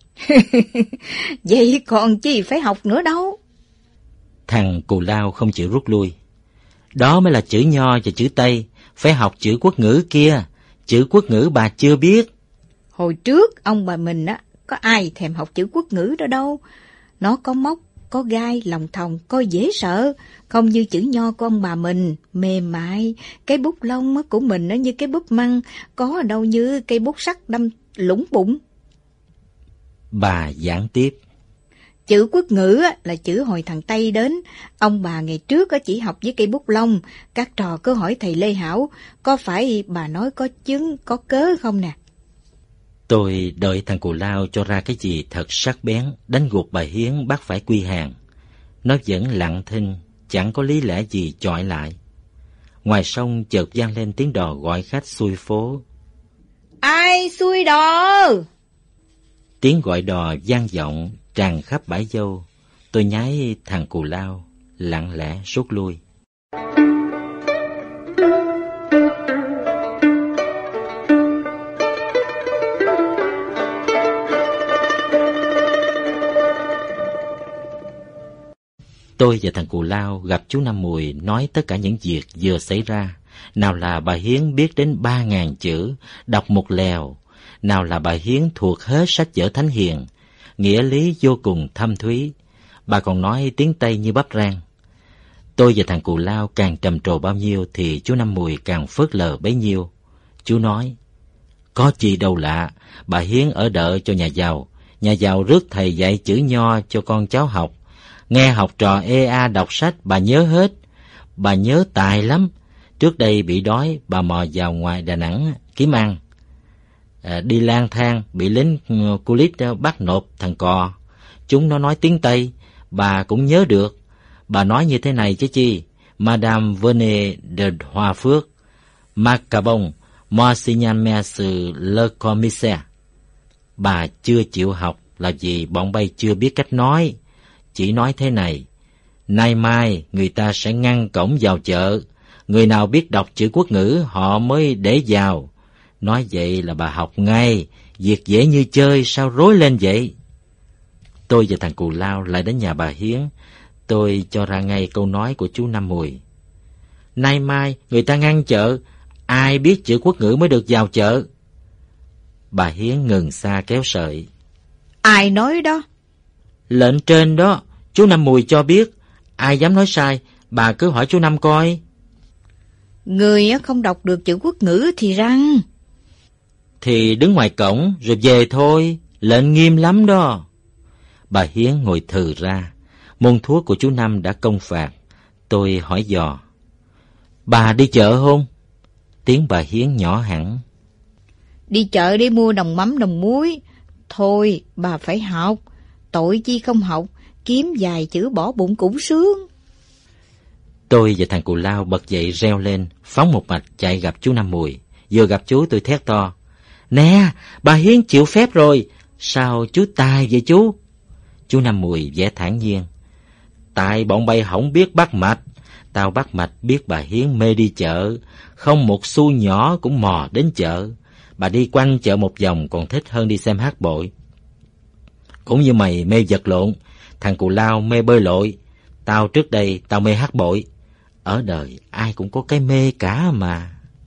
Vậy còn chi phải học nữa đâu. Thằng cù lao không chịu rút lui. Đó mới là chữ Nho và chữ Tây, phải học chữ quốc ngữ kia. Chữ quốc ngữ bà chưa biết. Hồi trước ông bà mình có ai thèm học chữ quốc ngữ đó đâu. Nó có móc, có gai, lòng thòng, coi dễ sợ. Không như chữ Nho của ông bà mình, mềm mại. Cái bút lông của mình nó như cái bút măng, có ở đâu như cây bút sắt đâm lũng bụng. Bà giảng tiếp. Chữ quốc ngữ là chữ hồi thằng Tây đến. Ông bà ngày trước chỉ học với cây bút lông. Các trò cứ hỏi thầy Lê Hảo, có phải bà nói có chứng, có cớ không nè? Tôi đợi thằng cù lao cho ra cái gì thật sắc bén, đánh gục bà Hiến bắt phải quy hàng. Nó vẫn lặng thinh, chẳng có lý lẽ gì chọi lại. Ngoài sông chợt vang lên tiếng đò gọi khách xuôi phố. Ai xuôi đò? Tiếng gọi đò vang vọng tràn khắp bãi dâu. Tôi nháy thằng cù lao, lặng lẽ rút lui. Tôi và thằng cù lao gặp chú Năm Mùi nói tất cả những việc vừa xảy ra. Nào là bà Hiến biết đến 3.000 chữ, đọc một lèo. Nào là bà Hiến thuộc hết sách vở thánh hiền, nghĩa lý vô cùng thâm thúy. Bà còn nói tiếng Tây như bắp rang. Tôi và thằng cù lao càng trầm trồ bao nhiêu thì chú Năm Mùi càng phớt lờ bấy nhiêu. Chú nói, có gì đâu lạ, bà Hiến ở đợ cho nhà giàu rước thầy dạy chữ Nho cho con cháu học. Nghe học trò EA đọc sách bà nhớ hết, bà nhớ tài lắm. Trước đây bị đói, bà mò vào ngoài Đà Nẵng kiếm ăn. Đi lang thang, bị lính Culit bắt nộp thằng cò. Chúng nó nói tiếng Tây, bà cũng nhớ được. Bà nói như thế này chứ chi, Madame Vene de Hòa Phước, Macabon, Monsignor Merce Le Commissaire. Bà chưa chịu học là vì bọn bay chưa biết cách nói. Chỉ nói thế này, nay mai người ta sẽ ngăn cổng vào chợ. Người nào biết đọc chữ quốc ngữ họ mới để vào. Nói vậy là bà học ngay, việc dễ như chơi sao rối lên vậy? Tôi và thằng cù lao lại đến nhà bà Hiến. Tôi cho ra ngay câu nói của chú Năm Mùi. Nay mai người ta ngăn chợ, ai biết chữ quốc ngữ mới được vào chợ. Bà Hiến ngừng xa kéo sợi. Ai nói đó? Lệnh trên đó, chú Năm Mùi cho biết. Ai dám nói sai, bà cứ hỏi chú Năm coi. Người không đọc được chữ quốc ngữ thì răng. Thì đứng ngoài cổng rồi về thôi, lệnh nghiêm lắm đó. Bà Hiến ngồi thừ ra. Môn thuốc của chú Năm đã công phạt. Tôi hỏi dò: bà đi chợ không? Tiếng bà Hiến nhỏ hẳn: đi chợ để mua đồng mắm đồng muối. Thôi bà phải học, tội chi không học, kiếm vài chữ bỏ bụng cũng sướng. Tôi và thằng Cù Lao bật dậy reo lên, phóng một mạch chạy gặp chú Năm Mùi. Vừa gặp chú tôi thét to: nè, bà Hiến chịu phép rồi. Sao chú tài vậy chú? Chú Năm Mùi vẻ thản nhiên: tại bọn bay không biết bắt mạch. Tao bắt mạch biết bà Hiến mê đi chợ, không một xu nhỏ cũng mò đến chợ. Bà đi quanh chợ một vòng còn thích hơn đi xem hát bội. Cũng như mày mê vật lộn, thằng Cù Lao mê bơi lội. Tao trước đây tao mê hát bội. Ở đời ai cũng có cái mê cả mà.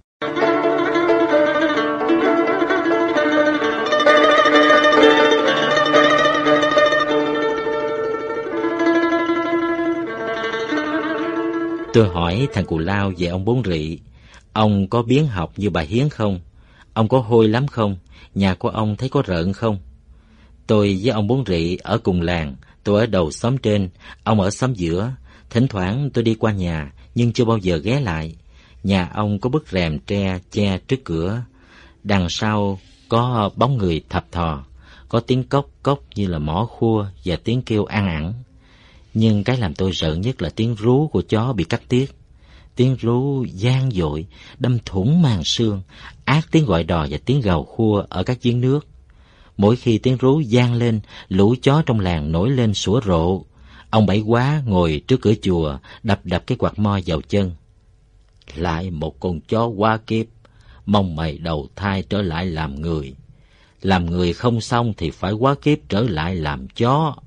Tôi hỏi thằng Cù Lao về ông Bốn Rị. Ông có biến học như bà Hiến không? Ông có hôi lắm không? Nhà của ông thấy có rợn không? Tôi với ông Bốn Rị ở cùng làng. Tôi ở đầu xóm trên, ông ở xóm giữa. Thỉnh thoảng tôi đi qua nhà, nhưng chưa bao giờ ghé lại. Nhà ông có bức rèm tre che trước cửa. Đằng sau có bóng người thập thò, có tiếng cốc cốc như là mỏ khua và tiếng kêu ăn ẳng. Nhưng cái làm tôi sợ nhất là tiếng rú của chó bị cắt tiết. Tiếng rú vang dội, đâm thủng màng xương, át tiếng gọi đò và tiếng gào khua ở các giếng nước. Mỗi khi tiếng rú vang lên, lũ chó trong làng nổi lên sủa rộ. Ông Bảy Quá ngồi trước cửa chùa, đập cái quạt mo vào chân. Lại một con chó quá kiếp, mong mày đầu thai trở lại làm người. Làm người không xong thì phải quá kiếp trở lại làm chó.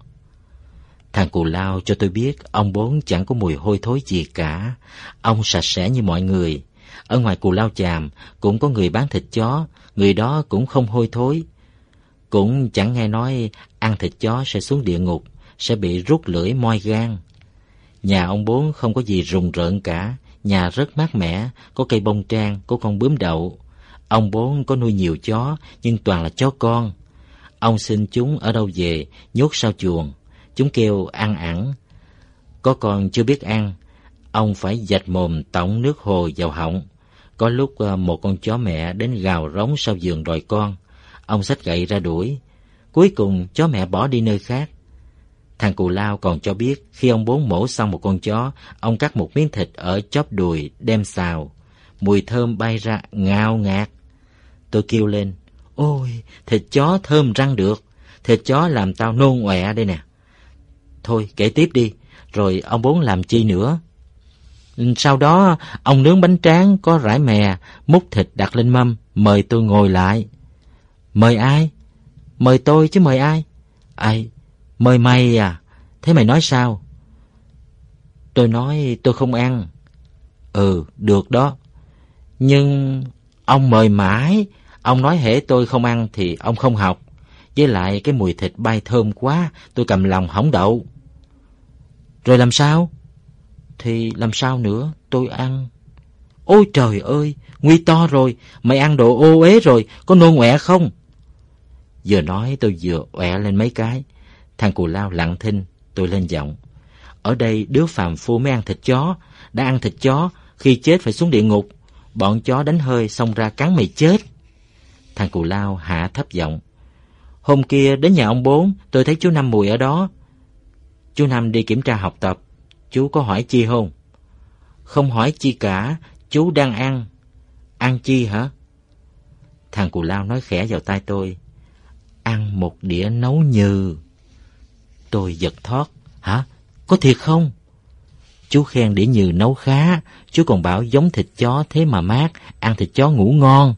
Thằng Cù Lao cho tôi biết ông Bốn chẳng có mùi hôi thối gì cả. Ông sạch sẽ như mọi người. Ở ngoài Cù Lao Chàm cũng có người bán thịt chó, người đó cũng không hôi thối. Cũng chẳng nghe nói ăn thịt chó sẽ xuống địa ngục, sẽ bị rút lưỡi moi gan. Nhà ông Bốn không có gì rùng rợn cả. Nhà rất mát mẻ, có cây bông trang, có con bướm đậu. Ông Bốn có nuôi nhiều chó, nhưng toàn là chó con. Ông xin chúng ở đâu về, nhốt sau chuồng. Chúng kêu ăn ẳng. Có con chưa biết ăn, ông phải vạch mồm tổng nước hồ vào họng. Có lúc một con chó mẹ đến gào rống sau giường đòi con. Ông xách gậy ra đuổi. Cuối cùng chó mẹ bỏ đi nơi khác. Thằng Cù Lao còn cho biết khi ông Bốn mổ xong một con chó, ông cắt một miếng thịt ở chóp đùi đem xào. Mùi thơm bay ra ngào ngạt. Tôi kêu lên: ôi, thịt chó thơm răng được. Thịt chó làm tao nôn ọe đây nè. Thôi kể tiếp đi. Rồi ông Bốn làm chi nữa? Sau đó ông nướng bánh tráng có rải mè, múc thịt đặt lên mâm, mời tôi ngồi lại. Mời ai? Mời tôi chứ mời ai? Ai? Mời mày à? Thế mày nói sao? Tôi nói tôi không ăn. Ừ, được đó. Nhưng ông mời mãi. Ông nói hễ tôi không ăn thì ông không học. Với lại cái mùi thịt bay thơm quá, tôi cầm lòng hỏng đậu. Rồi làm sao? Thì làm sao nữa, tôi ăn. Ôi trời ơi, nguy to rồi, mày ăn đồ ô uế rồi, có nôn ọe không? Vừa nói tôi vừa ọe lên mấy cái. Thằng Cù Lao lặng thinh. Tôi lên giọng: ở đây đứa phàm phu mới ăn thịt chó. Đã ăn thịt chó, khi chết phải xuống địa ngục. Bọn chó đánh hơi xông ra cắn mày chết. Thằng Cù Lao hạ thấp giọng: hôm kia đến nhà ông Bốn, tôi thấy chú Năm Mùi ở đó. Chú Năm đi kiểm tra học tập. Chú có hỏi chi không? Không hỏi chi cả, chú đang ăn. Ăn chi hả? Thằng Cù Lao nói khẽ vào tai tôi: ăn một đĩa nấu nhừ. Tôi giật thót. Hả? Có thiệt không? Chú khen đĩa nhừ nấu khá. Chú còn bảo giống thịt chó thế mà mát, ăn thịt chó ngủ ngon.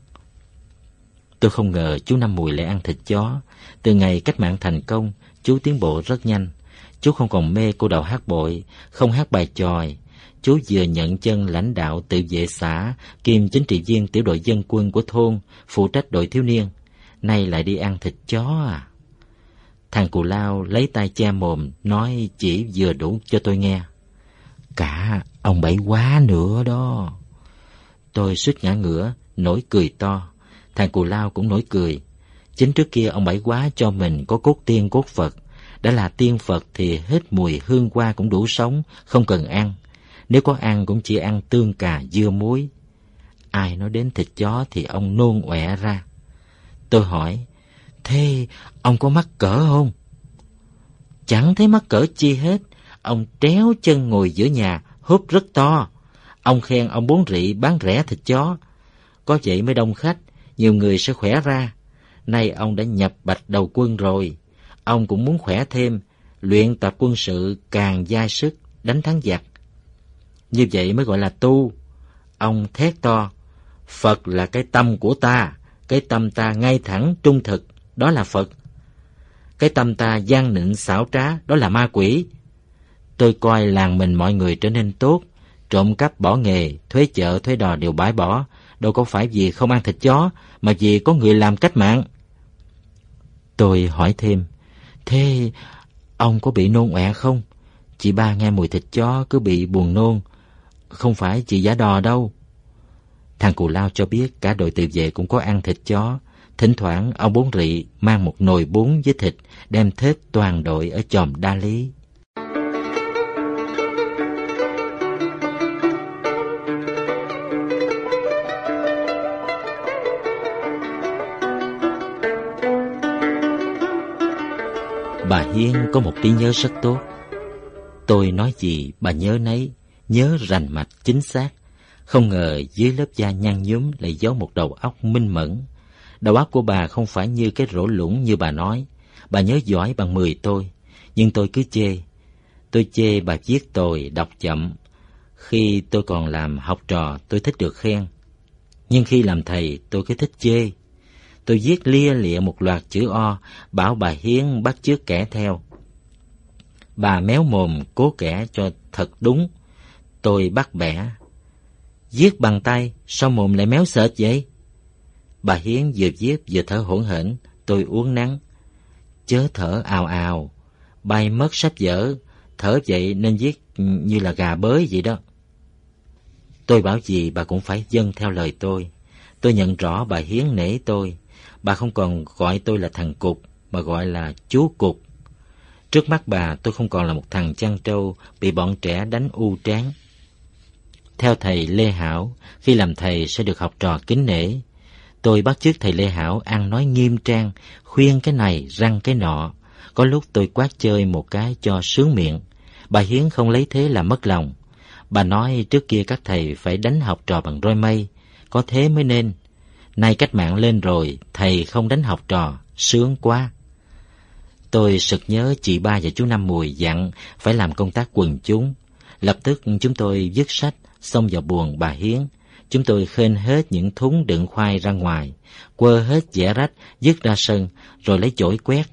Tôi không ngờ chú Năm Mùi lại ăn thịt chó. Từ ngày cách mạng thành công, chú tiến bộ rất nhanh. Chú không còn mê cô đậu hát bội, không hát bài chòi. Chú vừa nhận chân lãnh đạo tự vệ xã, kiêm chính trị viên tiểu đội dân quân của thôn, phụ trách đội thiếu niên. Nay lại đi ăn thịt chó à? Thằng Cù Lao lấy tay che mồm, nói chỉ vừa đủ cho tôi nghe. Cả ông Bảy Quá nữa đó. Tôi suýt ngã ngửa, nổi cười to. Thằng Cù Lao cũng nổi cười. Chính trước kia ông Bảy Quá cho mình có cốt tiên cốt Phật. Đã là tiên Phật thì hít mùi hương hoa cũng đủ sống, không cần ăn. Nếu có ăn cũng chỉ ăn tương cà dưa muối. Ai nói đến thịt chó thì ông nôn ọe ra. Tôi hỏi, thế ông có mắc cỡ không? Chẳng thấy mắc cỡ chi hết. Ông tréo chân ngồi giữa nhà, húp rất to. Ông khen ông Bốn Rị bán rẻ thịt chó. Có vậy mới đông khách, nhiều người sẽ khỏe ra. Nay ông đã nhập Bạch Đầu Quân rồi. Ông cũng muốn khỏe thêm, luyện tập quân sự càng dai sức, đánh thắng giặc. Như vậy mới gọi là tu. Ông thét to, Phật là cái tâm của ta, cái tâm ta ngay thẳng trung thực, đó là Phật. Cái tâm ta gian nịnh xảo trá, đó là ma quỷ. Tôi coi làng mình mọi người trở nên tốt, trộm cắp bỏ nghề, thuế chợ, thuế đò đều bãi bỏ, đâu có phải vì không ăn thịt chó, mà vì có người làm cách mạng. Tôi hỏi thêm, thế ông có bị nôn ọe không? Chị Ba nghe mùi thịt chó cứ bị buồn nôn, không phải chị giả đò đâu. Thằng Cù Lao cho biết cả đội tự vệ cũng có ăn thịt chó. Thỉnh thoảng ông Bốn Rị mang một nồi bún với thịt đem thết toàn đội ở chòm Đa Lý. Bà Hiên có một trí nhớ rất tốt. Tôi nói gì bà nhớ nấy, nhớ rành mạch chính xác. Không ngờ dưới lớp da nhăn nhúm lại giấu một đầu óc minh mẫn. Đầu óc của bà không phải như cái rổ lũng như bà nói. Bà nhớ giỏi bằng 10 tôi, nhưng tôi cứ chê. Tôi chê bà viết tồi, đọc chậm. Khi tôi còn làm học trò tôi thích được khen, nhưng khi làm thầy tôi cứ thích chê. Tôi viết lia lịa một loạt chữ O, bảo bà Hiến bắt chước kẻ theo. Bà méo mồm cố kẻ cho thật đúng. Tôi bắt bẻ. Viết bằng tay, sao mồm lại méo sệt vậy? Bà Hiến vừa viết vừa thở hổn hển. Tôi uốn nắn. Chớ thở ào ào, bay mất sách vở. Thở vậy nên viết như là gà bới vậy đó. Tôi bảo gì bà cũng phải vâng theo lời tôi. Tôi nhận rõ bà Hiến nể tôi. Bà không còn gọi tôi là thằng Cục, mà gọi là chú Cục. Trước mắt bà, tôi không còn là một thằng chăn trâu bị bọn trẻ đánh u trán. Theo thầy Lê Hảo, khi làm thầy sẽ được học trò kính nể. Tôi bắt chước thầy Lê Hảo ăn nói nghiêm trang, khuyên cái này răng cái nọ. Có lúc tôi quát chơi một cái cho sướng miệng. Bà Hiến không lấy thế là mất lòng. Bà nói trước kia các thầy phải đánh học trò bằng roi mây, có thế mới nên. Nay cách mạng lên rồi, thầy không đánh học trò, sướng quá. Tôi sực nhớ chị Ba và chú Năm Mùi dặn phải làm công tác quần chúng. Lập tức chúng tôi vứt sách, xông vào buồng bà Hiến. Chúng tôi khênh hết những thúng đựng khoai ra ngoài, quơ hết dẻ rách, vứt ra sân, rồi lấy chổi quét.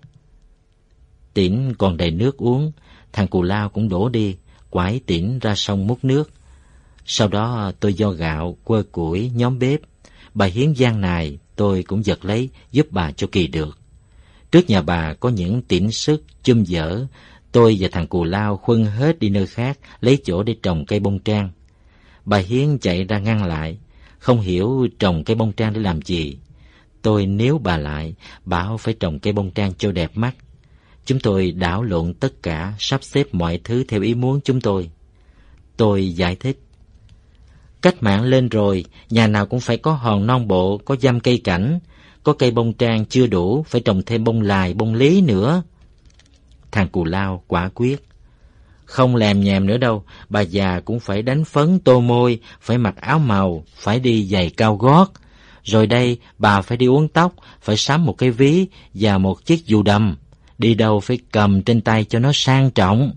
Tỉn còn đầy nước uống, thằng Cù Lao cũng đổ đi, quải Tỉn ra sông múc nước. Sau đó tôi vo gạo, quơ củi, nhóm bếp. Bà Hiến gian nài, tôi cũng giật lấy, giúp bà cho kỳ được. Trước nhà bà có những tỉn sức, chum dở. Tôi và thằng Cù Lao khuân hết đi nơi khác, lấy chỗ để trồng cây bông trang. Bà Hiến chạy ra ngăn lại, không hiểu trồng cây bông trang để làm gì. Tôi níu bà lại, bảo phải trồng cây bông trang cho đẹp mắt. Chúng tôi đảo lộn tất cả, sắp xếp mọi thứ theo ý muốn chúng tôi. Tôi giải thích. Cách mạng lên rồi, nhà nào cũng phải có hòn non bộ, có dăm cây cảnh. Có cây bông trang chưa đủ, phải trồng thêm bông lài, bông lý nữa. Thằng Cù Lao quả quyết. Không lèm nhèm nữa đâu, bà già cũng phải đánh phấn tô môi, phải mặc áo màu, phải đi giày cao gót. Rồi đây, bà phải đi uốn tóc, phải sắm một cái ví và một chiếc dù đầm. Đi đâu phải cầm trên tay cho nó sang trọng.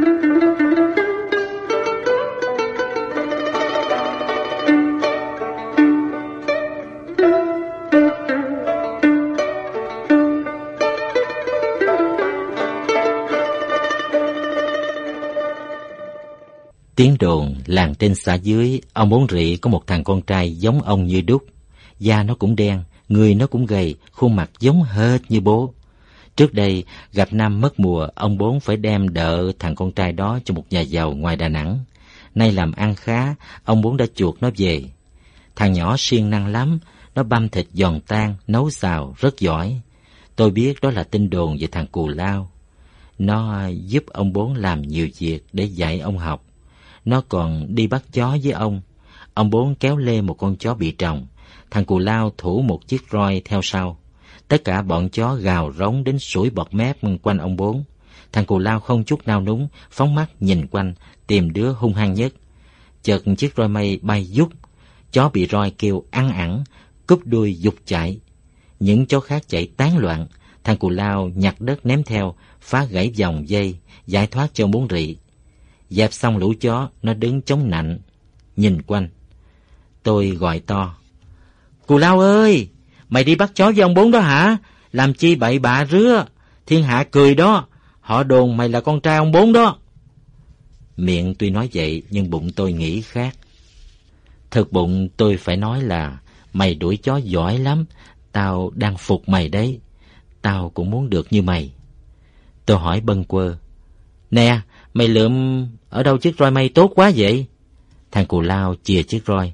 Tiếng đồn làng trên xã dưới, ông Bốn Rị có một thằng con trai giống ông như đúc. Da nó cũng đen, người nó cũng gầy, khuôn mặt giống hệt như bố. Trước đây, gặp năm mất mùa, ông Bốn phải đem đợ thằng con trai đó cho một nhà giàu ngoài Đà Nẵng. Nay làm ăn khá, ông Bốn đã chuộc nó về. Thằng nhỏ siêng năng lắm, nó băm thịt giòn tan, nấu xào rất giỏi. Tôi biết đó là tin đồn về thằng Cù Lao. Nó giúp ông Bốn làm nhiều việc để dạy ông học. Nó còn đi bắt chó với ông. Ông Bốn kéo lê một con chó bị trồng. Thằng Cù Lao thủ một chiếc roi theo sau. Tất cả bọn chó gào rống đến sủi bọt mép quanh ông Bốn. Thằng Cù Lao không chút nao núng, phóng mắt nhìn quanh, tìm đứa hung hăng nhất. Chợt chiếc roi mây bay vút, chó bị roi kêu ăn ẳng, cúp đuôi giục chạy. Những chó khác chạy tán loạn. Thằng Cù Lao nhặt đất ném theo, phá gãy vòng dây, giải thoát cho ông Bốn rị. Dẹp xong lũ chó, nó đứng chống nạnh, nhìn quanh. Tôi gọi to: Cù Lao ơi, mày đi bắt chó với ông Bốn đó hả? Làm chi bậy bạ rứa, thiên hạ cười đó, họ đồn mày là con trai ông Bốn đó. Miệng tuy nói vậy nhưng bụng tôi nghĩ khác. Thực bụng tôi phải nói là mày đuổi chó giỏi lắm, tao đang phục mày đấy. Tao cũng muốn được như mày. Tôi hỏi bâng quơ: Nè, mày lượm ở đâu chiếc roi mây tốt quá vậy? Thằng Cù Lao chìa chiếc roi: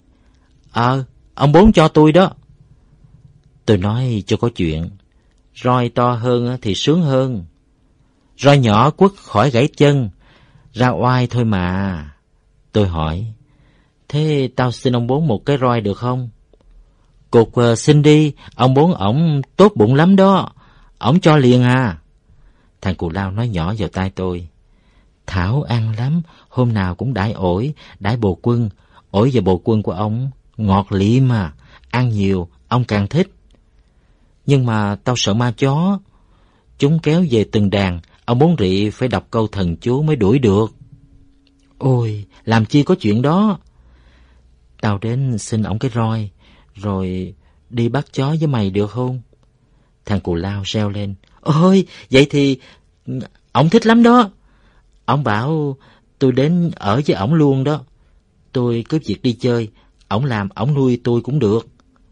Ông Bốn cho tôi đó. Tôi nói cho có chuyện. Roi to hơn thì sướng hơn. Roi nhỏ quất khỏi gãy chân, ra oai thôi mà. Tôi hỏi: Thế tao xin ông Bốn một cái roi được không? Cục xin đi, ông Bốn ổng tốt bụng lắm đó, ổng cho liền à. Thằng Cù Lao nói nhỏ vào tai tôi: Thảo ăn lắm, hôm nào cũng đãi ổi, đãi bồ quân. Ổi và bồ quân của ông ngọt lịm mà, ăn nhiều, ông càng thích. Nhưng mà tao sợ ma chó. Chúng kéo về từng đàn, ông Bốn rị phải đọc câu thần chú mới đuổi được. Ôi, làm chi có chuyện đó. Tao đến xin ổng cái roi, rồi đi bắt chó với mày được không? Thằng Cù Lao reo lên: Ôi, vậy thì ổng thích lắm đó. Ổng bảo tôi đến ở với ổng luôn đó. Tôi cứ việc đi chơi, ổng làm ổng nuôi tôi cũng được.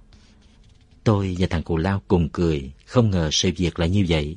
Tôi và thằng Cù Lao cùng cười, không ngờ sự việc lại như vậy.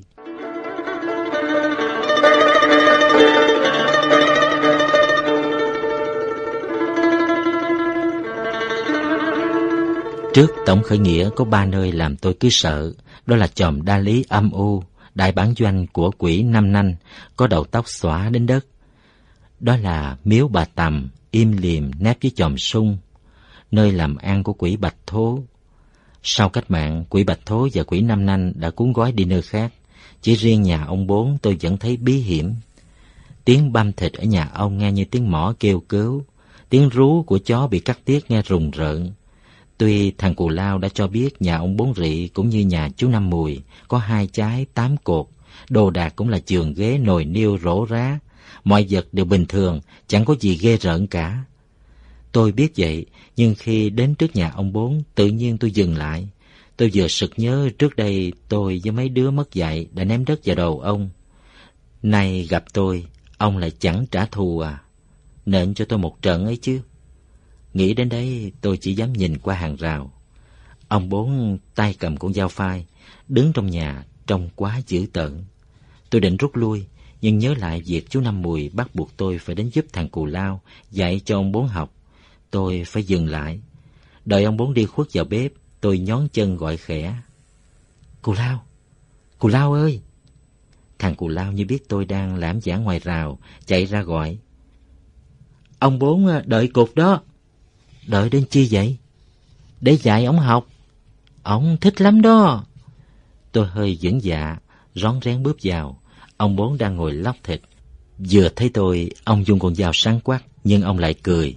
Trước tổng khởi nghĩa có 3 nơi làm tôi cứ sợ, đó là chòm Đa Lý âm u, đại bản doanh của quỷ Năm Nanh, có đầu tóc xõa đến đất. Đó là miếu Bà Tầm, im lìm nép với chòm Sung, nơi làm ăn của quỷ Bạch Thố. Sau cách mạng, quỷ Bạch Thố và quỷ Năm Nanh đã cuốn gói đi nơi khác. Chỉ riêng nhà ông Bốn tôi vẫn thấy bí hiểm. Tiếng băm thịt ở nhà ông nghe như tiếng mõ kêu cứu, tiếng rú của chó bị cắt tiết nghe rùng rợn. Tuy thằng Cù Lao đã cho biết nhà ông Bốn rị cũng như nhà chú Năm Mùi có 2 chái 8 cột, đồ đạc cũng là giường ghế nồi niêu rổ rá, mọi vật đều bình thường, chẳng có gì ghê rợn cả. Tôi biết vậy, nhưng khi đến trước nhà ông Bốn, tự nhiên tôi dừng lại. Tôi vừa sực nhớ trước đây tôi với mấy đứa mất dạy đã ném đất vào đầu ông. Nay gặp tôi, ông lại chẳng trả thù à? Nện cho tôi một trận ấy chứ. Nghĩ đến đấy, tôi chỉ dám nhìn qua hàng rào. Ông Bốn tay cầm con dao phai, đứng trong nhà trông quá dữ tợn. Tôi định rút lui, nhưng nhớ lại việc chú Năm Mùi bắt buộc tôi phải đến giúp thằng Cù Lao dạy cho ông Bốn học. Tôi phải dừng lại. Đợi ông Bốn đi khuất vào bếp, tôi nhón chân gọi khẽ: Cù Lao! Cù Lao ơi! Thằng Cù Lao như biết tôi đang lãm giảng ngoài rào, chạy ra gọi: Ông Bốn đợi Cục đó. Đợi đến chi vậy? Để dạy ổng học. Ổng thích lắm đó. Tôi hơi vững dạ, rón rén bước vào. Ông Bốn đang ngồi lóc thịt. Vừa thấy tôi, ông vung con dao sáng quắc, nhưng ông lại cười.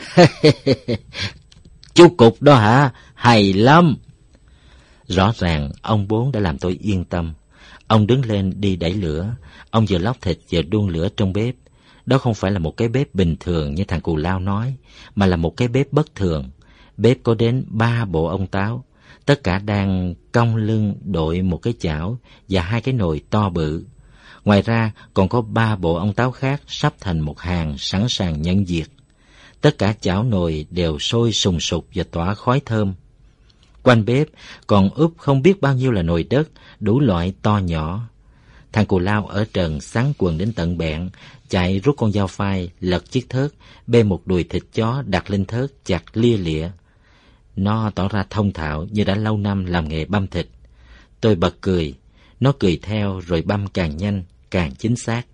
Chú Cục đó hả? Hay lắm. Rõ ràng ông Bốn đã làm tôi yên tâm. Ông đứng lên đi đẩy lửa. Ông vừa lóc thịt vừa đun lửa trong bếp. Đó không phải là một cái bếp bình thường như thằng Cù Lao nói, mà là một cái bếp bất thường. Bếp có đến 3 bộ ông táo, tất cả đang cong lưng đội một cái chảo và 2 cái nồi to bự. Ngoài ra còn có 3 bộ ông táo khác sắp thành một hàng sẵn sàng nhận việc. Tất cả chảo nồi đều sôi sùng sục và tỏa khói thơm. Quanh bếp còn úp không biết bao nhiêu là nồi đất, đủ loại to nhỏ. Thằng Cù Lao ở trần xắn quần đến tận bẹn, chạy rút con dao phai, lật chiếc thớt, bê một đùi thịt chó đặt lên thớt chặt lia lịa. Nó tỏ ra thông thạo như đã lâu năm làm nghề băm thịt. Tôi bật cười, nó cười theo rồi băm càng nhanh, càng chính xác.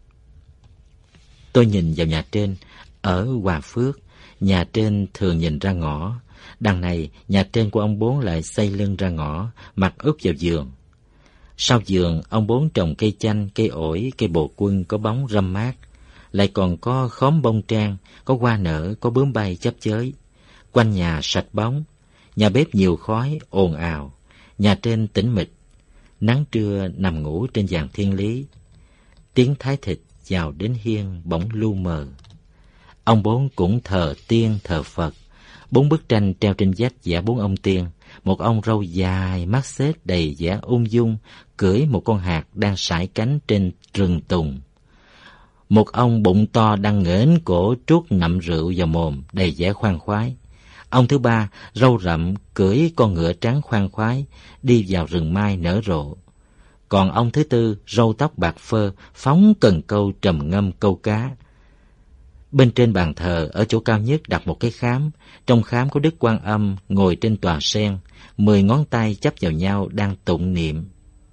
Tôi nhìn vào nhà trên. Ở Hòa Phước, nhà trên thường nhìn ra ngõ. Đằng này, nhà trên của ông Bốn lại xây lưng ra ngõ, mặt úp vào vườn. Sau vườn, ông Bốn trồng cây chanh, cây ổi, cây bồ quân có bóng râm mát. Lại còn có khóm bông trang, có hoa nở, có bướm bay chớp chới. Quanh nhà sạch bóng, nhà bếp nhiều khói, ồn ào. Nhà trên tĩnh mịch, nắng trưa nằm ngủ trên giàn thiên lý. Tiếng thái thịt vào đến hiên bỗng lu mờ. Ông Bốn cũng thờ tiên thờ Phật. 4 bức tranh treo trên vách vẽ 4 ông tiên. Một ông râu dài, mắt xếp đầy vẻ ung dung, cưỡi một con hạc đang sải cánh trên rừng tùng. Một ông bụng to đang nghển cổ trút nặm rượu vào mồm, đầy vẻ khoan khoái. Ông thứ ba, râu rậm, cưỡi con ngựa trắng khoan khoái, đi vào rừng mai nở rộ. Còn ông thứ tư, râu tóc bạc phơ, phóng cần câu trầm ngâm câu cá. Bên trên bàn thờ, ở chỗ cao nhất đặt một cái khám. Trong khám có Đức Quan Âm ngồi trên tòa sen, 10 ngón tay chắp vào nhau đang tụng niệm.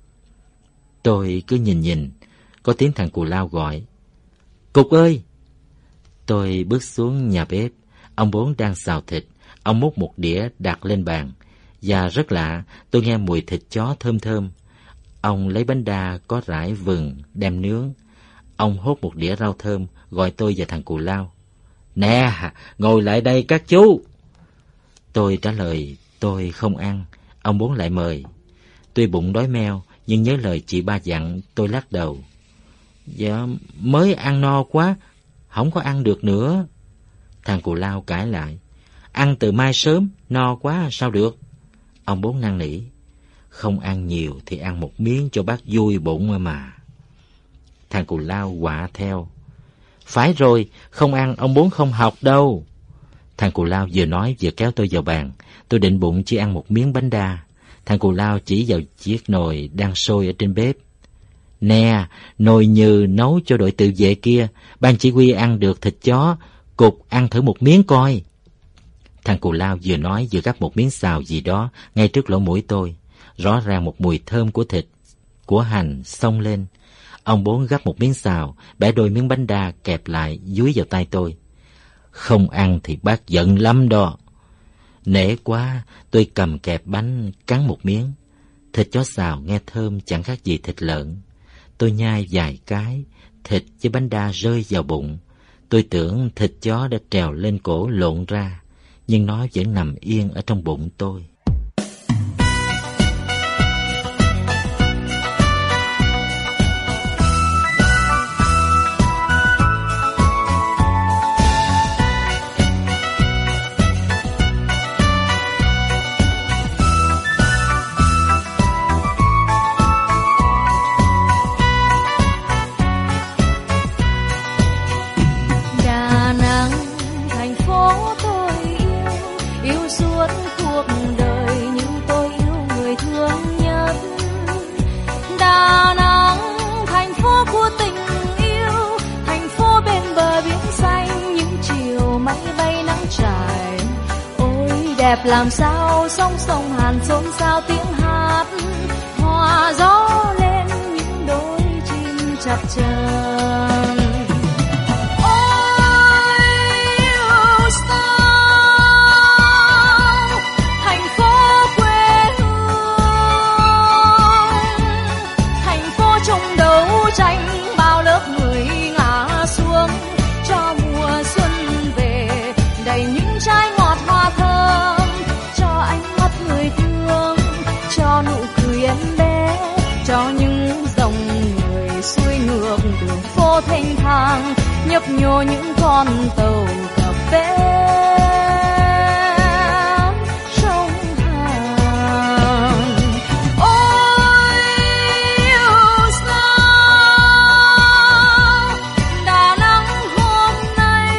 Tôi cứ nhìn, có tiếng thằng Cù Lao gọi: "Cục ơi!" Tôi bước xuống nhà bếp. Ông Bốn đang xào thịt. Ông múc một đĩa đặt lên bàn. Và rất lạ, tôi nghe mùi thịt chó thơm thơm. Ông lấy bánh đa có rải vừng đem nướng. Ông hốt một đĩa rau thơm, gọi tôi và thằng Cù Lao: "Nè, ngồi lại đây các chú." Tôi trả lời tôi không ăn. Ông Bốn lại mời. Tuy bụng đói meo, nhưng nhớ lời chị ba dặn, tôi lắc đầu: "Dạ, mới ăn no quá, không có ăn được nữa." Thằng Cù Lao cãi lại: "Ăn từ mai sớm, no quá sao được." Ông Bốn năn nỉ: "Không ăn nhiều thì ăn một miếng cho bác vui bụng mà." Thằng Cù Lao quạ theo: "Phải rồi, không ăn ông Bốn không học đâu." Thằng Cù Lao vừa nói vừa kéo tôi vào bàn. Tôi định bụng chỉ ăn một miếng bánh đa. Thằng Cù Lao chỉ vào chiếc nồi đang sôi ở trên bếp: "Nè, nồi Như nấu cho đội tự vệ kia, ban chỉ huy ăn được thịt chó, Cục ăn thử một miếng coi." Thằng Cù Lao vừa nói vừa gắp một miếng xào gì đó ngay trước lỗ mũi tôi. Rõ ràng một mùi thơm của thịt, của hành xông lên. Ông Bốn gắp một miếng xào, bẻ đôi miếng bánh đa kẹp lại dúi vào tay tôi: "Không ăn thì bác giận lắm đó." Nể quá, tôi cầm kẹp bánh cắn một miếng. Thịt chó xào nghe thơm chẳng khác gì thịt lợn. Tôi nhai vài cái, thịt với bánh đa rơi vào bụng. Tôi tưởng thịt chó đã trèo lên cổ lộn ra, nhưng nó vẫn nằm yên ở trong bụng tôi. Đẹp làm sao sóng sông Hàn xôn xao tiếng hát, hòa gió lên những đôi chim chập chờn. Ôi yêu sao thành phố quê hương, thành phố trong đấu tranh bao lớp người ngã xuống, cho mùa xuân về đầy những trái ngọt hoa thơm, người thương, cho nụ cười em bé, cho những dòng người xuôi ngược đường phố thênh thang, nhấp nhô những con tàu cà phê sông Hàn. Ôi yêu sao Đà Nẵng hôm nay,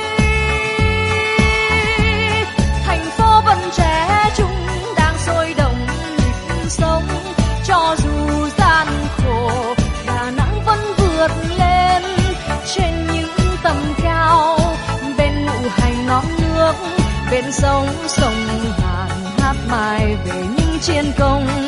thành phố vẫn trẻ trung, sôi động nhịp sống. Cho dù gian khổ, Đà Nẵng vẫn vượt lên trên những tầm cao, bên nụ hành non nước, bên sông Hàn hát mài về những chiến công